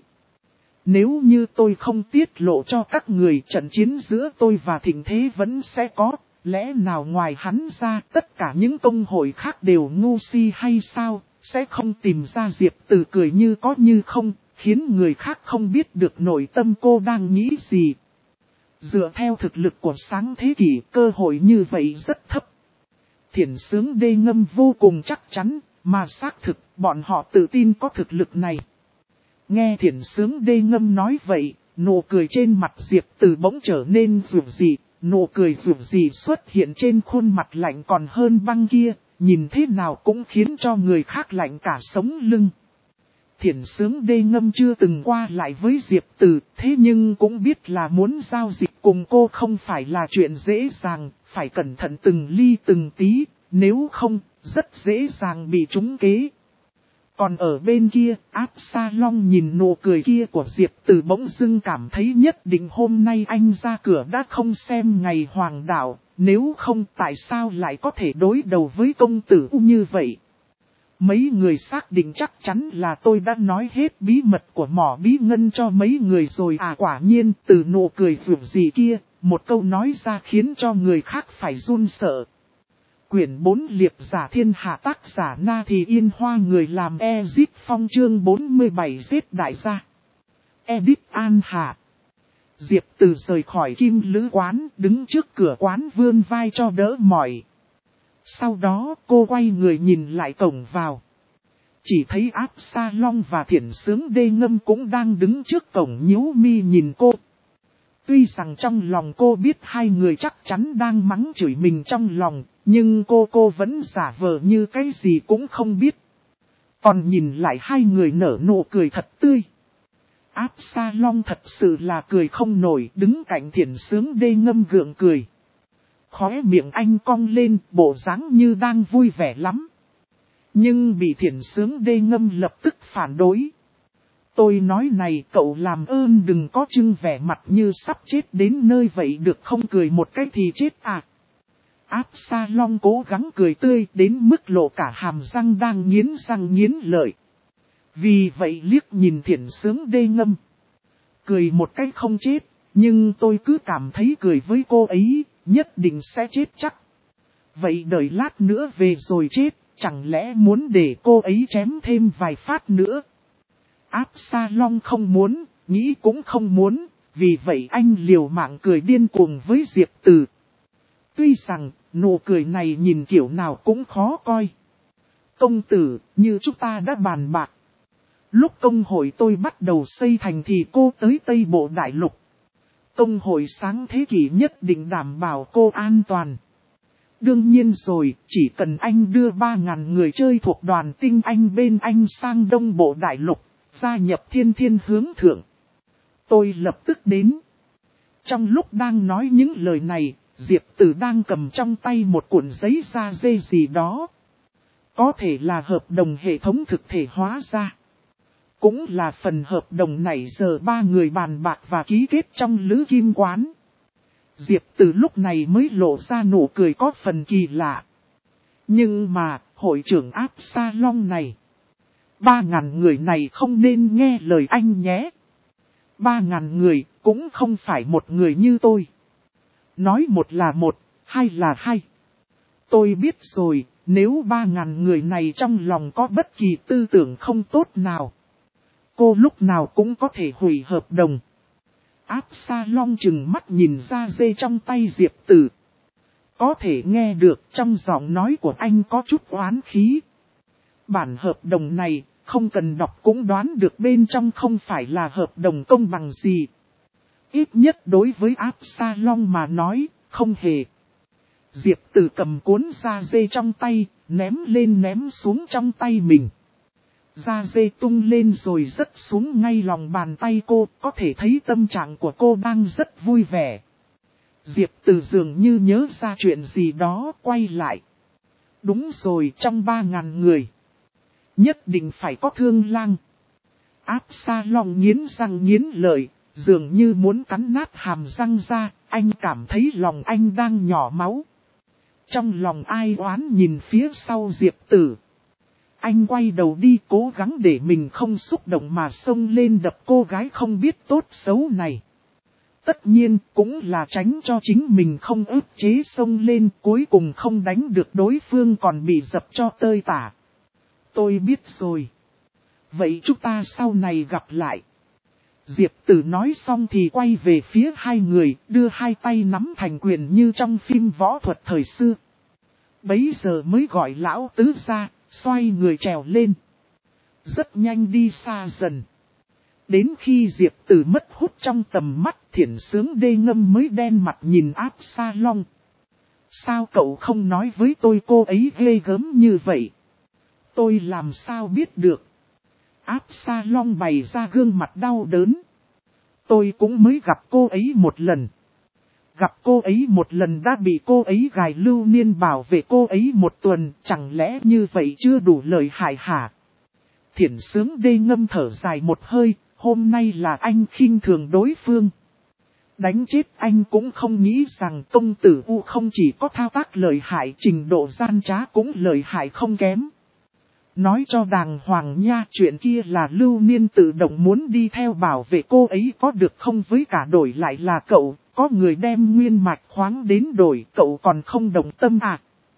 Nếu như tôi không tiết lộ cho các người, trận chiến giữa tôi và Thịnh Thế vẫn sẽ có. Lẽ nào ngoài hắn ra tất cả những công hội khác đều ngu si hay sao? Sẽ không tìm ra Diệp Từ cười như có như không, khiến người khác không biết được nội tâm cô đang nghĩ gì. Dựa theo thực lực của sáng thế kỷ, cơ hội như vậy rất thấp. Thiển Sướng Đê ngâm vô cùng chắc chắn, mà xác thực, bọn họ tự tin có thực lực này. Nghe Thiển Sướng Đê ngâm nói vậy, nụ cười trên mặt Diệp Từ bỗng trở nên rủi dị, nụ cười rủi dị xuất hiện trên khuôn mặt lạnh còn hơn băng kia, nhìn thế nào cũng khiến cho người khác lạnh cả sống lưng. Thiển Sướng Đê ngâm chưa từng qua lại với Diệp Từ, thế nhưng cũng biết là muốn giao dịch cùng cô không phải là chuyện dễ dàng, phải cẩn thận từng ly từng tí, nếu không, rất dễ dàng bị trúng kế. Còn ở bên kia, Absalom nhìn nụ cười kia của Diệp Từ bỗng dưng cảm thấy nhất định hôm nay anh ra cửa đã không xem ngày hoàng đạo, nếu không tại sao lại có thể đối đầu với công tử như vậy. Mấy người xác định chắc chắn là tôi đã nói hết bí mật của mỏ bí ngân cho mấy người rồi à, quả nhiên từ nụ cười rủi gì kia, một câu nói ra khiến cho người khác phải run sợ. Quyển 4 Liệp giả thiên hạ tác giả Na Thì Yên Hoa, người làm Ezit Phong, chương 47 giết đại gia. Edit An Hạ. Diệp Từ rời khỏi Kim Lữ quán, đứng trước cửa quán vươn vai cho đỡ mỏi. Sau đó cô quay người nhìn lại cổng vào. Chỉ thấy Absalom và Thiển Sướng Đê ngâm cũng đang đứng trước cổng nhíu mi nhìn cô. Tuy rằng trong lòng cô biết 2 người chắc chắn đang mắng chửi mình trong lòng, nhưng cô vẫn giả vờ như cái gì cũng không biết. Còn nhìn lại 2 người nở nụ cười thật tươi. Absalom thật sự là cười không nổi, đứng cạnh Thiển Sướng Đê ngâm gượng cười. Khóe miệng anh cong lên, bộ dáng như đang vui vẻ lắm. Nhưng bị Thiển Sướng Đê ngâm lập tức phản đối. Tôi nói này, cậu làm ơn đừng có trưng vẻ mặt như sắp chết đến nơi vậy được không, cười một cái thì chết à. Absalom cố gắng cười tươi đến mức lộ cả hàm răng đang nghiến răng nghiến lợi. Vì vậy liếc nhìn Thiển Sướng Đê ngâm. Cười một cái không chết, nhưng tôi cứ cảm thấy cười với cô ấy, nhất định sẽ chết chắc. Vậy đợi lát nữa về rồi chết, chẳng lẽ muốn để cô ấy chém thêm vài phát nữa? Absalom không muốn, nghĩ cũng không muốn, vì vậy anh liều mạng cười điên cuồng với Diệp Từ. Tuy rằng, nụ cười này nhìn kiểu nào cũng khó coi. Công tử, như chúng ta đã bàn bạc. Lúc công hội tôi bắt đầu xây thành thì cô tới Tây Bộ Đại Lục. Công hội sáng thế kỷ nhất định đảm bảo cô an toàn. Đương nhiên rồi, chỉ cần anh đưa 3.000 người chơi thuộc đoàn tinh anh bên anh sang Đông Bộ Đại Lục, gia nhập thiên thiên hướng thượng. Tôi lập tức đến. Trong lúc đang nói những lời này, Diệp Tử đang cầm trong tay một cuộn giấy da dê gì đó. Có thể là hợp đồng hệ thống thực thể hóa ra. Cũng là phần hợp đồng nãy giờ ba người bàn bạc và ký kết trong Lữ Kim Quán. Diệp Tử lúc này mới lộ ra nụ cười có phần kỳ lạ. Nhưng mà, hội trưởng Absalom này. 3.000 người này không nên nghe lời anh nhé. 3.000 người cũng không phải một người như tôi. Nói một là một, hai là hai. Tôi biết rồi, nếu 3.000 người này trong lòng có bất kỳ tư tưởng không tốt nào. Cô lúc nào cũng có thể hủy hợp đồng. Absalom chừng mắt nhìn ra dê trong tay Diệp Tử. Có thể nghe được trong giọng nói của anh có chút oán khí. Bản hợp đồng này, không cần đọc cũng đoán được bên trong không phải là hợp đồng công bằng gì. Ít nhất đối với Absalom mà nói, không hề. Diệp Tử cầm cuốn da dê trong tay, ném lên ném xuống trong tay mình. Da dê tung lên rồi rớt xuống ngay lòng bàn tay cô, có thể thấy tâm trạng của cô đang rất vui vẻ. Diệp Tử dường như nhớ ra chuyện gì đó, quay lại. Đúng rồi, trong 3.000 người. Nhất định phải có Thương Lang. Absalom nghiến răng nghiến lợi, dường như muốn cắn nát hàm răng ra, anh cảm thấy lòng anh đang nhỏ máu. Trong lòng ai oán nhìn phía sau Diệp Tử. Anh quay đầu đi cố gắng để mình không xúc động mà xông lên đập cô gái không biết tốt xấu này. Tất nhiên cũng là tránh cho chính mình không ức chế xông lên cuối cùng không đánh được đối phương còn bị dập cho tơi tả. Tôi biết rồi. Vậy chúng ta sau này gặp lại. Diệp Tử nói xong thì quay về phía hai người, đưa hai tay nắm thành quyền như trong phim võ thuật thời xưa. Bấy giờ mới gọi lão tứ ra, xoay người trèo lên. Rất nhanh đi xa dần. Đến khi Diệp Tử mất hút trong tầm mắt, Thiển Sướng Đê Ngâm mới đen mặt nhìn Absalom. Sao cậu không nói với tôi cô ấy ghê gớm như vậy? Tôi làm sao biết được? Absalom bày ra gương mặt đau đớn. Tôi cũng mới gặp cô ấy một lần. Gặp cô ấy một lần đã bị cô ấy gài lưu niên bảo vệ cô ấy một tuần, chẳng lẽ như vậy chưa đủ lợi hại hả? Thiển Sướng Đê Ngâm thở dài một hơi, hôm nay là anh khinh thường đối phương. Đánh chết anh cũng không nghĩ rằng công tử U không chỉ có thao tác lợi hại, trình độ gian trá cũng lợi hại không kém. Nói cho đàng hoàng nha, chuyện kia là lưu niên tự động muốn đi theo bảo vệ cô ấy có được không, với cả đổi lại là cậu, có người đem nguyên mạch khoáng đến đổi, cậu còn không đồng tâm à?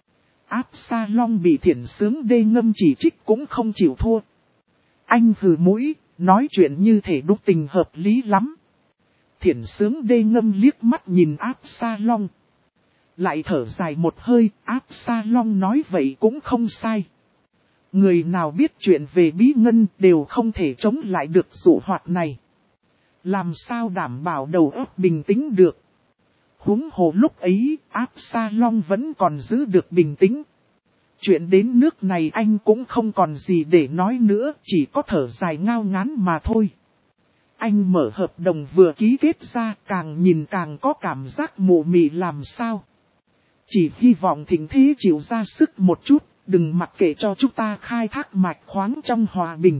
Absalom bị Thiển Sướng Đê Ngâm chỉ trích cũng không chịu thua. Anh hừ mũi, nói chuyện như thể đúng tình hợp lý lắm. Thiển Sướng Đê Ngâm liếc mắt nhìn Absalom. Lại thở dài một hơi, Absalom nói vậy cũng không sai. Người nào biết chuyện về bí ngân đều không thể chống lại được dụ hoạt này. Làm sao đảm bảo đầu óc bình tĩnh được. Huống hồ lúc ấy, Absalom vẫn còn giữ được bình tĩnh. Chuyện đến nước này anh cũng không còn gì để nói nữa, chỉ có thở dài ngao ngán mà thôi. Anh mở hợp đồng vừa ký kết ra, càng nhìn càng có cảm giác mụ mị làm sao. Chỉ hy vọng Thịnh Thế chịu ra sức một chút, đừng mặc kệ cho chúng ta khai thác mạch khoáng trong hòa bình.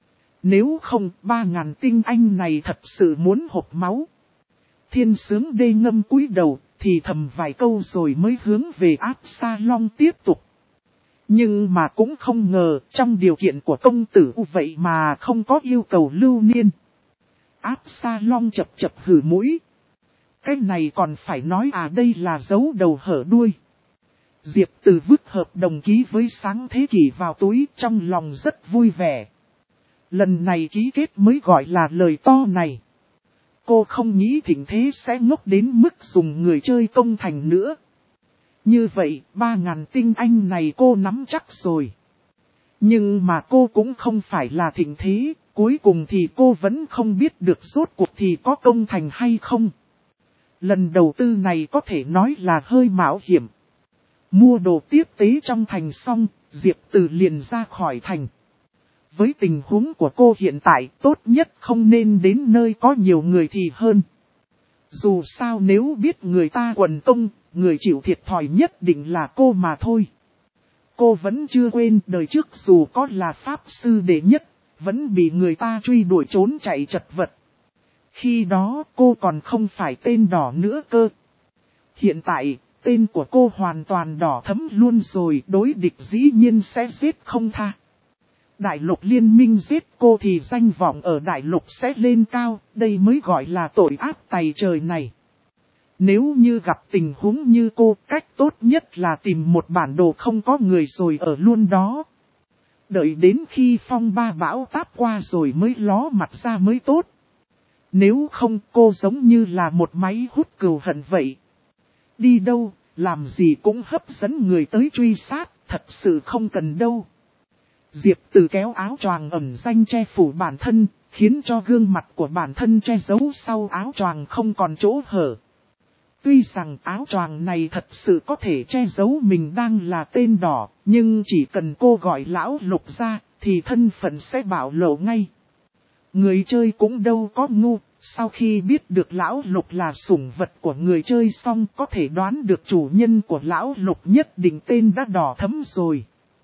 Nếu không, 3.000 tinh anh này thật sự muốn hộc máu. Thiên Sướng Đê Ngâm cúi đầu, thì thầm vài câu rồi mới hướng về Absalom tiếp tục. Nhưng mà cũng không ngờ, trong điều kiện của công tử U vậy mà không có yêu cầu lưu niên. Absalom chập chập hử mũi. Cái này còn phải nói à, đây là dấu đầu hở đuôi. Diệp Tử vứt hợp đồng ký với Sáng Thế Kỷ vào túi, trong lòng rất vui vẻ. Lần này ký kết mới gọi là lời to này. Cô không nghĩ Thịnh Thế sẽ ngốc đến mức dùng người chơi công thành nữa. Như vậy, 3.000 tinh anh này cô nắm chắc rồi. Nhưng mà cô cũng không phải là Thịnh Thế, cuối cùng thì cô vẫn không biết được rốt cuộc thì có công thành hay không. Lần đầu tư này có thể nói là hơi mạo hiểm. Mua đồ tiếp tế trong thành xong, Diệp Tử liền ra khỏi thành. Với tình huống của cô hiện tại, tốt nhất không nên đến nơi có nhiều người thì hơn. Dù sao nếu biết người ta quần công, người chịu thiệt thòi nhất định là cô mà thôi. Cô vẫn chưa quên đời trước dù có là pháp sư đệ nhất, vẫn bị người ta truy đuổi trốn chạy chật vật. Khi đó cô còn không phải tên đỏ nữa cơ. Hiện tại, tên của cô hoàn toàn đỏ thẫm luôn rồi, đối địch dĩ nhiên sẽ giết không tha. Đại lục liên minh giết cô thì danh vọng ở đại lục sẽ lên cao, đây mới gọi là tội ác tày trời này. Nếu như gặp tình huống như cô, cách tốt nhất là tìm một bản đồ không có người rồi ở luôn đó. Đợi đến khi phong ba bão táp qua rồi mới ló mặt ra mới tốt. Nếu không cô giống như là một máy hút cừu hận vậy. Đi đâu, làm gì cũng hấp dẫn người tới truy sát, thật sự không cần đâu. Diệp Từ kéo áo choàng ẩn danh che phủ bản thân, khiến cho gương mặt của bản thân che giấu sau áo choàng không còn chỗ hở. Tuy rằng áo choàng này thật sự có thể che giấu mình đang là tên đỏ, nhưng chỉ cần cô gọi lão Lục ra, thì thân phận sẽ bạo lộ ngay. Người chơi cũng đâu có ngu, sau khi biết được lão Lục là sủng vật của người chơi xong có thể đoán được chủ nhân của lão Lục nhất định tên đã đỏ thẫm rồi.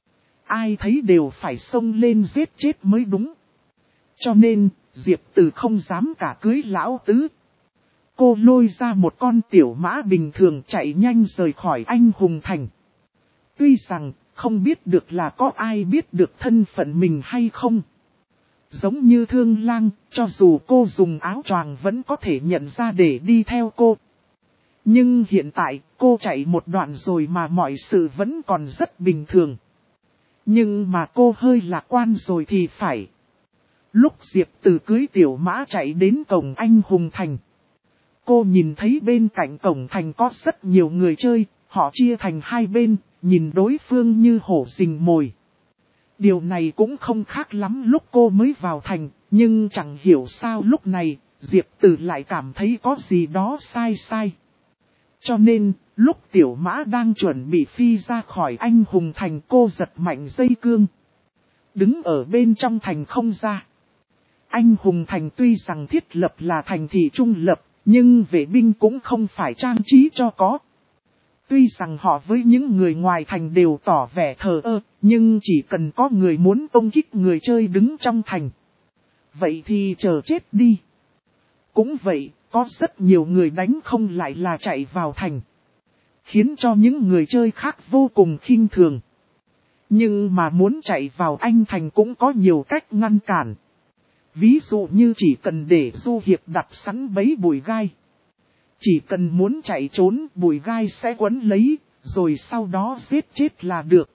Ai thấy đều phải xông lên giết chết mới đúng. Cho nên, Diệp Từ không dám cả cưới lão tứ. Cô lôi ra một con tiểu mã bình thường chạy nhanh rời khỏi anh hùng thành. Tuy rằng, không biết được là có ai biết được thân phận mình hay không. Giống như Thương Lang, cho dù cô dùng áo choàng vẫn có thể nhận ra để đi theo cô. Nhưng hiện tại, cô chạy một đoạn rồi mà mọi sự vẫn còn rất bình thường. Nhưng mà cô hơi lạc quan rồi thì phải. Lúc Diệp Từ cưới tiểu mã chạy đến cổng anh hùng thành. Cô nhìn thấy bên cạnh cổng thành có rất nhiều người chơi, họ chia thành hai bên, nhìn đối phương như hổ rình mồi. Điều này cũng không khác lắm lúc cô mới vào thành, nhưng chẳng hiểu sao lúc này, Diệp Từ lại cảm thấy có gì đó sai sai. Cho nên, lúc tiểu mã đang chuẩn bị phi ra khỏi anh hùng thành cô giật mạnh dây cương. Đứng ở bên trong thành không ra. Anh hùng thành tuy rằng thiết lập là thành thị trung lập, nhưng vệ binh cũng không phải trang trí cho có. Tuy rằng họ với những người ngoài thành đều tỏ vẻ thờ ơ, nhưng chỉ cần có người muốn công kích người chơi đứng trong thành. Vậy thì chờ chết đi. Cũng vậy, có rất nhiều người đánh không lại là chạy vào thành. Khiến cho những người chơi khác vô cùng khinh thường. Nhưng mà muốn chạy vào anh thành cũng có nhiều cách ngăn cản. Ví dụ như chỉ cần để du hiệp đặt sẵn bẫy bụi gai. Chỉ cần muốn chạy trốn bụi gai sẽ quấn lấy, rồi sau đó giết chết là được.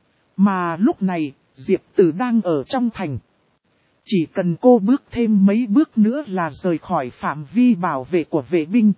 Mà lúc này, Diệp Từ đang ở trong thành. Chỉ cần cô bước thêm mấy bước nữa là rời khỏi phạm vi bảo vệ của vệ binh.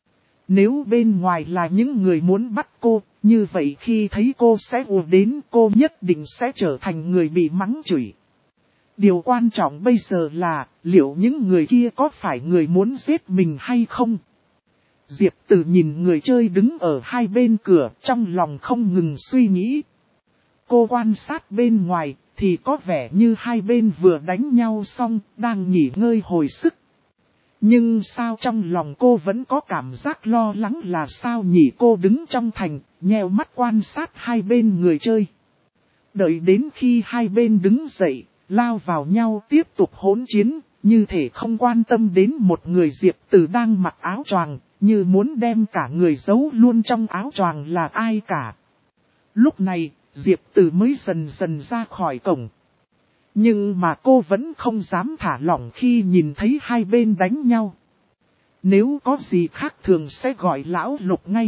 Nếu bên ngoài là những người muốn bắt cô, như vậy khi thấy cô sẽ ùa đến cô nhất định sẽ trở thành người bị mắng chửi. Điều quan trọng bây giờ là liệu những người kia có phải người muốn giết mình hay không? Diệp Từ nhìn người chơi đứng ở hai bên cửa trong lòng không ngừng suy nghĩ. Cô quan sát bên ngoài thì có vẻ như hai bên vừa đánh nhau xong đang nghỉ ngơi hồi sức. Nhưng sao trong lòng cô vẫn có cảm giác lo lắng là sao nhỉ, cô đứng trong thành, nheo mắt quan sát hai bên người chơi. Đợi đến khi hai bên đứng dậy, lao vào nhau tiếp tục hỗn chiến, như thể không quan tâm đến một người Diệp Từ đang mặc áo choàng, như muốn đem cả người giấu luôn trong áo choàng là ai cả. Lúc này, Diệp Từ mới dần dần ra khỏi cổng. Nhưng mà cô vẫn không dám thả lỏng khi nhìn thấy hai bên đánh nhau. Nếu có gì khác thường sẽ gọi lão Lục ngay.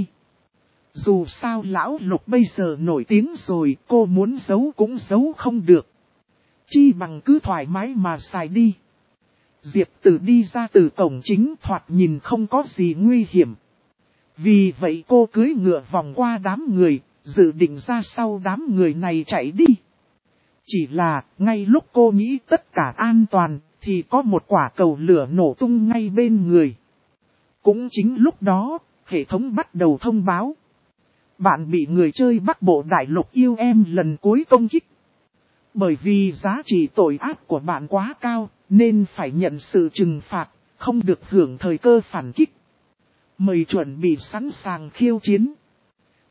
Dù sao lão Lục bây giờ nổi tiếng rồi, cô muốn giấu cũng giấu không được. Chi bằng cứ thoải mái mà xài đi. Diệp Từ đi ra từ cổng chính thoạt nhìn không có gì nguy hiểm. Vì vậy cô cưỡi ngựa vòng qua đám người, dự định ra sau đám người này chạy đi. Chỉ là, ngay lúc cô nghĩ tất cả an toàn, thì có một quả cầu lửa nổ tung ngay bên người. Cũng chính lúc đó, hệ thống bắt đầu thông báo. Bạn bị người chơi Bắc Bộ Đại Lục yêu em lần cuối công kích. Bởi vì giá trị tội ác của bạn quá cao, nên phải nhận sự trừng phạt, không được hưởng thời cơ phản kích. Mời chuẩn bị sẵn sàng khiêu chiến.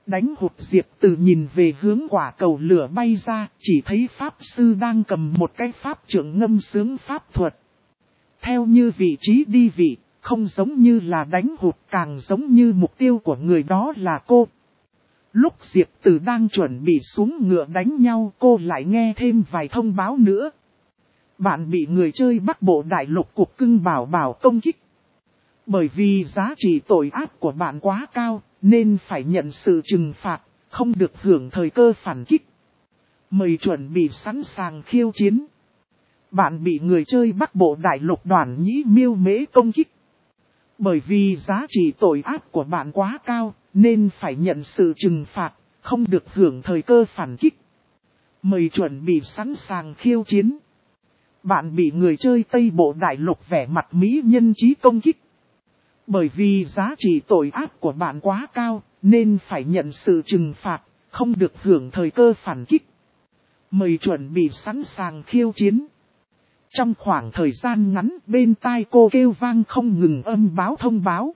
Đánh hụt Diệp Từ nhìn về hướng quả cầu lửa bay ra, chỉ thấy Pháp Sư đang cầm một cái pháp trượng ngâm sướng pháp thuật. Theo như vị trí đi vị, không giống như là đánh hụt, càng giống như mục tiêu của người đó là cô. Lúc Diệp Từ đang chuẩn bị xuống ngựa đánh nhau, cô lại nghe thêm vài thông báo nữa. Bạn bị người chơi Bắc Bộ Đại Lục Cục Cưng Bảo Bảo công kích. Bởi vì giá trị tội ác của bạn quá cao, nên phải nhận sự trừng phạt, không được hưởng thời cơ phản kích. Mời chuẩn bị sẵn sàng khiêu chiến. Bạn bị người chơi Bắc Bộ Đại Lục Đoàn Nhĩ Miêu Mễ công kích. Bởi vì giá trị tội ác của bạn quá cao, nên phải nhận sự trừng phạt, không được hưởng thời cơ phản kích. Mời chuẩn bị sẵn sàng khiêu chiến. Bạn bị người chơi Tây Bộ Đại Lục vẻ mặt mỹ nhân trí công kích. Bởi vì giá trị tội ác của bạn quá cao, nên phải nhận sự trừng phạt, không được hưởng thời cơ phản kích. Mời chuẩn bị sẵn sàng khiêu chiến. Trong khoảng thời gian ngắn, bên tai cô kêu vang không ngừng âm báo thông báo.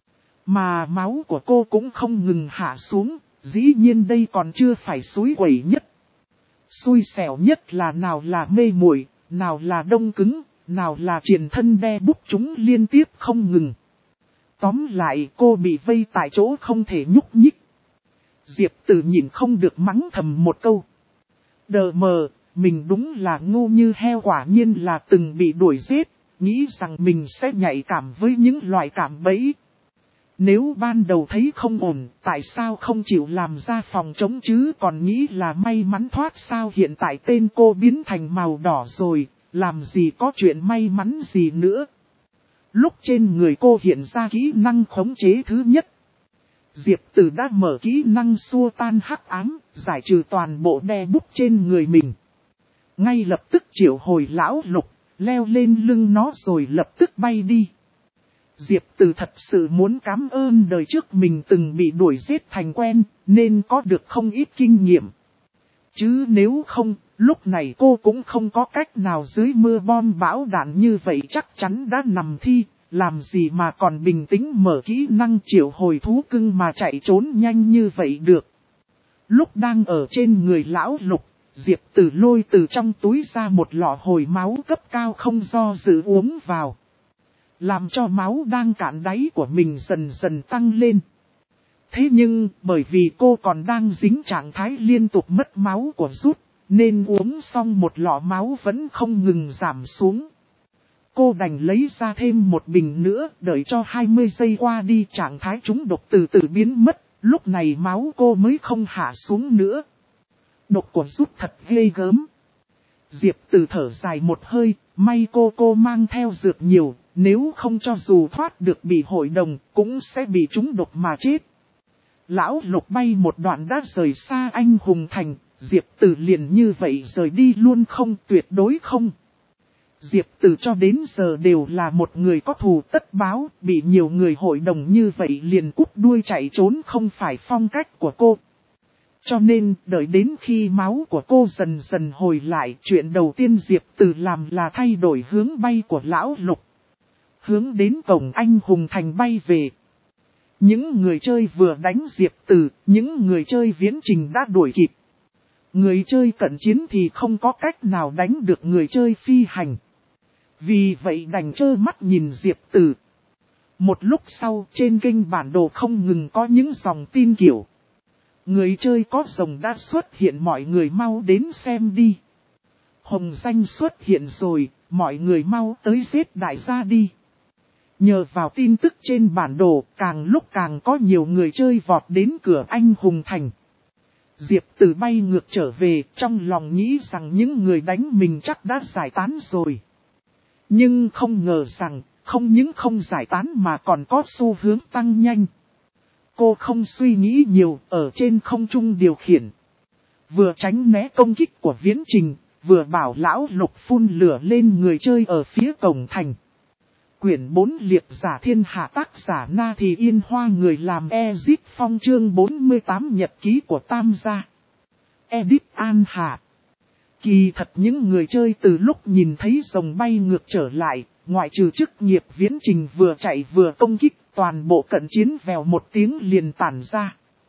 Mà máu của cô cũng không ngừng hạ xuống, dĩ nhiên đây còn chưa phải xúi quẩy nhất. Xui xẻo nhất là nào là mê muội, nào là đông cứng, nào là triền thân đe bút chúng liên tiếp không ngừng. Tóm lại cô bị vây tại chỗ không thể nhúc nhích. Diệp Từ nhìn không được mắng thầm một câu. Đờ mờ, mình đúng là ngu như heo, quả nhiên là từng bị đuổi giết, nghĩ rằng mình sẽ nhạy cảm với những loại cảm bẫy. Nếu ban đầu thấy không ổn, tại sao không chịu làm ra phòng chống chứ, còn nghĩ là may mắn thoát sao? Hiện tại tên cô biến thành màu đỏ rồi, làm gì có chuyện may mắn gì nữa. Lúc trên người cô hiện ra kỹ năng khống chế thứ nhất. Diệp Từ đã mở kỹ năng xua tan hắc ám, giải trừ toàn bộ đe bút trên người mình. Ngay lập tức triệu hồi lão lục, leo lên lưng nó rồi lập tức bay đi. Diệp Từ thật sự muốn cảm ơn đời trước mình từng bị đuổi giết thành quen, nên có được không ít kinh nghiệm. Chứ nếu không, lúc này cô cũng không có cách nào dưới mưa bom bão đạn như vậy, chắc chắn đã nằm thi, làm gì mà còn bình tĩnh mở kỹ năng triệu hồi thú cưng mà chạy trốn nhanh như vậy được. Lúc đang ở trên người lão lục, Diệp Từ lôi từ trong túi ra một lọ hồi máu cấp cao không do dự uống vào. Làm cho máu đang cạn đáy của mình dần dần tăng lên. Thế nhưng, bởi vì cô còn đang dính trạng thái liên tục mất máu của rút, nên uống xong một lọ máu vẫn không ngừng giảm xuống. Cô đành lấy ra thêm một bình nữa, đợi cho 20 giây qua đi trạng thái trúng độc từ từ biến mất, lúc này máu cô mới không hạ xuống nữa. Độc của rút thật ghê gớm. Diệp Từ thở dài một hơi, may cô mang theo dược nhiều, nếu không cho dù thoát được bị hội đồng, cũng sẽ bị trúng độc mà chết. Lão lục bay một đoạn đã rời xa anh hùng thành, Diệp Từ liền như vậy rời đi luôn không, tuyệt đối không. Diệp Từ cho đến giờ đều là một người có thù tất báo, bị nhiều người hội đồng như vậy liền cút đuôi chạy trốn không phải phong cách của cô. Cho nên, đợi đến khi máu của cô dần dần hồi lại, chuyện đầu tiên Diệp Từ làm là thay đổi hướng bay của lão lục. Hướng đến cổng anh hùng thành bay về. Những người chơi vừa đánh Diệp Từ, những người chơi viễn trình đã đuổi kịp. Người chơi cận chiến thì không có cách nào đánh được người chơi phi hành. Vì vậy đành trơ mắt nhìn Diệp Từ. Một lúc sau trên kênh bản đồ không ngừng có những dòng tin kiểu. Người chơi có rồng đã xuất hiện, mọi người mau đến xem đi. Hồng danh xuất hiện rồi, mọi người mau tới giết đại gia đi. Nhờ vào tin tức trên bản đồ, càng lúc càng có nhiều người chơi vọt đến cửa anh hùng thành. Diệp Từ bay ngược trở về, trong lòng nghĩ rằng những người đánh mình chắc đã giải tán rồi. Nhưng không ngờ rằng, không những không giải tán mà còn có xu hướng tăng nhanh. Cô không suy nghĩ nhiều, ở trên không trung điều khiển. Vừa tránh né công kích của viễn trình, vừa bảo lão lục phun lửa lên người chơi ở phía cổng thành. Quyển 4 liệt giả thiên hạ, tác giả Na Thì Yên Hoa, người làm Ezip Phong, chương 48 nhật ký của Tam gia. Edit An Hạ. Kỳ thật những người chơi từ lúc nhìn thấy rồng bay ngược trở lại, ngoại trừ chức nghiệp viễn trình vừa chạy vừa công kích, toàn bộ cận chiến vèo một tiếng liền tản ra.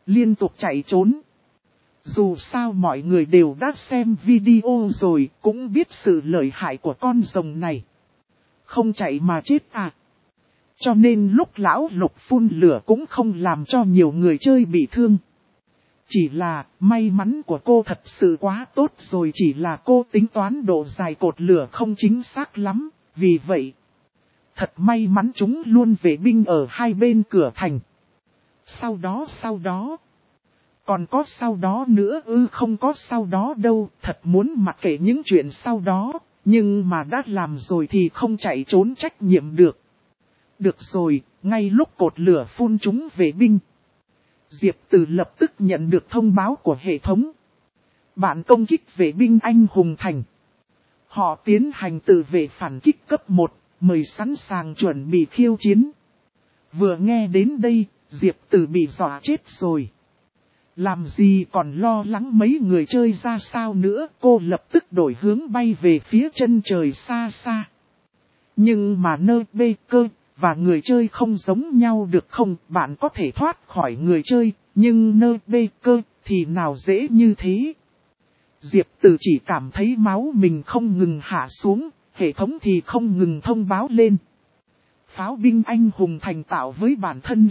liên tục chạy trốn. Dù sao mọi người đều đã xem video rồi, cũng biết sự lợi hại của con rồng này. Không chạy mà chết à. Cho nên lúc lão Lục phun lửa cũng không làm cho nhiều người chơi bị thương. Chỉ là may mắn của cô thật sự quá tốt rồi, chỉ là cô tính toán độ dài cột lửa không chính xác lắm, vì vậy thật may mắn chúng luôn vệ binh ở hai bên cửa thành. Sau đó, còn có sau đó nữa không có sau đó đâu, thật muốn mặc kệ những chuyện sau đó, nhưng mà đã làm rồi thì không chạy trốn trách nhiệm được. Được rồi, ngay lúc cột lửa phun chúng vệ binh, Diệp Từ lập tức nhận được thông báo của hệ thống. Bạn công kích vệ binh anh hùng thành. Họ tiến hành tự vệ phản kích cấp 1, mời sẵn sàng chuẩn bị khiêu chiến. Vừa nghe đến đây, Diệp Từ bị dọa chết rồi. Làm gì còn lo lắng mấy người chơi ra sao nữa, cô lập tức đổi hướng bay về phía chân trời xa xa. Nhưng mà nơi bê cơ và người chơi không giống nhau được không? Bạn có thể thoát khỏi người chơi, nhưng nơi bê cơ thì nào dễ như thế. Diệp Từ chỉ cảm thấy máu mình không ngừng hạ xuống, hệ thống thì không ngừng thông báo lên. Pháo binh anh hùng thành tạo với bản thân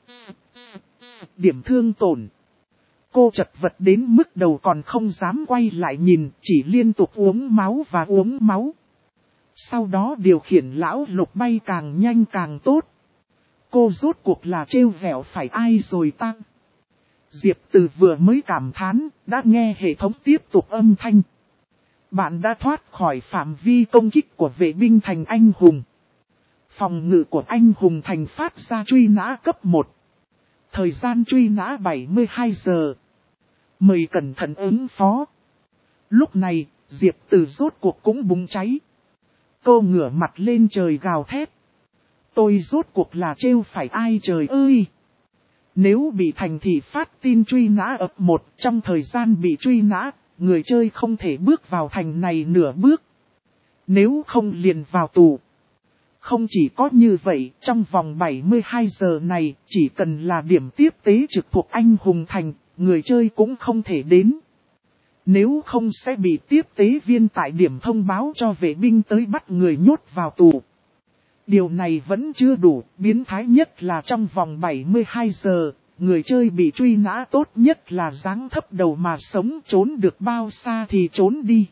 điểm thương tổn. Cô chật vật đến mức đầu còn không dám quay lại nhìn, chỉ liên tục uống máu và uống máu. Sau đó điều khiển lão Lục bay càng nhanh càng tốt. Cô rốt cuộc là trêu vẻo phải ai rồi ta? Diệp Từ vừa mới cảm thán, đã nghe hệ thống tiếp tục âm thanh. Bạn đã thoát khỏi phạm vi công kích của vệ binh thành anh hùng. Phòng ngự của anh hùng thành phát ra truy nã cấp 1. Thời gian truy nã 72 giờ. Mời cẩn thận ứng phó. Lúc này, Diệp Từ rốt cuộc cũng bùng cháy. Cô ngửa mặt lên trời gào thét. Tôi rốt cuộc là trêu phải ai trời ơi! Nếu bị thành thị phát tin truy nã ập 1 trong thời gian bị truy nã, người chơi không thể bước vào thành này nửa bước. Nếu không liền vào tù. Không chỉ có như vậy, trong vòng 72 giờ này, chỉ cần là điểm tiếp tế trực thuộc anh hùng thành, người chơi cũng không thể đến. Nếu không sẽ bị tiếp tế viên tại điểm thông báo cho vệ binh tới bắt người nhốt vào tù. Điều này vẫn chưa đủ, biến thái nhất là trong vòng 72 giờ, người chơi bị truy nã tốt nhất là giáng thấp đầu mà sống, trốn được bao xa thì trốn đi.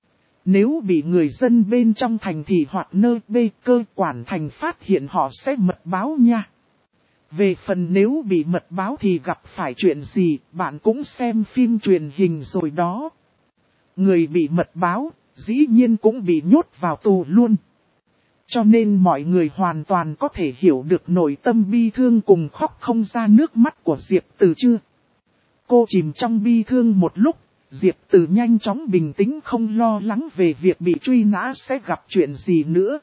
Nếu bị người dân bên trong thành thị hoặc nơi bê cơ quản thành phát hiện họ sẽ mật báo nha. Về phần nếu bị mật báo thì gặp phải chuyện gì, bạn cũng xem phim truyền hình rồi đó. Người bị mật báo, dĩ nhiên cũng bị nhốt vào tù luôn. Cho nên mọi người hoàn toàn có thể hiểu được nội tâm bi thương cùng khóc không ra nước mắt của Diệp Từ chưa. Cô chìm trong bi thương một lúc, Diệp Từ nhanh chóng bình tĩnh không lo lắng về việc bị truy nã sẽ gặp chuyện gì nữa.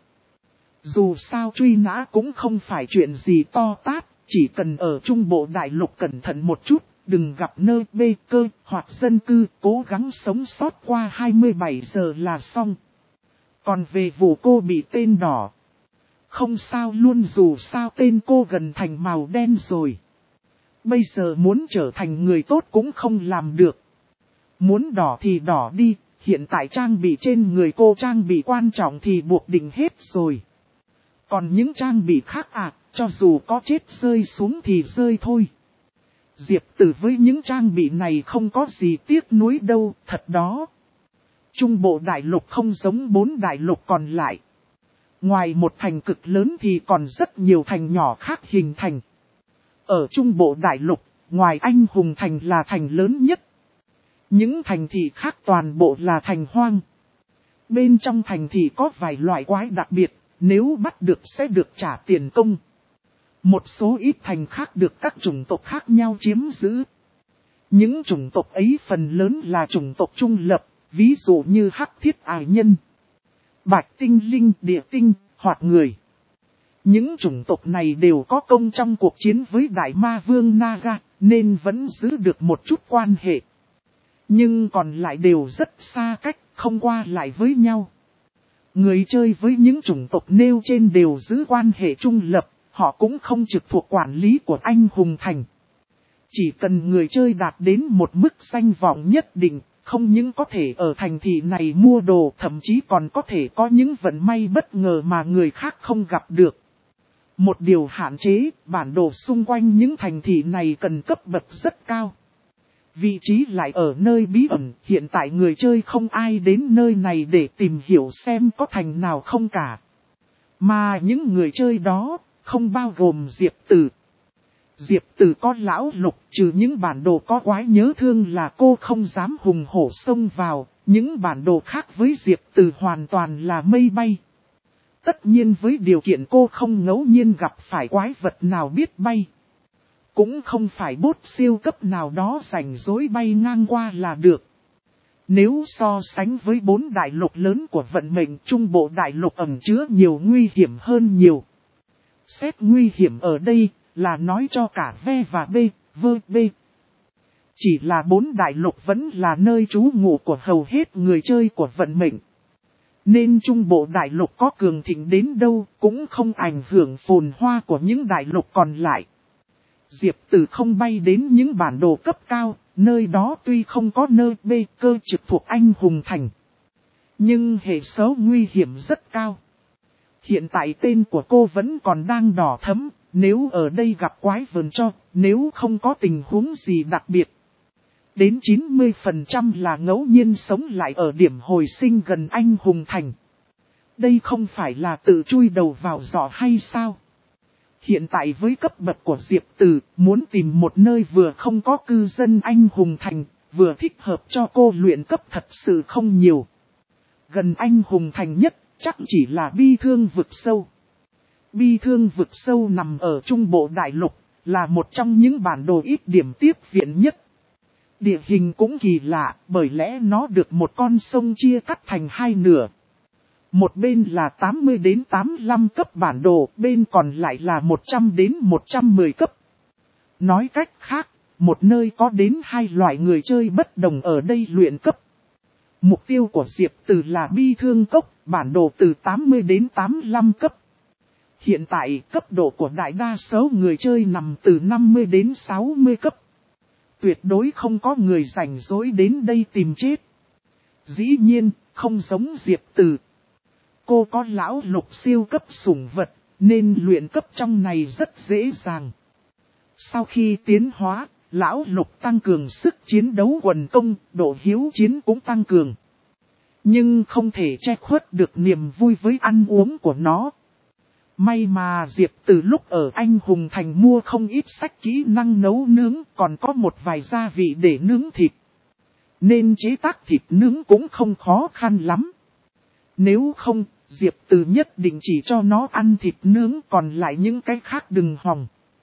Dù sao truy nã cũng không phải chuyện gì to tát, chỉ cần ở Trung Bộ Đại Lục cẩn thận một chút, đừng gặp nơi bê cơ hoặc dân cư, cố gắng sống sót qua 27 giờ là xong. Còn về vụ cô bị tên đỏ, không sao luôn, dù sao tên cô gần thành màu đen rồi. Bây giờ muốn trở thành người tốt cũng không làm được. Muốn đỏ thì đỏ đi, hiện tại trang bị trên người cô trang bị quan trọng thì buộc định hết rồi. Còn những trang bị khác cho dù có chết rơi xuống thì rơi thôi. Diệp Từ với những trang bị này không có gì tiếc nuối đâu, thật đó. Trung Bộ Đại Lục không giống 4 đại lục còn lại. Ngoài một thành cực lớn thì còn rất nhiều thành nhỏ khác hình thành. Ở Trung Bộ Đại Lục, ngoài anh hùng thành là thành lớn nhất. Những thành thị khác toàn bộ là thành hoang. Bên trong thành thị có vài loại quái đặc biệt, nếu bắt được sẽ được trả tiền công. Một số ít thành khác được các chủng tộc khác nhau chiếm giữ. Những chủng tộc ấy phần lớn là chủng tộc trung lập, ví dụ như Hắc Thiết Ải Nhân, Bạch Tinh Linh, Địa Tinh, hoặc người. Những chủng tộc này đều có công trong cuộc chiến với Đại Ma Vương Naga, nên vẫn giữ được một chút quan hệ. Nhưng còn lại đều rất xa cách, không qua lại với nhau. Người chơi với những chủng tộc nêu trên đều giữ quan hệ trung lập, họ cũng không trực thuộc quản lý của anh hùng thành. Chỉ cần người chơi đạt đến một mức danh vọng nhất định, không những có thể ở thành thị này mua đồ, thậm chí còn có thể có những vận may bất ngờ mà người khác không gặp được. Một điều hạn chế, bản đồ xung quanh những thành thị này cần cấp bậc rất cao. Vị trí lại ở nơi bí ẩn, hiện tại người chơi không ai đến nơi này để tìm hiểu xem có thành nào không cả. Mà những người chơi đó, không bao gồm Diệp Tử. Diệp Tử có lão lục, trừ những bản đồ có quái nhớ thương là cô không dám hùng hổ xông vào, những bản đồ khác với Diệp Tử hoàn toàn là mây bay. Tất nhiên với điều kiện cô không ngẫu nhiên gặp phải quái vật nào biết bay. Cũng không phải bốt siêu cấp nào đó rảnh rỗi bay ngang qua là được. Nếu so sánh với 4 đại lục lớn của vận mệnh, trung bộ đại lục ẩn chứa nhiều nguy hiểm hơn nhiều. Xét nguy hiểm ở đây là nói cho cả V và B, B. Chỉ là 4 đại lục vẫn là nơi trú ngụ của hầu hết người chơi của vận mệnh. Nên trung bộ đại lục có cường thịnh đến đâu cũng không ảnh hưởng phồn hoa của những đại lục còn lại. Diệp Tử không bay đến những bản đồ cấp cao, nơi đó tuy không có nơi B cơ trực thuộc anh hùng thành. Nhưng hệ số nguy hiểm rất cao. Hiện tại tên của cô vẫn còn đang đỏ thẫm, nếu ở đây gặp quái vườn cho, nếu không có tình huống gì đặc biệt. Đến 90% là ngẫu nhiên sống lại ở điểm hồi sinh gần anh hùng thành. Đây không phải là tự chui đầu vào giỏ hay sao? Hiện tại với cấp bậc của Diệp Tử, muốn tìm một nơi vừa không có cư dân anh hùng thành, vừa thích hợp cho cô luyện cấp thật sự không nhiều. Gần anh hùng thành nhất, chắc chỉ là Bi Thương Vực Sâu. Bi Thương Vực Sâu nằm ở trung bộ đại lục, là một trong những bản đồ ít điểm tiếp viện nhất. Địa hình cũng kỳ lạ, bởi lẽ nó được một con sông chia cắt thành hai nửa. Một bên là 80 đến 85 cấp bản đồ, bên còn lại là 100 đến 110 cấp. Nói cách khác, một nơi có đến hai loại người chơi bất đồng ở đây luyện cấp. Mục tiêu của Diệp Tử là Bi Thương Cốc, bản đồ từ 80 đến 85 cấp. Hiện tại, cấp độ của đại đa số người chơi nằm từ 50 đến 60 cấp. Tuyệt đối không có người rảnh rỗi đến đây tìm chết. Dĩ nhiên, không giống Diệp Tử. Cô có lão lục siêu cấp sủng vật, nên luyện cấp trong này rất dễ dàng. Sau khi tiến hóa, lão lục tăng cường sức chiến đấu quần công, độ hiếu chiến cũng tăng cường. Nhưng không thể che khuất được niềm vui với ăn uống của nó. May mà Diệp Tử lúc ở Anh Hùng Thành mua không ít sách kỹ năng nấu nướng, còn có một vài gia vị để nướng thịt. Nên chế tác thịt nướng cũng không khó khăn lắm. Nếu không, Diệp Tử nhất định chỉ cho nó ăn thịt nướng, còn lại những cái khác đừng hòng.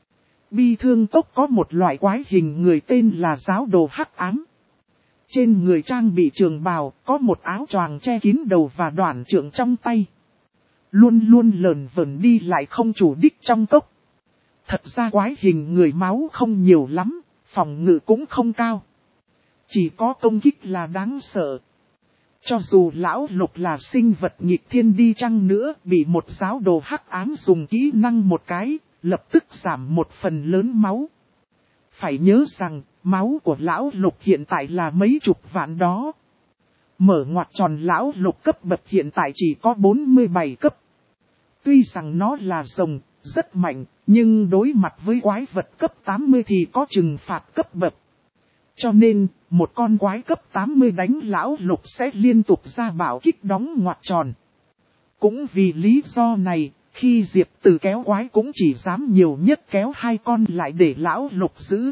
Bi Thương Cốc có một loại quái hình người tên là giáo đồ hắc ám. Trên người trang bị trường bào, có một áo choàng che kín đầu và đoản trượng trong tay. Luôn luôn lờn vờn đi lại không chủ đích trong cốc. Thật ra quái hình người máu không nhiều lắm, phòng ngự cũng không cao. Chỉ có công kích là đáng sợ. Cho dù lão lục là sinh vật nghịch thiên đi chăng nữa, bị một giáo đồ hắc ám dùng kỹ năng một cái, lập tức giảm một phần lớn máu. Phải nhớ rằng, máu của lão lục hiện tại là mấy chục vạn đó. Mở ngoặc tròn lão lục cấp bậc hiện tại chỉ có 47 cấp. Tuy rằng nó là rồng, rất mạnh, nhưng đối mặt với quái vật cấp 80 thì có trừng phạt cấp bậc. Cho nên, một con quái cấp 80 đánh lão lục sẽ liên tục ra bảo kích đóng ngoặc tròn. Cũng vì lý do này, khi Diệp Tử kéo quái cũng chỉ dám nhiều nhất kéo hai con lại để lão lục giữ.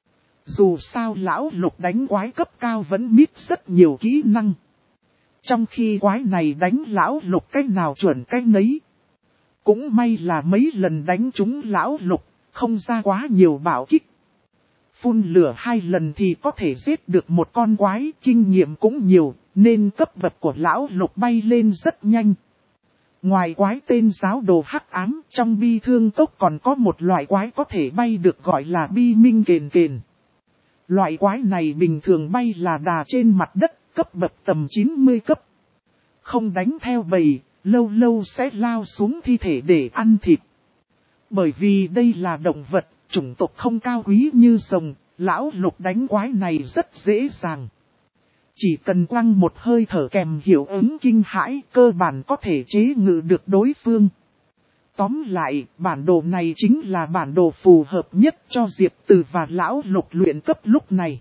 Dù sao lão lục đánh quái cấp cao vẫn biết rất nhiều kỹ năng. Trong khi quái này đánh lão lục cách nào chuẩn cách nấy. Cũng may là mấy lần đánh trúng lão lục, không ra quá nhiều bảo kích. Phun lửa 2 lần thì có thể giết được một con quái, kinh nghiệm cũng nhiều, nên cấp bậc của lão lục bay lên rất nhanh. Ngoài quái tên giáo đồ hắc ám, trong Bi Thương Cốc còn có một loại quái có thể bay được gọi là Bi Minh Kền Kền. Loại quái này bình thường bay là đà trên mặt đất, cấp bậc tầm 90 cấp. Không đánh theo bầy, lâu lâu sẽ lao xuống thi thể để ăn thịt. Bởi vì đây là động vật, chủng tộc không cao quý như rồng, Lão Lục đánh quái này rất dễ dàng. Chỉ cần quăng một hơi thở kèm hiệu ứng kinh hãi, cơ bản có thể chế ngự được đối phương. Tóm lại, bản đồ này chính là bản đồ phù hợp nhất cho Diệp Từ và Lão Lục luyện cấp lúc này.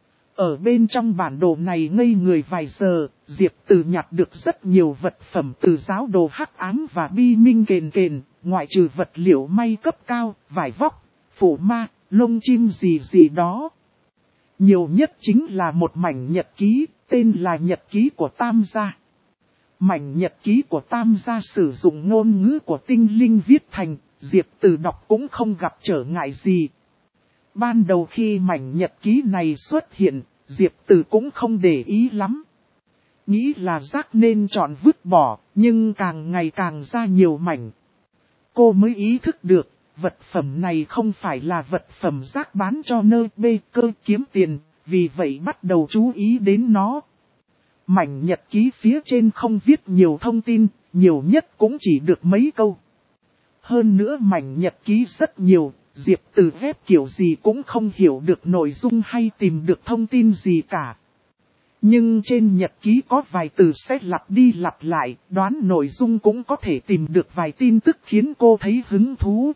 Ở bên trong bản đồ này ngây người vài giờ, Diệp Từ nhặt được rất nhiều vật phẩm từ giáo đồ hắc ám và bi minh kền kền, ngoại trừ vật liệu may cấp cao, vải vóc, phủ ma, lông chim gì đó. Nhiều nhất chính là một mảnh nhật ký, tên là nhật ký của Tam gia. Mảnh nhật ký của Tam gia sử dụng ngôn ngữ của tinh linh viết thành, Diệp Từ đọc cũng không gặp trở ngại gì. Ban đầu khi mảnh nhật ký này xuất hiện, Diệp Từ cũng không để ý lắm. Nghĩ là rác nên chọn vứt bỏ, nhưng càng ngày càng ra nhiều mảnh. Cô mới ý thức được, vật phẩm này không phải là vật phẩm rác bán cho nơi bê cơ kiếm tiền, vì vậy bắt đầu chú ý đến nó. Mảnh nhật ký phía trên không viết nhiều thông tin, nhiều nhất cũng chỉ được mấy câu. Hơn nữa mảnh nhật ký rất nhiều, Diệp Từ ghép kiểu gì cũng không hiểu được nội dung hay tìm được thông tin gì cả. Nhưng trên nhật ký có vài từ sẽ lặp đi lặp lại, đoán nội dung cũng có thể tìm được vài tin tức khiến cô thấy hứng thú.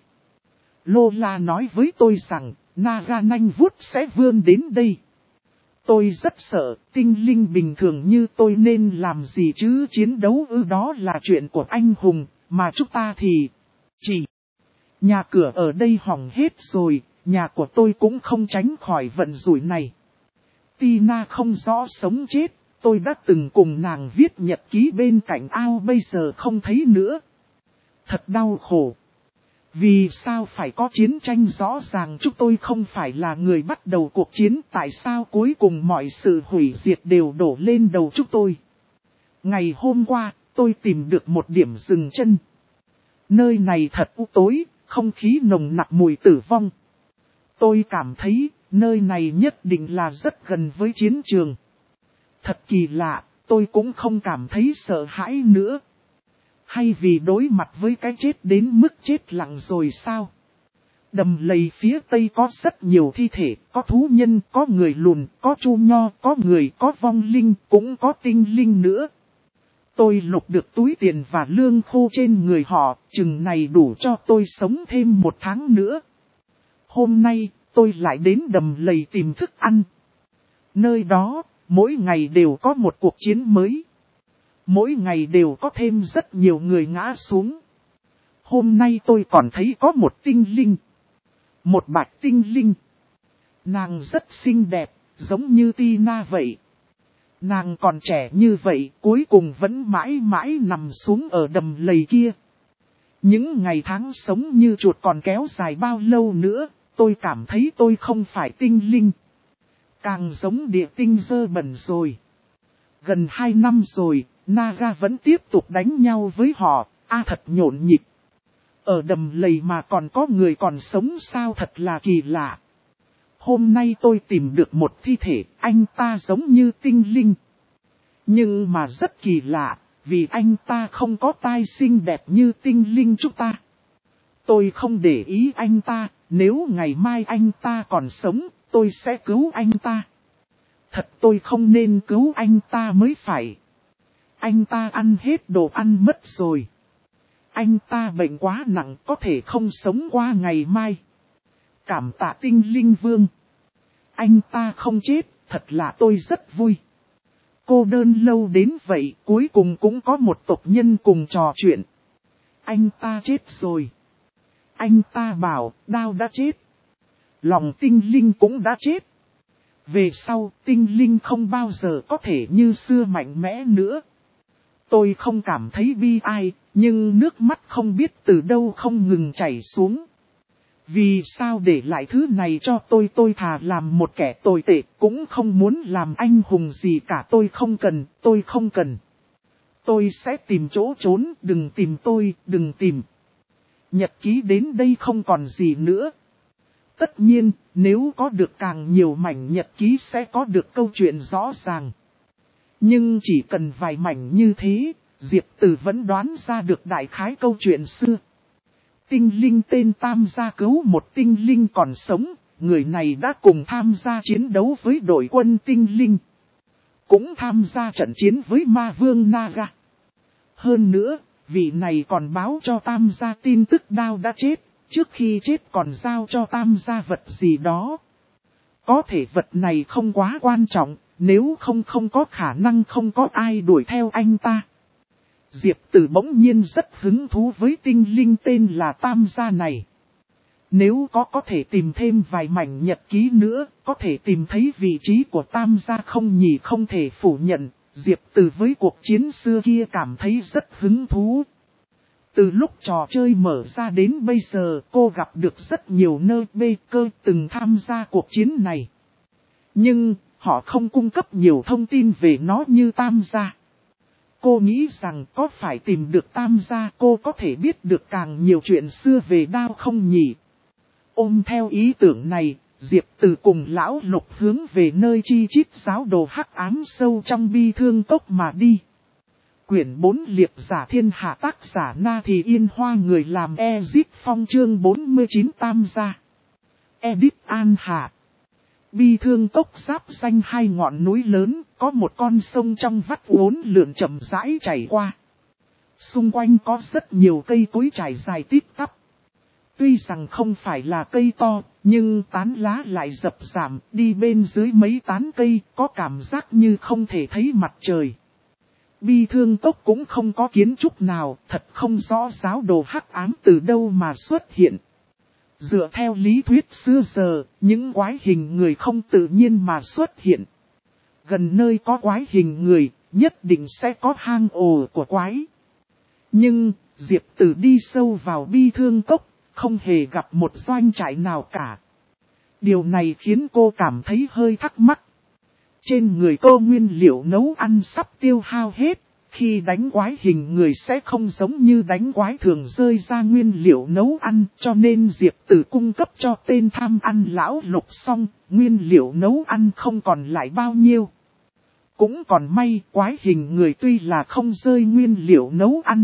Lola nói với tôi rằng, Naga nanh vuốt sẽ vươn đến đây. Tôi rất sợ, tinh linh bình thường như tôi nên làm gì chứ, chiến đấu đó là chuyện của anh hùng, mà chúng ta thì chỉ... Nhà cửa ở đây hỏng hết rồi, nhà của tôi cũng không tránh khỏi vận rủi này. Tina không rõ sống chết, tôi đã từng cùng nàng viết nhật ký bên cạnh ao bây giờ không thấy nữa. Thật đau khổ. Vì sao phải có chiến tranh, rõ ràng chúng tôi không phải là người bắt đầu cuộc chiến, tại sao cuối cùng mọi sự hủy diệt đều đổ lên đầu chúng tôi. Ngày hôm qua, tôi tìm được một điểm dừng chân. Nơi này thật u tối, không khí nồng nặc mùi tử vong. Tôi cảm thấy, nơi này nhất định là rất gần với chiến trường. Thật kỳ lạ, tôi cũng không cảm thấy sợ hãi nữa. Hay vì đối mặt với cái chết đến mức chết lặng rồi sao? Đầm lầy phía tây có rất nhiều thi thể, có thú nhân, có người lùn, có chu nho, có người, có vong linh, cũng có tinh linh nữa. Tôi lục được túi tiền và lương khô trên người họ, chừng này đủ cho tôi sống thêm 1 tháng nữa. Hôm nay, tôi lại đến đầm lầy tìm thức ăn. Nơi đó, mỗi ngày đều có một cuộc chiến mới. Mỗi ngày đều có thêm rất nhiều người ngã xuống. Hôm nay tôi còn thấy có một tinh linh. Một bạch tinh linh. Nàng rất xinh đẹp, giống như Tina vậy. Nàng còn trẻ như vậy, cuối cùng vẫn mãi mãi nằm xuống ở đầm lầy kia. Những ngày tháng sống như chuột còn kéo dài bao lâu nữa, tôi cảm thấy tôi không phải tinh linh. Càng giống địa tinh dơ bẩn rồi. Gần 2 năm rồi, Naga vẫn tiếp tục đánh nhau với họ, thật nhộn nhịp. Ở đầm lầy mà còn có người còn sống sao, thật là kỳ lạ. Hôm nay tôi tìm được một thi thể, anh ta giống như tinh linh. Nhưng mà rất kỳ lạ, vì anh ta không có tai xinh đẹp như tinh linh chúng ta. Tôi không để ý anh ta, nếu ngày mai anh ta còn sống, tôi sẽ cứu anh ta. Thật tôi không nên cứu anh ta mới phải. Anh ta ăn hết đồ ăn mất rồi. Anh ta bệnh quá nặng, có thể không sống qua ngày mai. Cảm tạ tinh linh vương. Anh ta không chết, thật là tôi rất vui. Cô đơn lâu đến vậy, cuối cùng cũng có một tộc nhân cùng trò chuyện. Anh ta chết rồi. Anh ta bảo, Đao đã chết. Lòng tinh linh cũng đã chết. Về sau, tinh linh không bao giờ có thể như xưa mạnh mẽ nữa. Tôi không cảm thấy bi ai, nhưng nước mắt không biết từ đâu không ngừng chảy xuống. Vì sao để lại thứ này cho tôi thà làm một kẻ tồi tệ, cũng không muốn làm anh hùng gì cả, tôi không cần. Tôi sẽ tìm chỗ trốn, đừng tìm tôi, đừng tìm. Nhật ký đến đây không còn gì nữa. Tất nhiên, nếu có được càng nhiều mảnh nhật ký sẽ có được câu chuyện rõ ràng. Nhưng chỉ cần vài mảnh như thế, Diệp Từ vẫn đoán ra được đại khái câu chuyện xưa. Tinh linh tên Tam gia cứu một tinh linh còn sống, người này đã cùng tham gia chiến đấu với đội quân tinh linh. Cũng tham gia trận chiến với ma vương Naga. Hơn nữa, vị này còn báo cho Tam gia tin tức Đao đã chết, trước khi chết còn giao cho Tam gia vật gì đó. Có thể vật này không quá quan trọng, nếu không có khả năng không có ai đuổi theo anh ta. Diệp Tử bỗng nhiên rất hứng thú với tinh linh tên là Tam gia này. Nếu có thể tìm thêm vài mảnh nhật ký nữa, có thể tìm thấy vị trí của Tam gia không nhỉ, không thể phủ nhận. Diệp Tử với cuộc chiến xưa kia cảm thấy rất hứng thú. Từ lúc trò chơi mở ra đến bây giờ, cô gặp được rất nhiều nơi bê cơ từng tham gia cuộc chiến này. Nhưng, họ không cung cấp nhiều thông tin về nó như Tam gia. Cô nghĩ rằng có phải tìm được Tam gia cô có thể biết được càng nhiều chuyện xưa về Đao không nhỉ? Ôm theo ý tưởng này, Diệp Tử cùng Lão Lục hướng về nơi chi chít giáo đồ hắc ám sâu trong bi thương cốc mà đi. Quyển 4 Liệp giả thiên hạ, tác giả Na Thì Yên Hoa, người làm Ezip Phong, chương 49 Tam gia. Edit An Hạ. Bi thương cốc giáp xanh hai ngọn núi lớn, có một con sông trong vắt uốn lượn chậm rãi chảy qua. Xung quanh có rất nhiều cây cối trải dài tít tắp. Tuy rằng không phải là cây to, nhưng tán lá lại rậm rạp, đi bên dưới mấy tán cây, có cảm giác như không thể thấy mặt trời. Bi thương cốc cũng không có kiến trúc nào, thật không rõ giáo đồ hắc ám từ đâu mà xuất hiện. Dựa theo lý thuyết xưa giờ, những quái hình người không tự nhiên mà xuất hiện. Gần nơi có quái hình người, nhất định sẽ có hang ổ của quái. Nhưng, Diệp Tử đi sâu vào bi thương cốc, không hề gặp một doanh trại nào cả. Điều này khiến cô cảm thấy hơi thắc mắc. Trên người cô nguyên liệu nấu ăn sắp tiêu hao hết, khi đánh quái hình người sẽ không giống như đánh quái thường rơi ra nguyên liệu nấu ăn, cho nên Diệp Tử cung cấp cho tên tham ăn Lão Lục xong, nguyên liệu nấu ăn không còn lại bao nhiêu. Cũng còn may quái hình người tuy là không rơi nguyên liệu nấu ăn,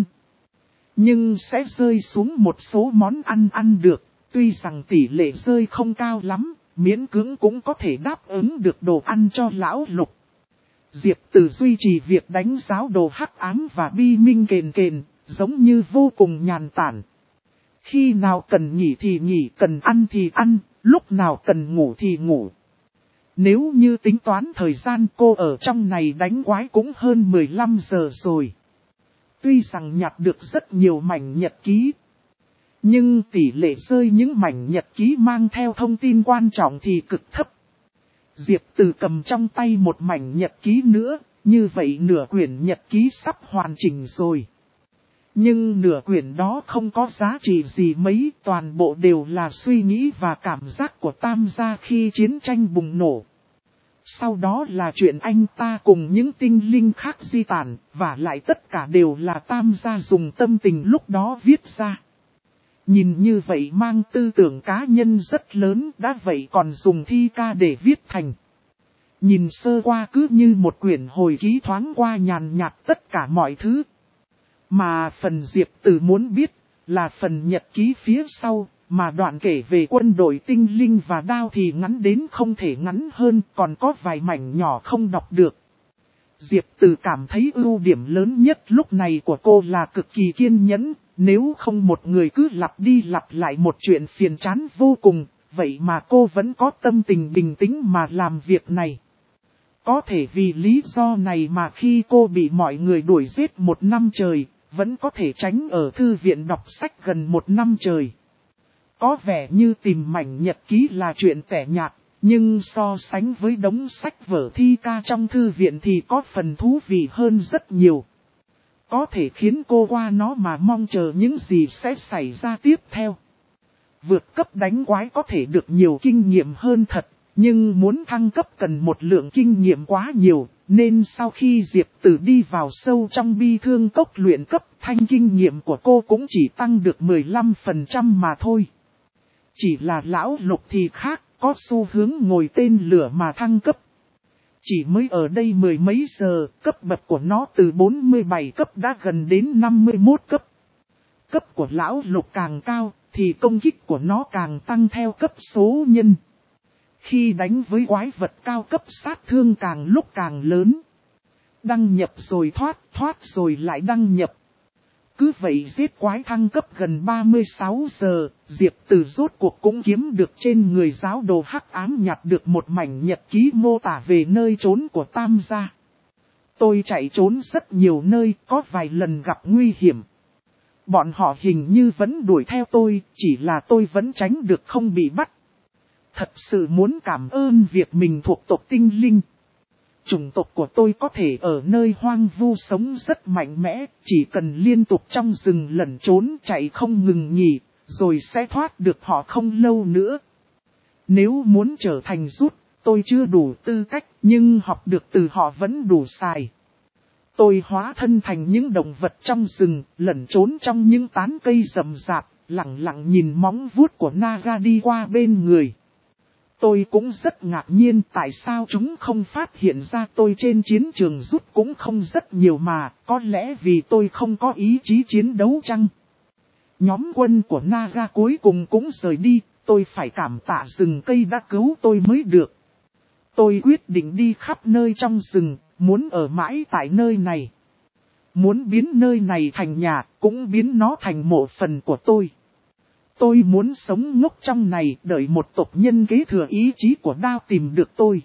nhưng sẽ rơi xuống một số món ăn được, tuy rằng tỷ lệ rơi không cao lắm, miễn cưỡng cũng có thể đáp ứng được đồ ăn cho Lão Lục. Diệp Tử duy trì việc đánh giáo đồ hắc ám và bi minh kền kền, giống như vô cùng nhàn tản. Khi nào cần nghỉ thì nghỉ, cần ăn thì ăn, lúc nào cần ngủ thì ngủ. Nếu như tính toán thời gian cô ở trong này đánh quái cũng hơn 15 giờ rồi. Tuy rằng nhặt được rất nhiều mảnh nhật ký, nhưng tỷ lệ rơi những mảnh nhật ký mang theo thông tin quan trọng thì cực thấp. Diệp Tử cầm trong tay một mảnh nhật ký nữa, như vậy nửa quyển nhật ký sắp hoàn chỉnh rồi. Nhưng nửa quyển đó không có giá trị gì mấy, toàn bộ đều là suy nghĩ và cảm giác của Tam gia khi chiến tranh bùng nổ. Sau đó là chuyện anh ta cùng những tinh linh khác di tản, và lại tất cả đều là Tam gia dùng tâm tình lúc đó viết ra. Nhìn như vậy mang tư tưởng cá nhân rất lớn, đã vậy còn dùng thi ca để viết thành. Nhìn sơ qua cứ như một quyển hồi ký thoáng qua nhàn nhạt tất cả mọi thứ. Mà phần Diệp Tử muốn biết là phần nhật ký phía sau, mà đoạn kể về quân đội tinh linh và Đao thì ngắn đến không thể ngắn hơn, còn có vài mảnh nhỏ không đọc được. Diệp Tử cảm thấy ưu điểm lớn nhất lúc này của cô là cực kỳ kiên nhẫn, nếu không một người cứ lặp đi lặp lại một chuyện phiền chán vô cùng, vậy mà cô vẫn có tâm tình bình tĩnh mà làm việc này. Có thể vì lý do này mà khi cô bị mọi người đuổi giết 1 năm trời, vẫn có thể tránh ở thư viện đọc sách gần 1 năm trời. Có vẻ như tìm mảnh nhật ký là chuyện tẻ nhạt, nhưng so sánh với đống sách vở thi ca trong thư viện thì có phần thú vị hơn rất nhiều. Có thể khiến cô qua nó mà mong chờ những gì sẽ xảy ra tiếp theo. Vượt cấp đánh quái có thể được nhiều kinh nghiệm hơn thật, nhưng muốn thăng cấp cần một lượng kinh nghiệm quá nhiều, nên sau khi Diệp Tử đi vào sâu trong bi thương cốc luyện cấp, thanh kinh nghiệm của cô cũng chỉ tăng được 15% mà thôi. Chỉ là Lão Lục thì khác, có xu hướng ngồi tên lửa mà thăng cấp. Chỉ mới ở đây 10 mấy giờ, cấp bậc của nó từ 47 cấp đã gần đến 51 cấp. Cấp của Lão Lục càng cao, thì công kích của nó càng tăng theo cấp số nhân. Khi đánh với quái vật cao cấp sát thương càng lúc càng lớn. Đăng nhập rồi thoát rồi lại đăng nhập. Cứ vậy giết quái thăng cấp gần 36 giờ, Diệp Từ rốt cuộc cũng kiếm được trên người giáo đồ hắc ám nhặt được một mảnh nhật ký mô tả về nơi trốn của Tam gia. Tôi chạy trốn rất nhiều nơi, có vài lần gặp nguy hiểm. Bọn họ hình như vẫn đuổi theo tôi, chỉ là tôi vẫn tránh được không bị bắt. Thật sự muốn cảm ơn việc mình thuộc tộc tinh linh. Chủng tộc của tôi có thể ở nơi hoang vu sống rất mạnh mẽ, chỉ cần liên tục trong rừng lẩn trốn chạy không ngừng nghỉ, rồi sẽ thoát được họ không lâu nữa. Nếu muốn trở thành rút, tôi chưa đủ tư cách, nhưng học được từ họ vẫn đủ xài. Tôi hóa thân thành những động vật trong rừng, lẩn trốn trong những tán cây rậm rạp, lặng lặng nhìn móng vuốt của Naga đi qua bên người. Tôi cũng rất ngạc nhiên tại sao chúng không phát hiện ra tôi trên chiến trường rút cũng không rất nhiều mà, có lẽ vì tôi không có ý chí chiến đấu chăng? Nhóm quân của Naga cuối cùng cũng rời đi, tôi phải cảm tạ rừng cây đã cứu tôi mới được. Tôi quyết định đi khắp nơi trong rừng, muốn ở mãi tại nơi này. Muốn biến nơi này thành nhà, cũng biến nó thành một phần của tôi. Tôi muốn sống ngốc trong này, đợi một tộc nhân kế thừa ý chí của Đao tìm được tôi.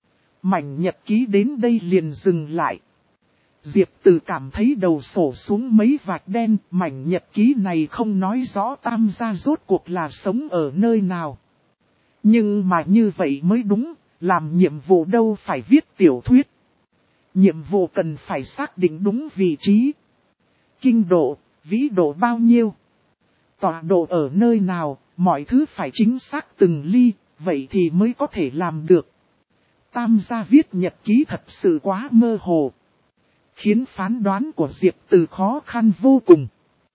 Mảnh nhật ký đến đây liền dừng lại. Diệp Từ cảm thấy đầu sổ xuống mấy vạch đen, mảnh nhật ký này không nói rõ Tam gia rốt cuộc là sống ở nơi nào. Nhưng mà như vậy mới đúng, làm nhiệm vụ đâu phải viết tiểu thuyết. Nhiệm vụ cần phải xác định đúng vị trí. Kinh độ, vĩ độ bao nhiêu? Tọa độ ở nơi nào, mọi thứ phải chính xác từng ly, vậy thì mới có thể làm được. Tam gia viết nhật ký thật sự quá mơ hồ. Khiến phán đoán của Diệp Từ khó khăn vô cùng.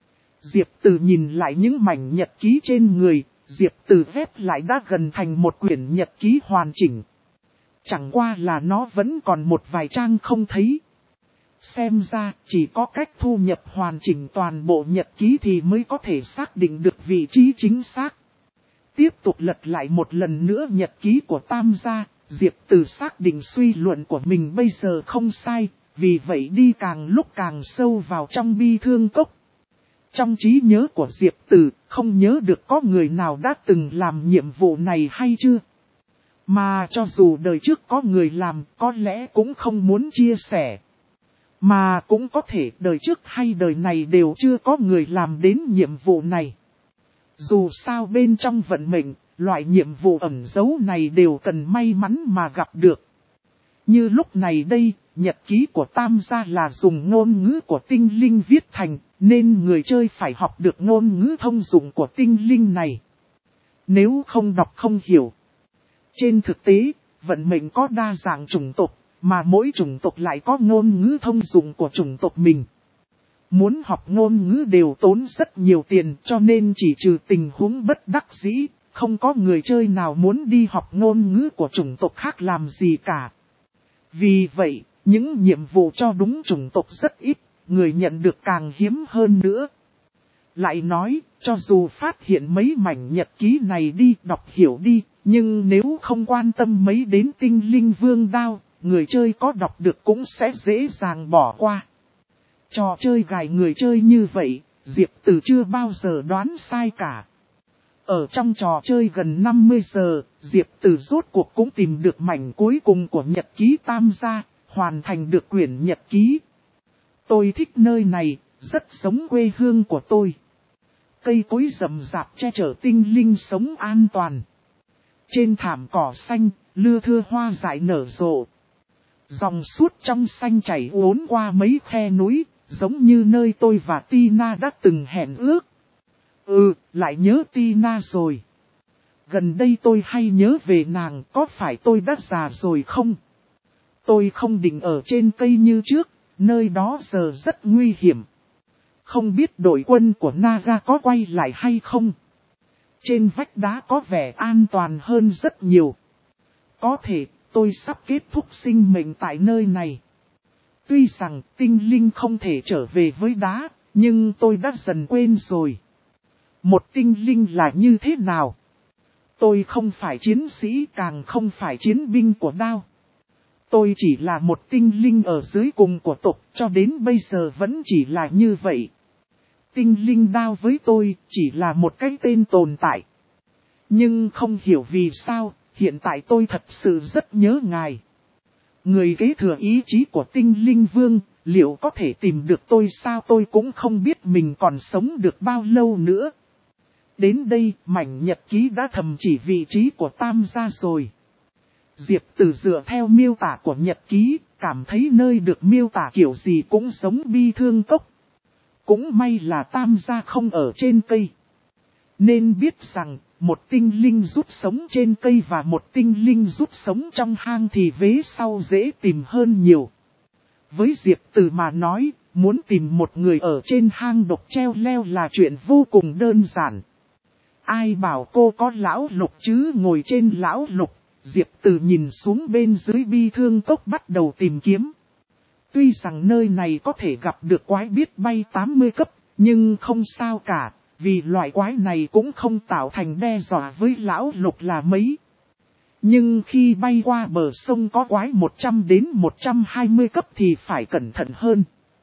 Diệp Từ nhìn lại những mảnh nhật ký trên người, Diệp Từ ghép lại đã gần thành một quyển nhật ký hoàn chỉnh. Chẳng qua là nó vẫn còn một vài trang không thấy. Xem ra chỉ có cách thu nhập hoàn chỉnh toàn bộ nhật ký thì mới có thể xác định được vị trí chính xác. Tiếp tục lật lại một lần nữa nhật ký của Tam gia, Diệp Từ xác định suy luận của mình bây giờ không sai, vì vậy đi càng lúc càng sâu vào trong bi thương cốc. Trong trí nhớ của Diệp Từ, không nhớ được có người nào đã từng làm nhiệm vụ này hay chưa. Mà cho dù đời trước có người làm, có lẽ cũng không muốn chia sẻ. Mà cũng có thể đời trước hay đời này đều chưa có người làm đến nhiệm vụ này. Dù sao bên trong vận mệnh, loại nhiệm vụ ẩn giấu này đều cần may mắn mà gặp được. Như lúc này đây, nhật ký của Tam gia là dùng ngôn ngữ của tinh linh viết thành, nên người chơi phải học được ngôn ngữ thông dụng của tinh linh này. Nếu không đọc không hiểu. Trên thực tế, vận mệnh có đa dạng chủng tộc, mà mỗi chủng tộc lại có ngôn ngữ thông dụng của chủng tộc mình. Muốn học ngôn ngữ đều tốn rất nhiều tiền, cho nên chỉ trừ tình huống bất đắc dĩ, không có người chơi nào muốn đi học ngôn ngữ của chủng tộc khác làm gì cả. Vì vậy, những nhiệm vụ cho đúng chủng tộc rất ít, người nhận được càng hiếm hơn nữa. Lại nói, cho dù phát hiện mấy mảnh nhật ký này đi, đọc hiểu đi, nhưng nếu không quan tâm mấy đến tinh linh vương đao, người chơi có đọc được cũng sẽ dễ dàng bỏ qua. Trò chơi gài người chơi như vậy, Diệp Từ chưa bao giờ đoán sai cả. Ở trong trò chơi gần 50 giờ, Diệp Từ rốt cuộc cũng tìm được mảnh cuối cùng của nhật ký Tam gia, hoàn thành được quyển nhật ký. Tôi thích nơi này, rất giống quê hương của tôi. Cây cối rậm rạp che chở tinh linh sống an toàn. Trên thảm cỏ xanh, lưa thưa hoa dại nở rộ. Dòng suốt trong xanh chảy uốn qua mấy khe núi, giống như nơi tôi và Tina đã từng hẹn ước. Lại nhớ Tina rồi. Gần đây tôi hay nhớ về nàng, có phải tôi đã già rồi không? Tôi không định ở trên cây như trước, nơi đó giờ rất nguy hiểm. Không biết đội quân của Naga có quay lại hay không? Trên vách đá có vẻ an toàn hơn rất nhiều. Có thể tôi sắp kết thúc sinh mệnh tại nơi này. Tuy rằng tinh linh không thể trở về với đá, nhưng tôi đã dần quên rồi. Một tinh linh là như thế nào? Tôi không phải chiến sĩ, càng không phải chiến binh của đao. Tôi chỉ là một tinh linh ở dưới cùng của tộc, cho đến bây giờ vẫn chỉ là như vậy. Tinh linh đao với tôi chỉ là một cái tên tồn tại. Nhưng không hiểu vì sao, hiện tại tôi thật sự rất nhớ ngài. Người kế thừa ý chí của tinh linh vương, liệu có thể tìm được tôi sao? Tôi cũng không biết mình còn sống được bao lâu nữa. Đến đây, mảnh nhật ký đã thầm chỉ vị trí của Tam gia rồi. Diệp Tử dựa theo miêu tả của nhật ký, cảm thấy nơi được miêu tả kiểu gì cũng giống bi thương cốc. Cũng may là Tam gia không ở trên cây. Nên biết rằng, một tinh linh rút sống trên cây và một tinh linh rút sống trong hang thì vế sau dễ tìm hơn nhiều. Với Diệp Tử mà nói, muốn tìm một người ở trên hang độc treo leo là chuyện vô cùng đơn giản. Ai bảo cô có lão lục chứ? Ngồi trên lão lục, Diệp Tử nhìn xuống bên dưới bi thương cốc bắt đầu tìm kiếm. Tuy rằng nơi này có thể gặp được quái biết bay 80 cấp, nhưng không sao cả, vì loại quái này cũng không tạo thành đe dọa với lão lục là mấy. Nhưng khi bay qua bờ sông có quái 100 đến 120 cấp thì phải cẩn thận hơn.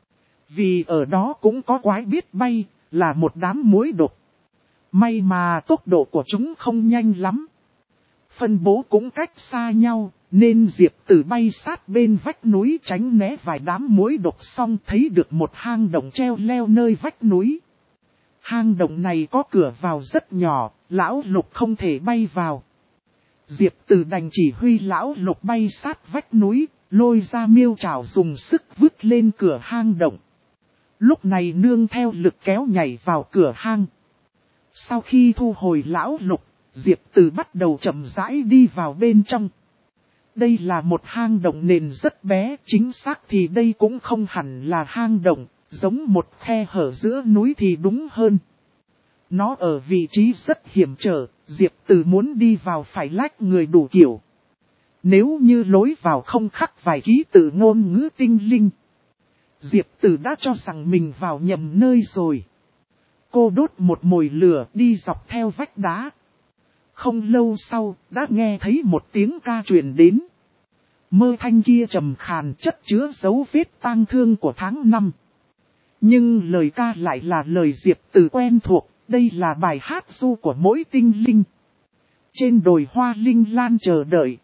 Vì ở đó cũng có quái biết bay, là một đám muỗi độc. May mà tốc độ của chúng không nhanh lắm. Phân bố cũng cách xa nhau, nên Diệp Tử bay sát bên vách núi tránh né vài đám muỗi độc xong thấy được một hang động treo leo nơi vách núi. Hang động này có cửa vào rất nhỏ, lão lục không thể bay vào. Diệp Tử đành chỉ huy lão lục bay sát vách núi, lôi ra miêu trảo dùng sức vứt lên cửa hang động. Lúc này nương theo lực kéo nhảy vào cửa hang. Sau khi thu hồi lão lục, Diệp Tử bắt đầu chậm rãi đi vào bên trong. Đây là một hang động nền rất bé, chính xác thì đây cũng không hẳn là hang động, giống một khe hở giữa núi thì đúng hơn. Nó ở vị trí rất hiểm trở, Diệp Tử muốn đi vào phải lách người đủ kiểu. Nếu như lối vào không khắc vài ký tự ngôn ngữ tinh linh, Diệp Tử đã cho rằng mình vào nhầm nơi rồi. Cô đốt một mồi lửa đi dọc theo vách đá. Không lâu sau, đã nghe thấy một tiếng ca truyền đến. Mơ thanh kia trầm khàn chất chứa dấu vết tang thương của tháng 5. Nhưng lời ca lại là lời Diệp Tử quen thuộc, đây là bài hát ru của mỗi tinh linh. Trên đồi hoa linh lan chờ đợi,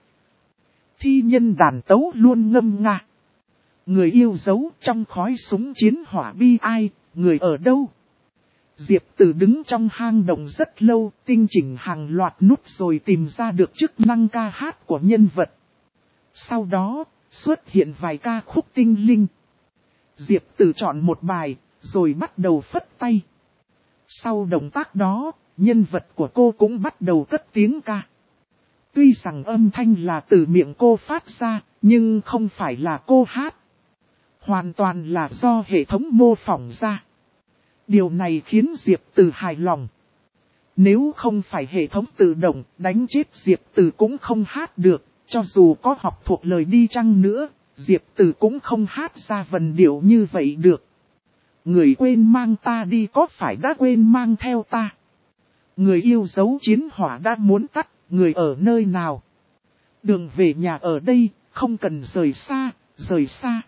thi nhân đàn tấu luôn ngâm nga. Người yêu dấu trong khói súng chiến hỏa bi ai, người ở đâu? Diệp Tử đứng trong hang động rất lâu, tinh chỉnh hàng loạt nút rồi tìm ra được chức năng ca hát của nhân vật. Sau đó, xuất hiện vài ca khúc tinh linh. Diệp Tử chọn một bài, rồi bắt đầu phất tay. Sau động tác đó, nhân vật của cô cũng bắt đầu cất tiếng ca. Tuy rằng âm thanh là từ miệng cô phát ra, nhưng không phải là cô hát. Hoàn toàn là do hệ thống mô phỏng ra. Điều này khiến Diệp Tử hài lòng. Nếu không phải hệ thống tự động, đánh chết Diệp Tử cũng không hát được. Cho dù có học thuộc lời đi chăng nữa, Diệp Tử cũng không hát ra vần điệu như vậy được. Người quên mang ta đi có phải đã quên mang theo ta? Người yêu dấu chiến hỏa đã muốn tắt, người ở nơi nào? Đường về nhà ở đây, không cần rời xa, rời xa.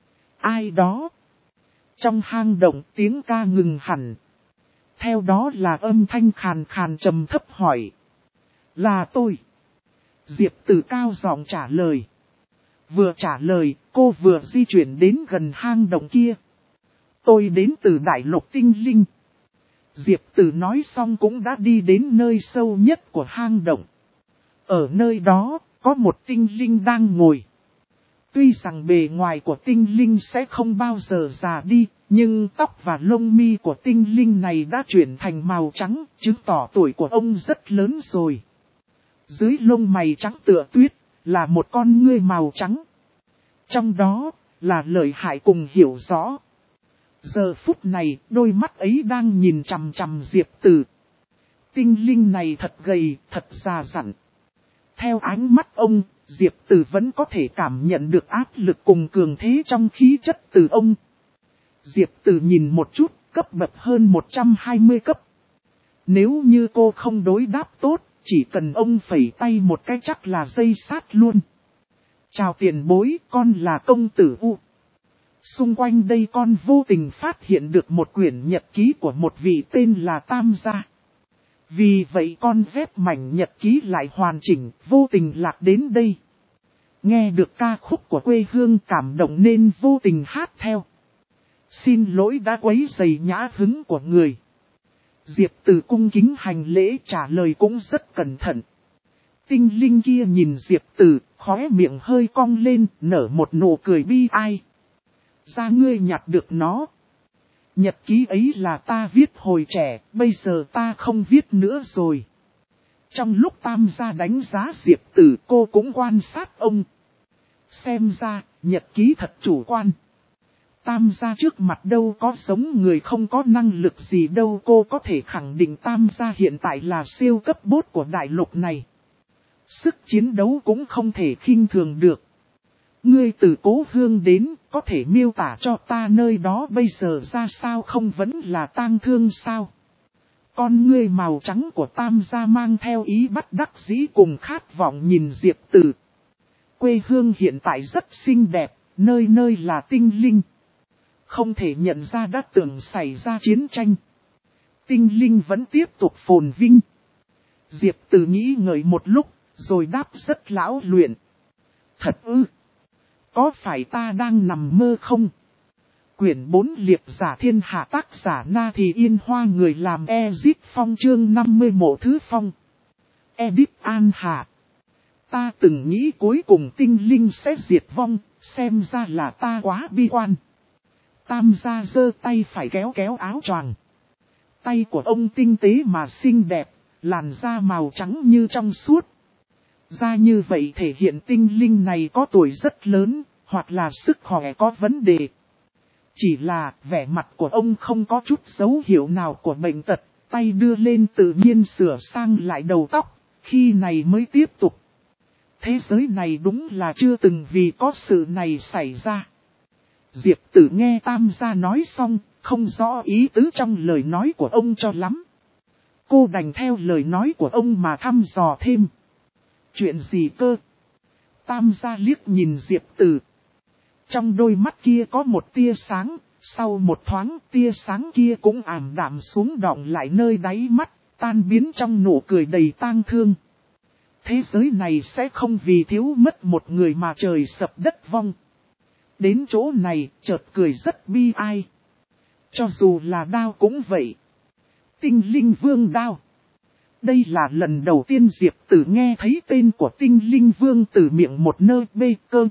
Ai đó? Trong hang động tiếng ca ngừng hẳn. Theo đó là âm thanh khàn khàn trầm thấp hỏi. Là tôi. Diệp Tử cao giọng trả lời. Vừa trả lời, cô vừa di chuyển đến gần hang động kia. Tôi đến từ đại lục tinh linh. Diệp Tử nói xong cũng đã đi đến nơi sâu nhất của hang động. Ở nơi đó, có một tinh linh đang ngồi. Tuy rằng bề ngoài của tinh linh sẽ không bao giờ già đi, nhưng tóc và lông mi của tinh linh này đã chuyển thành màu trắng, chứng tỏ tuổi của ông rất lớn rồi. Dưới lông mày trắng tựa tuyết, là một con ngươi màu trắng. Trong đó, là lợi hại cùng hiểu rõ. Giờ phút này, đôi mắt ấy đang nhìn chằm chằm Diệp Tử. Tinh linh này thật gầy, thật già dặn. Theo ánh mắt ông, Diệp Tử vẫn có thể cảm nhận được áp lực cùng cường thế trong khí chất từ ông. Diệp Tử nhìn một chút, cấp bậc hơn 120 cấp. Nếu như cô không đối đáp tốt, chỉ cần ông phẩy tay một cái chắc là dây sát luôn. Chào tiền bối, con là công tử U. Xung quanh đây con vô tình phát hiện được một quyển nhật ký của một vị tên là Tam Gia. Vì vậy con vép mảnh nhật ký lại hoàn chỉnh, vô tình lạc đến đây. Nghe được ca khúc của quê hương cảm động nên vô tình hát theo. Xin lỗi đã quấy rầy nhã hứng của người. Diệp Từ cung kính hành lễ trả lời cũng rất cẩn thận. Tinh linh kia nhìn Diệp Từ, khóe miệng hơi cong lên, nở một nụ cười bi ai. Ra ngươi nhặt được nó. Nhật ký ấy là ta viết hồi trẻ, bây giờ ta không viết nữa rồi. Trong lúc Tam Gia đánh giá Diệp Từ, cô cũng quan sát ông. Xem ra, nhật ký thật chủ quan. Tam Gia trước mặt đâu có sống người không có năng lực gì đâu, cô có thể khẳng định Tam Gia hiện tại là siêu cấp bốt của đại lục này. Sức chiến đấu cũng không thể khinh thường được. Ngươi từ Cố Hương đến, có thể miêu tả cho ta nơi đó bây giờ ra sao, không vẫn là tang thương sao? Con ngươi màu trắng của Tam Gia mang theo ý bất đắc dĩ cùng khát vọng nhìn Diệp Từ. Quê hương hiện tại rất xinh đẹp, nơi nơi là tinh linh. Không thể nhận ra đã từng xảy ra chiến tranh. Tinh linh vẫn tiếp tục phồn vinh. Diệp Từ nghĩ ngợi một lúc, rồi đáp rất lão luyện. Thật ư? Có phải ta đang nằm mơ không? Quyển 4 liệp giả thiên hạ tác giả Na Thì Yên Hoa, người làm Ezit Phong, chương 50 Mộ Thứ Phong. Edit An Hạ. Ta từng nghĩ cuối cùng tinh linh sẽ diệt vong, xem ra là ta quá bi quan. Tam Gia giơ tay phải kéo kéo áo choàng. Tay của ông tinh tế mà xinh đẹp, làn da màu trắng như trong suốt. Da như vậy thể hiện tinh linh này có tuổi rất lớn, hoặc là sức khỏe có vấn đề. Chỉ là vẻ mặt của ông không có chút dấu hiệu nào của bệnh tật, tay đưa lên tự nhiên sửa sang lại đầu tóc, khi này mới tiếp tục. Thế giới này đúng là chưa từng vì có sự này xảy ra. Diệp Tử nghe Tam Gia nói xong, không rõ ý tứ trong lời nói của ông cho lắm. Cô đành theo lời nói của ông mà thăm dò thêm. Chuyện gì cơ? Tam Gia liếc nhìn Diệp Tử. Trong đôi mắt kia có một tia sáng, sau một thoáng tia sáng kia cũng ảm đạm xuống đọng lại nơi đáy mắt, tan biến trong nụ cười đầy tang thương. Thế giới này sẽ không vì thiếu mất một người mà trời sập đất vong. Đến chỗ này, chợt cười rất bi ai. Cho dù là Đao cũng vậy. Tinh linh vương Đao. Đây là lần đầu tiên Diệp Tử nghe thấy tên của tinh linh vương từ miệng một nơi bê cơ.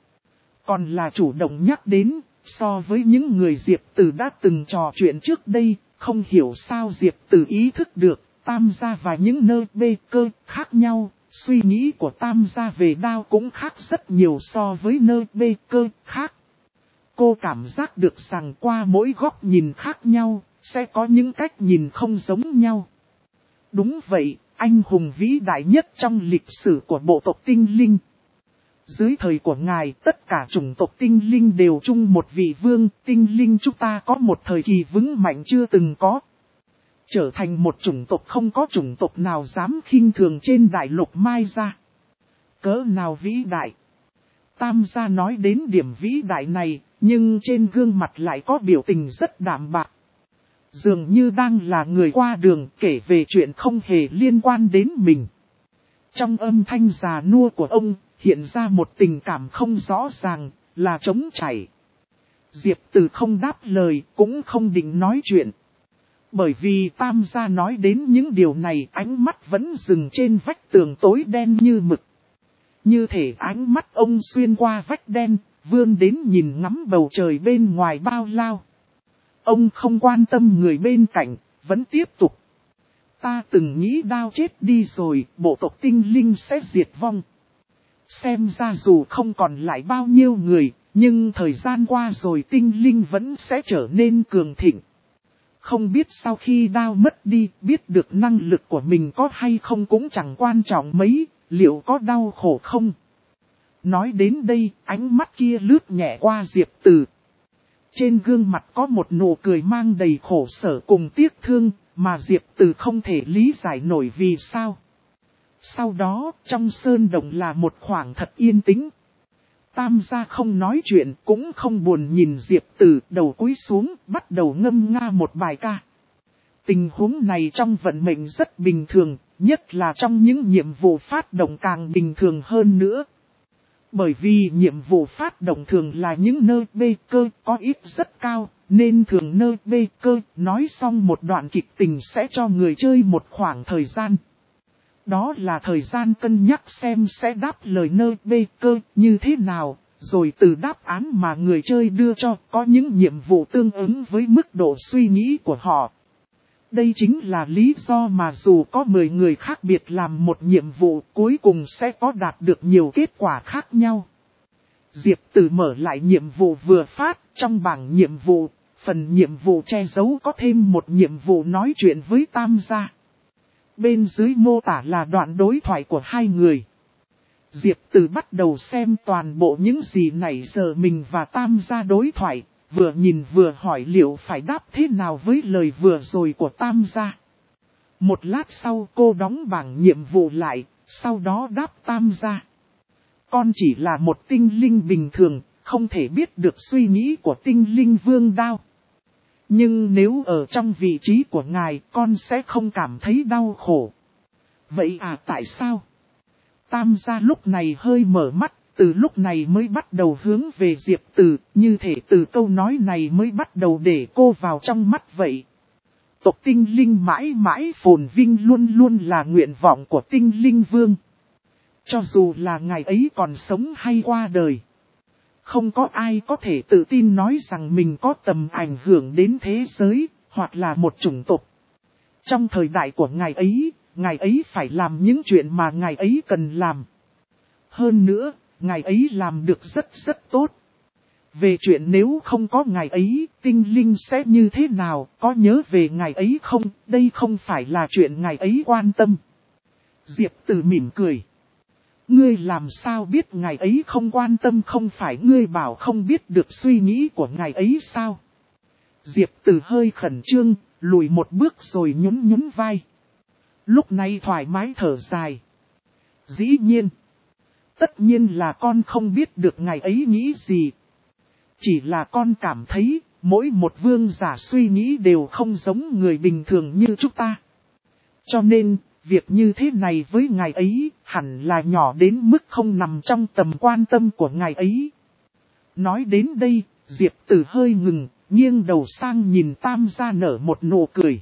Còn là chủ động nhắc đến, so với những người Diệp Tử đã từng trò chuyện trước đây, không hiểu sao Diệp Tử ý thức được, Tam Gia và những nơi bê cơ khác nhau. Suy nghĩ của Tam Gia về Đao cũng khác rất nhiều so với nơi bê cơ khác. Cô cảm giác được rằng qua mỗi góc nhìn khác nhau, sẽ có những cách nhìn không giống nhau. Đúng vậy, anh hùng vĩ đại nhất trong lịch sử của bộ tộc tinh linh. Dưới thời của ngài, tất cả chủng tộc tinh linh đều chung một vị vương, tinh linh chúng ta có một thời kỳ vững mạnh chưa từng có. Trở thành một chủng tộc không có chủng tộc nào dám khinh thường trên đại lục Mai Gia. Cỡ nào vĩ đại. Tam Gia nói đến điểm vĩ đại này, nhưng trên gương mặt lại có biểu tình rất đạm bạc. Dường như đang là người qua đường kể về chuyện không hề liên quan đến mình. Trong âm thanh già nua của ông, hiện ra một tình cảm không rõ ràng, là trống chảy. Diệp Từ không đáp lời, cũng không định nói chuyện. Bởi vì Tam Gia nói đến những điều này, ánh mắt vẫn dừng trên vách tường tối đen như mực. Như thể ánh mắt ông xuyên qua vách đen, vươn đến nhìn ngắm bầu trời bên ngoài bao lao. Ông không quan tâm người bên cạnh, vẫn tiếp tục. Ta từng nghĩ Đao chết đi rồi, bộ tộc tinh linh sẽ diệt vong. Xem ra dù không còn lại bao nhiêu người, nhưng thời gian qua rồi tinh linh vẫn sẽ trở nên cường thịnh. Không biết sau khi Đao mất đi, biết được năng lực của mình có hay không cũng chẳng quan trọng mấy, liệu có đau khổ không? Nói đến đây, ánh mắt kia lướt nhẹ qua Diệp Từ. Trên gương mặt có một nụ cười mang đầy khổ sở cùng tiếc thương, mà Diệp Từ không thể lý giải nổi vì sao. Sau đó, trong sơn động là một khoảng thật yên tĩnh. Tam gia không nói chuyện, cũng không buồn nhìn Diệp Tử, đầu cúi xuống, bắt đầu ngâm nga một bài ca. Tình huống này trong vận mệnh rất bình thường, nhất là trong những nhiệm vụ phát động càng bình thường hơn nữa. Bởi vì nhiệm vụ phát động thường là những nơi bê cơ có ít rất cao, nên thường nơi bê cơ nói xong một đoạn kịch tình sẽ cho người chơi một khoảng thời gian. Đó là thời gian cân nhắc xem sẽ đáp lời nơi bê cơ như thế nào, rồi từ đáp án mà người chơi đưa cho có những nhiệm vụ tương ứng với mức độ suy nghĩ của họ. Đây chính là lý do mà dù có 10 người khác biệt làm một nhiệm vụ cuối cùng sẽ có đạt được nhiều kết quả khác nhau. Diệp Tử mở lại nhiệm vụ vừa phát trong bảng nhiệm vụ, phần nhiệm vụ che giấu có thêm một nhiệm vụ nói chuyện với Tam gia. Bên dưới mô tả là đoạn đối thoại của hai người. Diệp Tử bắt đầu xem toàn bộ những gì nãy giờ mình và Tam gia đối thoại, vừa nhìn vừa hỏi liệu phải đáp thế nào với lời vừa rồi của Tam gia. Một lát sau cô đóng bảng nhiệm vụ lại, sau đó đáp Tam gia. Con chỉ là một tinh linh bình thường, không thể biết được suy nghĩ của tinh linh vương đao. Nhưng nếu ở trong vị trí của ngài, con sẽ không cảm thấy đau khổ. Vậy à, tại sao? Tam gia lúc này hơi mở mắt, từ lúc này mới bắt đầu hướng về Diệp Tử, như thể từ câu nói này mới bắt đầu để cô vào trong mắt vậy. Tộc tinh linh mãi mãi phồn vinh luôn luôn là nguyện vọng của tinh linh vương. Cho dù là ngài ấy còn sống hay qua đời, không có ai có thể tự tin nói rằng mình có tầm ảnh hưởng đến thế giới, hoặc là một chủng tộc. Trong thời đại của ngài ấy phải làm những chuyện mà ngài ấy cần làm. Hơn nữa, ngài ấy làm được rất rất tốt. Về chuyện nếu không có ngài ấy, tinh linh sẽ như thế nào, có nhớ về ngài ấy không, đây không phải là chuyện ngài ấy quan tâm. Diệp Tử mỉm cười. Ngươi làm sao biết ngài ấy không quan tâm, không phải ngươi bảo không biết được suy nghĩ của ngài ấy sao? Diệp Tử hơi khẩn trương, lùi một bước rồi nhún nhún vai. Lúc này thoải mái thở dài. Dĩ nhiên. Tất nhiên là con không biết được ngài ấy nghĩ gì. Chỉ là con cảm thấy, mỗi một vương giả suy nghĩ đều không giống người bình thường như chúng ta. Cho nên, việc như thế này với ngài ấy, hẳn là nhỏ đến mức không nằm trong tầm quan tâm của ngài ấy. Nói đến đây, Diệp Tử hơi ngừng, nghiêng đầu sang nhìn Tam gia nở một nụ cười.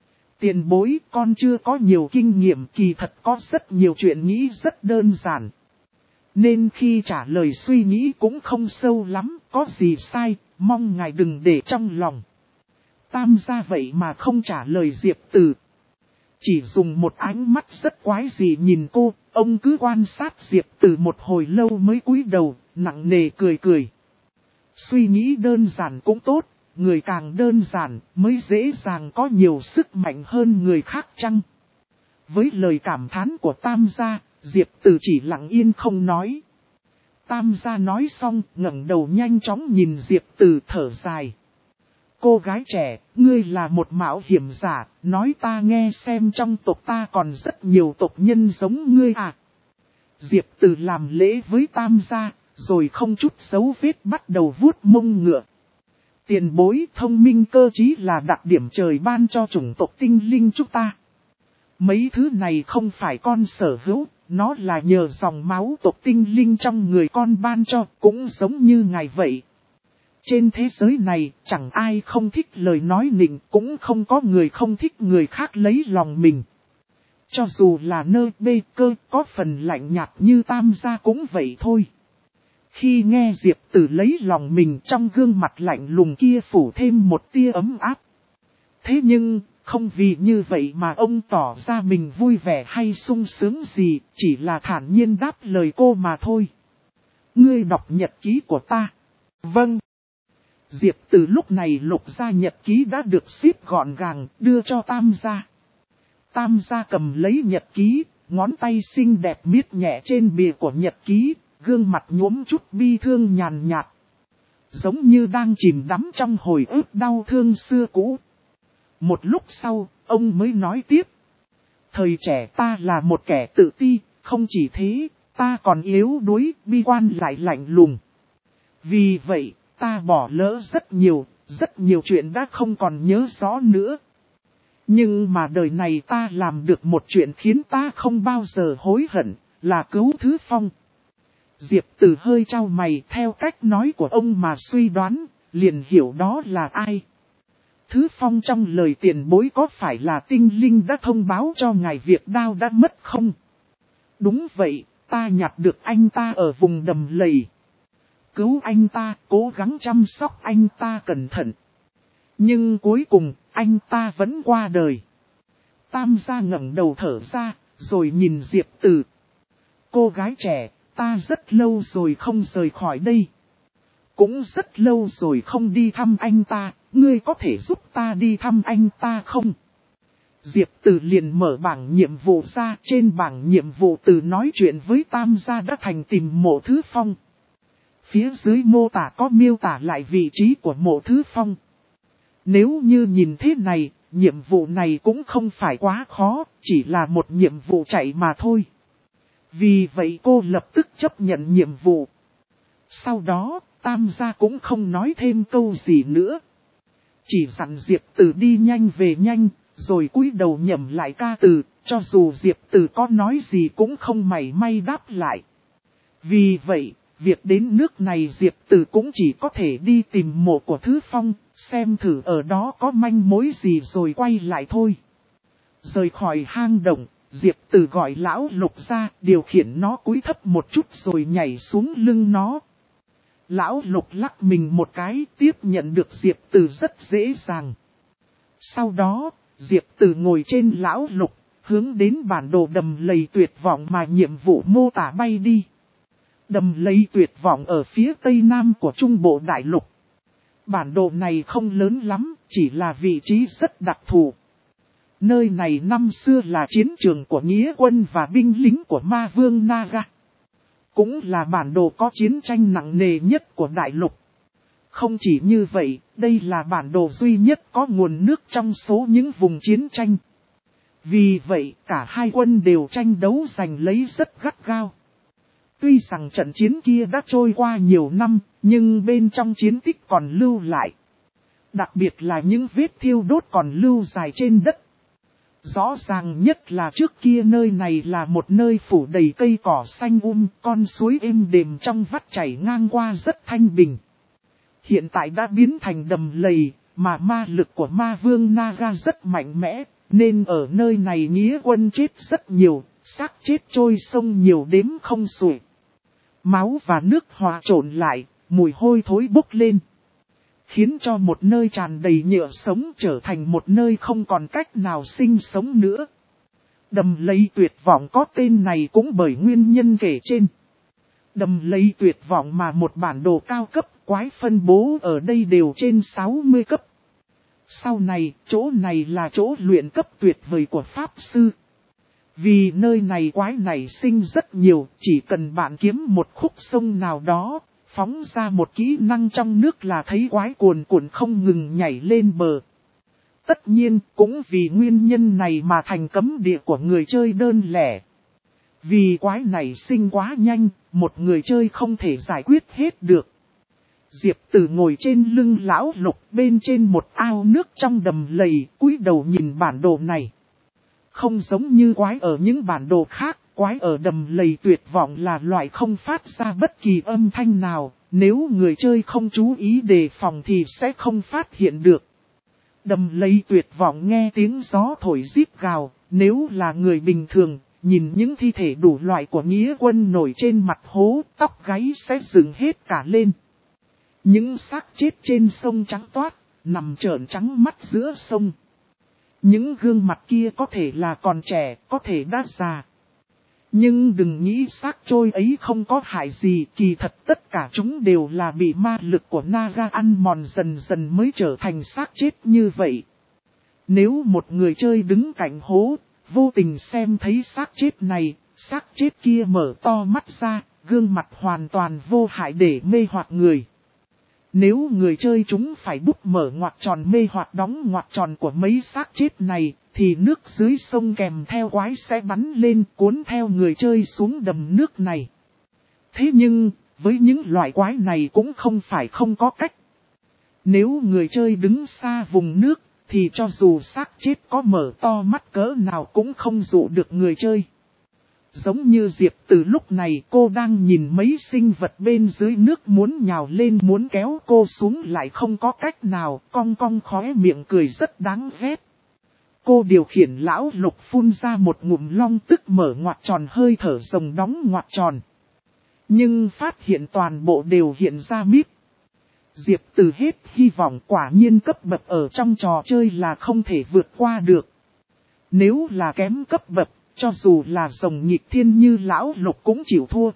Tiền bối, con chưa có nhiều kinh nghiệm, kỳ thật có rất nhiều chuyện nghĩ rất đơn giản. Nên khi trả lời suy nghĩ cũng không sâu lắm, có gì sai, mong ngài đừng để trong lòng. Tam gia vậy mà không trả lời Diệp Tử. Chỉ dùng một ánh mắt rất quái dị nhìn cô, ông cứ quan sát Diệp Tử một hồi lâu mới cúi đầu, nặng nề cười cười. Suy nghĩ đơn giản cũng tốt, người càng đơn giản mới dễ dàng có nhiều sức mạnh hơn người khác chăng? Với lời cảm thán của Tam gia, Diệp Tử chỉ lặng yên không nói. Tam gia nói xong, ngẩng đầu nhanh chóng nhìn Diệp Tử thở dài. Cô gái trẻ, ngươi là một mạo hiểm giả, nói ta nghe xem trong tộc ta còn rất nhiều tộc nhân giống ngươi à. Diệp Tử làm lễ với Tam gia, rồi không chút dấu vết bắt đầu vuốt mông ngựa. Tiền bối thông minh cơ trí là đặc điểm trời ban cho chủng tộc tinh linh chúng ta. Mấy thứ này không phải con sở hữu, nó là nhờ dòng máu tộc tinh linh trong người con ban cho, cũng giống như ngài vậy. Trên thế giới này, chẳng ai không thích lời nói nịnh, cũng không có người không thích người khác lấy lòng mình. Cho dù là nơi bê cơ có phần lạnh nhạt như Tam gia cũng vậy thôi. Khi nghe Diệp Tử lấy lòng mình, trong gương mặt lạnh lùng kia phủ thêm một tia ấm áp. Thế nhưng, không vì như vậy mà ông tỏ ra mình vui vẻ hay sung sướng gì, chỉ là thản nhiên đáp lời cô mà thôi. Ngươi đọc nhật ký của ta. Vâng. Diệp Tử lúc này lục ra nhật ký đã được xếp gọn gàng, đưa cho Tam gia. Tam gia cầm lấy nhật ký, ngón tay xinh đẹp miết nhẹ trên bìa của nhật ký, gương mặt nhuốm chút bi thương nhàn nhạt. Giống như đang chìm đắm trong hồi ức đau thương xưa cũ. Một lúc sau, ông mới nói tiếp. Thời trẻ ta là một kẻ tự ti, không chỉ thế, ta còn yếu đuối, bi quan lại lạnh lùng. Vì vậy, ta bỏ lỡ rất nhiều chuyện đã không còn nhớ rõ nữa. Nhưng mà đời này ta làm được một chuyện khiến ta không bao giờ hối hận, là cứu Thứ Phong. Diệp Tử hơi trao mày theo cách nói của ông mà suy đoán, liền hiểu đó là ai. Thứ Phong trong lời tiền bối có phải là tinh linh đã thông báo cho ngài việc đao đã mất không? Đúng vậy, ta nhặt được anh ta ở vùng đầm lầy. Cứu anh ta, cố gắng chăm sóc anh ta cẩn thận. Nhưng cuối cùng, anh ta vẫn qua đời. Tam gia ngẩng đầu thở ra, rồi nhìn Diệp Tử. Cô gái trẻ, ta rất lâu rồi không rời khỏi đây. Cũng rất lâu rồi không đi thăm anh ta, ngươi có thể giúp ta đi thăm anh ta không? Diệp Tử liền mở bảng nhiệm vụ ra, trên bảng nhiệm vụ Tử nói chuyện với Tam gia đã thành tìm mộ Thứ Phong. Phía dưới mô tả có miêu tả lại vị trí của mộ Thứ Phong. Nếu như nhìn thế này, nhiệm vụ này cũng không phải quá khó, chỉ là một nhiệm vụ chạy mà thôi. Vì vậy cô lập tức chấp nhận nhiệm vụ. Sau đó, Tam gia cũng không nói thêm câu gì nữa. Chỉ dặn Diệp Tử đi nhanh về nhanh, rồi cúi đầu nhẩm lại ca từ, cho dù Diệp Tử có nói gì cũng không mảy may đáp lại. Vì vậy, việc đến nước này Diệp Tử cũng chỉ có thể đi tìm mộ của Thứ Phong, xem thử ở đó có manh mối gì rồi quay lại thôi. Rời khỏi hang động, Diệp Tử gọi lão Lục ra, điều khiển nó cúi thấp một chút rồi nhảy xuống lưng nó. Lão Lục lắc mình một cái, tiếp nhận được Diệp Tử rất dễ dàng. Sau đó, Diệp Tử ngồi trên lão Lục, hướng đến bản đồ đầm lầy tuyệt vọng mà nhiệm vụ mô tả bay đi. Đầm lầy tuyệt vọng ở phía tây nam của Trung Bộ Đại Lục. Bản đồ này không lớn lắm, chỉ là vị trí rất đặc thù. Nơi này năm xưa là chiến trường của nghĩa quân và binh lính của ma vương Naga. Cũng là bản đồ có chiến tranh nặng nề nhất của đại lục. Không chỉ như vậy, đây là bản đồ duy nhất có nguồn nước trong số những vùng chiến tranh. Vì vậy, cả hai quân đều tranh đấu giành lấy rất gắt gao. Tuy rằng trận chiến kia đã trôi qua nhiều năm, nhưng bên trong chiến tích còn lưu lại. Đặc biệt là những vết thiêu đốt còn lưu dài trên đất. Rõ ràng nhất là trước kia nơi này là một nơi phủ đầy cây cỏ xanh con suối êm đềm trong vắt chảy ngang qua rất thanh bình. Hiện tại đã biến thành đầm lầy, mà ma lực của ma vương Naga rất mạnh mẽ, nên ở nơi này nghĩa quân chết rất nhiều, xác chết trôi sông nhiều đếm không xuể. Máu và nước hòa trộn lại, mùi hôi thối bốc lên. Khiến cho một nơi tràn đầy nhựa sống trở thành một nơi không còn cách nào sinh sống nữa. Đầm lầy tuyệt vọng có tên này cũng bởi nguyên nhân kể trên. Đầm lầy tuyệt vọng mà một bản đồ cao cấp quái phân bố ở đây đều trên 60 cấp. Sau này, chỗ này là chỗ luyện cấp tuyệt vời của Pháp Sư. Vì nơi này quái nảy sinh rất nhiều, chỉ cần bạn kiếm một khúc sông nào đó, phóng ra một kỹ năng trong nước là thấy quái cuồn cuộn không ngừng nhảy lên bờ. Tất nhiên, cũng vì nguyên nhân này mà thành cấm địa của người chơi đơn lẻ. Vì quái nảy sinh quá nhanh, một người chơi không thể giải quyết hết được. Diệp Tử ngồi trên lưng lão Lục bên trên một ao nước trong đầm lầy, cúi đầu nhìn bản đồ này. Không giống như quái ở những bản đồ khác, quái ở đầm lầy tuyệt vọng là loại không phát ra bất kỳ âm thanh nào, nếu người chơi không chú ý đề phòng thì sẽ không phát hiện được. Đầm lầy tuyệt vọng nghe tiếng gió thổi rít gào, nếu là người bình thường, nhìn những thi thể đủ loại của nghĩa quân nổi trên mặt hố, tóc gáy sẽ dựng hết cả lên. Những xác chết trên sông trắng toát, nằm trợn trắng mắt giữa sông. Những gương mặt kia có thể là còn trẻ, có thể đã già. Nhưng đừng nghĩ xác trôi ấy không có hại gì, kỳ thật tất cả chúng đều là bị ma lực của Naga ăn mòn dần dần mới trở thành xác chết như vậy. Nếu một người chơi đứng cạnh hố, vô tình xem thấy xác chết này, xác chết kia mở to mắt ra, gương mặt hoàn toàn vô hại để mê hoặc người. Nếu người chơi chúng phải bút mở ngoặc tròn mê hoặc đóng ngoặc tròn của mấy xác chết này, thì nước dưới sông kèm theo quái sẽ bắn lên cuốn theo người chơi xuống đầm nước này. Thế nhưng, với những loại quái này cũng không phải không có cách. Nếu người chơi đứng xa vùng nước, thì cho dù xác chết có mở to mắt cỡ nào cũng không dụ được người chơi. Giống như Diệp Từ lúc này cô đang nhìn mấy sinh vật bên dưới nước muốn nhào lên muốn kéo cô xuống lại không có cách nào, cong cong khóe miệng cười rất đáng ghét. Cô điều khiển lão lục phun ra một ngụm long tức mở ngoặc tròn hơi thở rồng đóng ngoặc tròn. Nhưng phát hiện toàn bộ đều hiện ra mít. Diệp Từ hết hy vọng quả nhiên cấp bậc ở trong trò chơi là không thể vượt qua được. Nếu là kém cấp bậc, cho dù là rồng nghịch thiên như lão lục cũng chịu thua.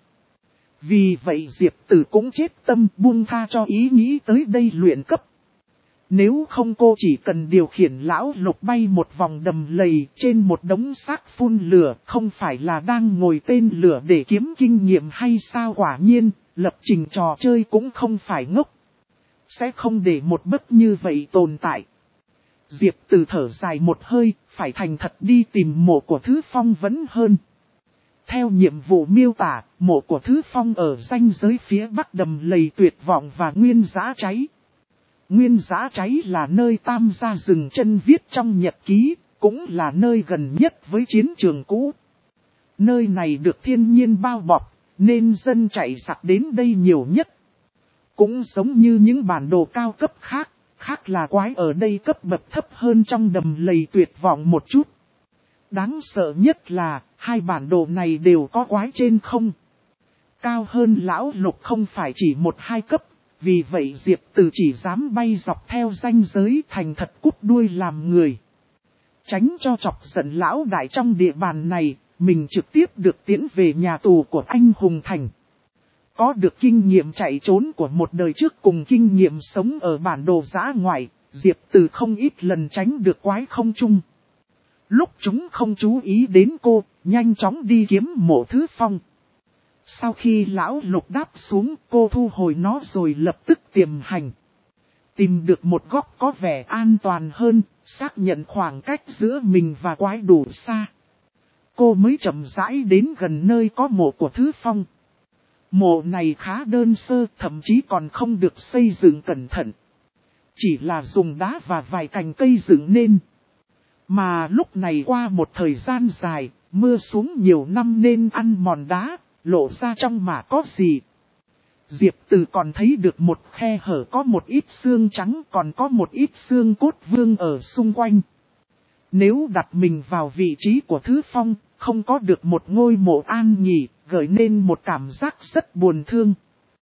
Vì vậy Diệp Từ cũng chết tâm buông tha cho ý nghĩ tới đây luyện cấp. Nếu không cô chỉ cần điều khiển lão lục bay một vòng đầm lầy trên một đống xác phun lửa, không phải là đang ngồi tên lửa để kiếm kinh nghiệm hay sao? Quả nhiên, lập trình trò chơi cũng không phải ngốc. Sẽ không để một bất như vậy tồn tại. Diệp Từ thở dài một hơi, phải thành thật đi tìm mộ của Thứ Phong vẫn hơn. Theo nhiệm vụ miêu tả, mộ của Thứ Phong ở ranh giới phía bắc đầm lầy tuyệt vọng và nguyên dã cháy. Nguyên dã cháy là nơi Tam gia dừng chân viết trong nhật ký, cũng là nơi gần nhất với chiến trường cũ. Nơi này được thiên nhiên bao bọc, nên dân chạy sặc đến đây nhiều nhất. Cũng giống như những bản đồ cao cấp khác, khác là quái ở đây cấp bậc thấp hơn trong đầm lầy tuyệt vọng một chút. Đáng sợ nhất là, hai bản đồ này đều có quái trên không. Cao hơn lão lục không phải chỉ 1-2 cấp, vì vậy Diệp Từ chỉ dám bay dọc theo ranh giới thành thật cút đuôi làm người. Tránh cho chọc giận lão đại trong địa bàn này, mình trực tiếp được tiễn về nhà tù của anh Hùng Thành. Có được kinh nghiệm chạy trốn của một đời trước cùng kinh nghiệm sống ở bản đồ dã ngoại, Diệp Từ không ít lần tránh được quái không chung. Lúc chúng không chú ý đến cô, nhanh chóng đi kiếm mộ Thứ Phong. Sau khi lão lục đáp xuống, cô thu hồi nó rồi lập tức tiềm hành. Tìm được một góc có vẻ an toàn hơn, xác nhận khoảng cách giữa mình và quái đủ xa. Cô mới chậm rãi đến gần nơi có mộ của Thứ Phong. Mộ này khá đơn sơ, thậm chí còn không được xây dựng cẩn thận. Chỉ là dùng đá và vài cành cây dựng nên. Mà lúc này qua một thời gian dài, mưa xuống nhiều năm nên ăn mòn đá, lộ ra trong mà có gì. Diệp Từ còn thấy được một khe hở có một ít xương trắng, còn có một ít xương cốt vương ở xung quanh. Nếu đặt mình vào vị trí của Thứ Phong, không có được một ngôi mộ an nghỉ, gợi nên một cảm giác rất buồn thương.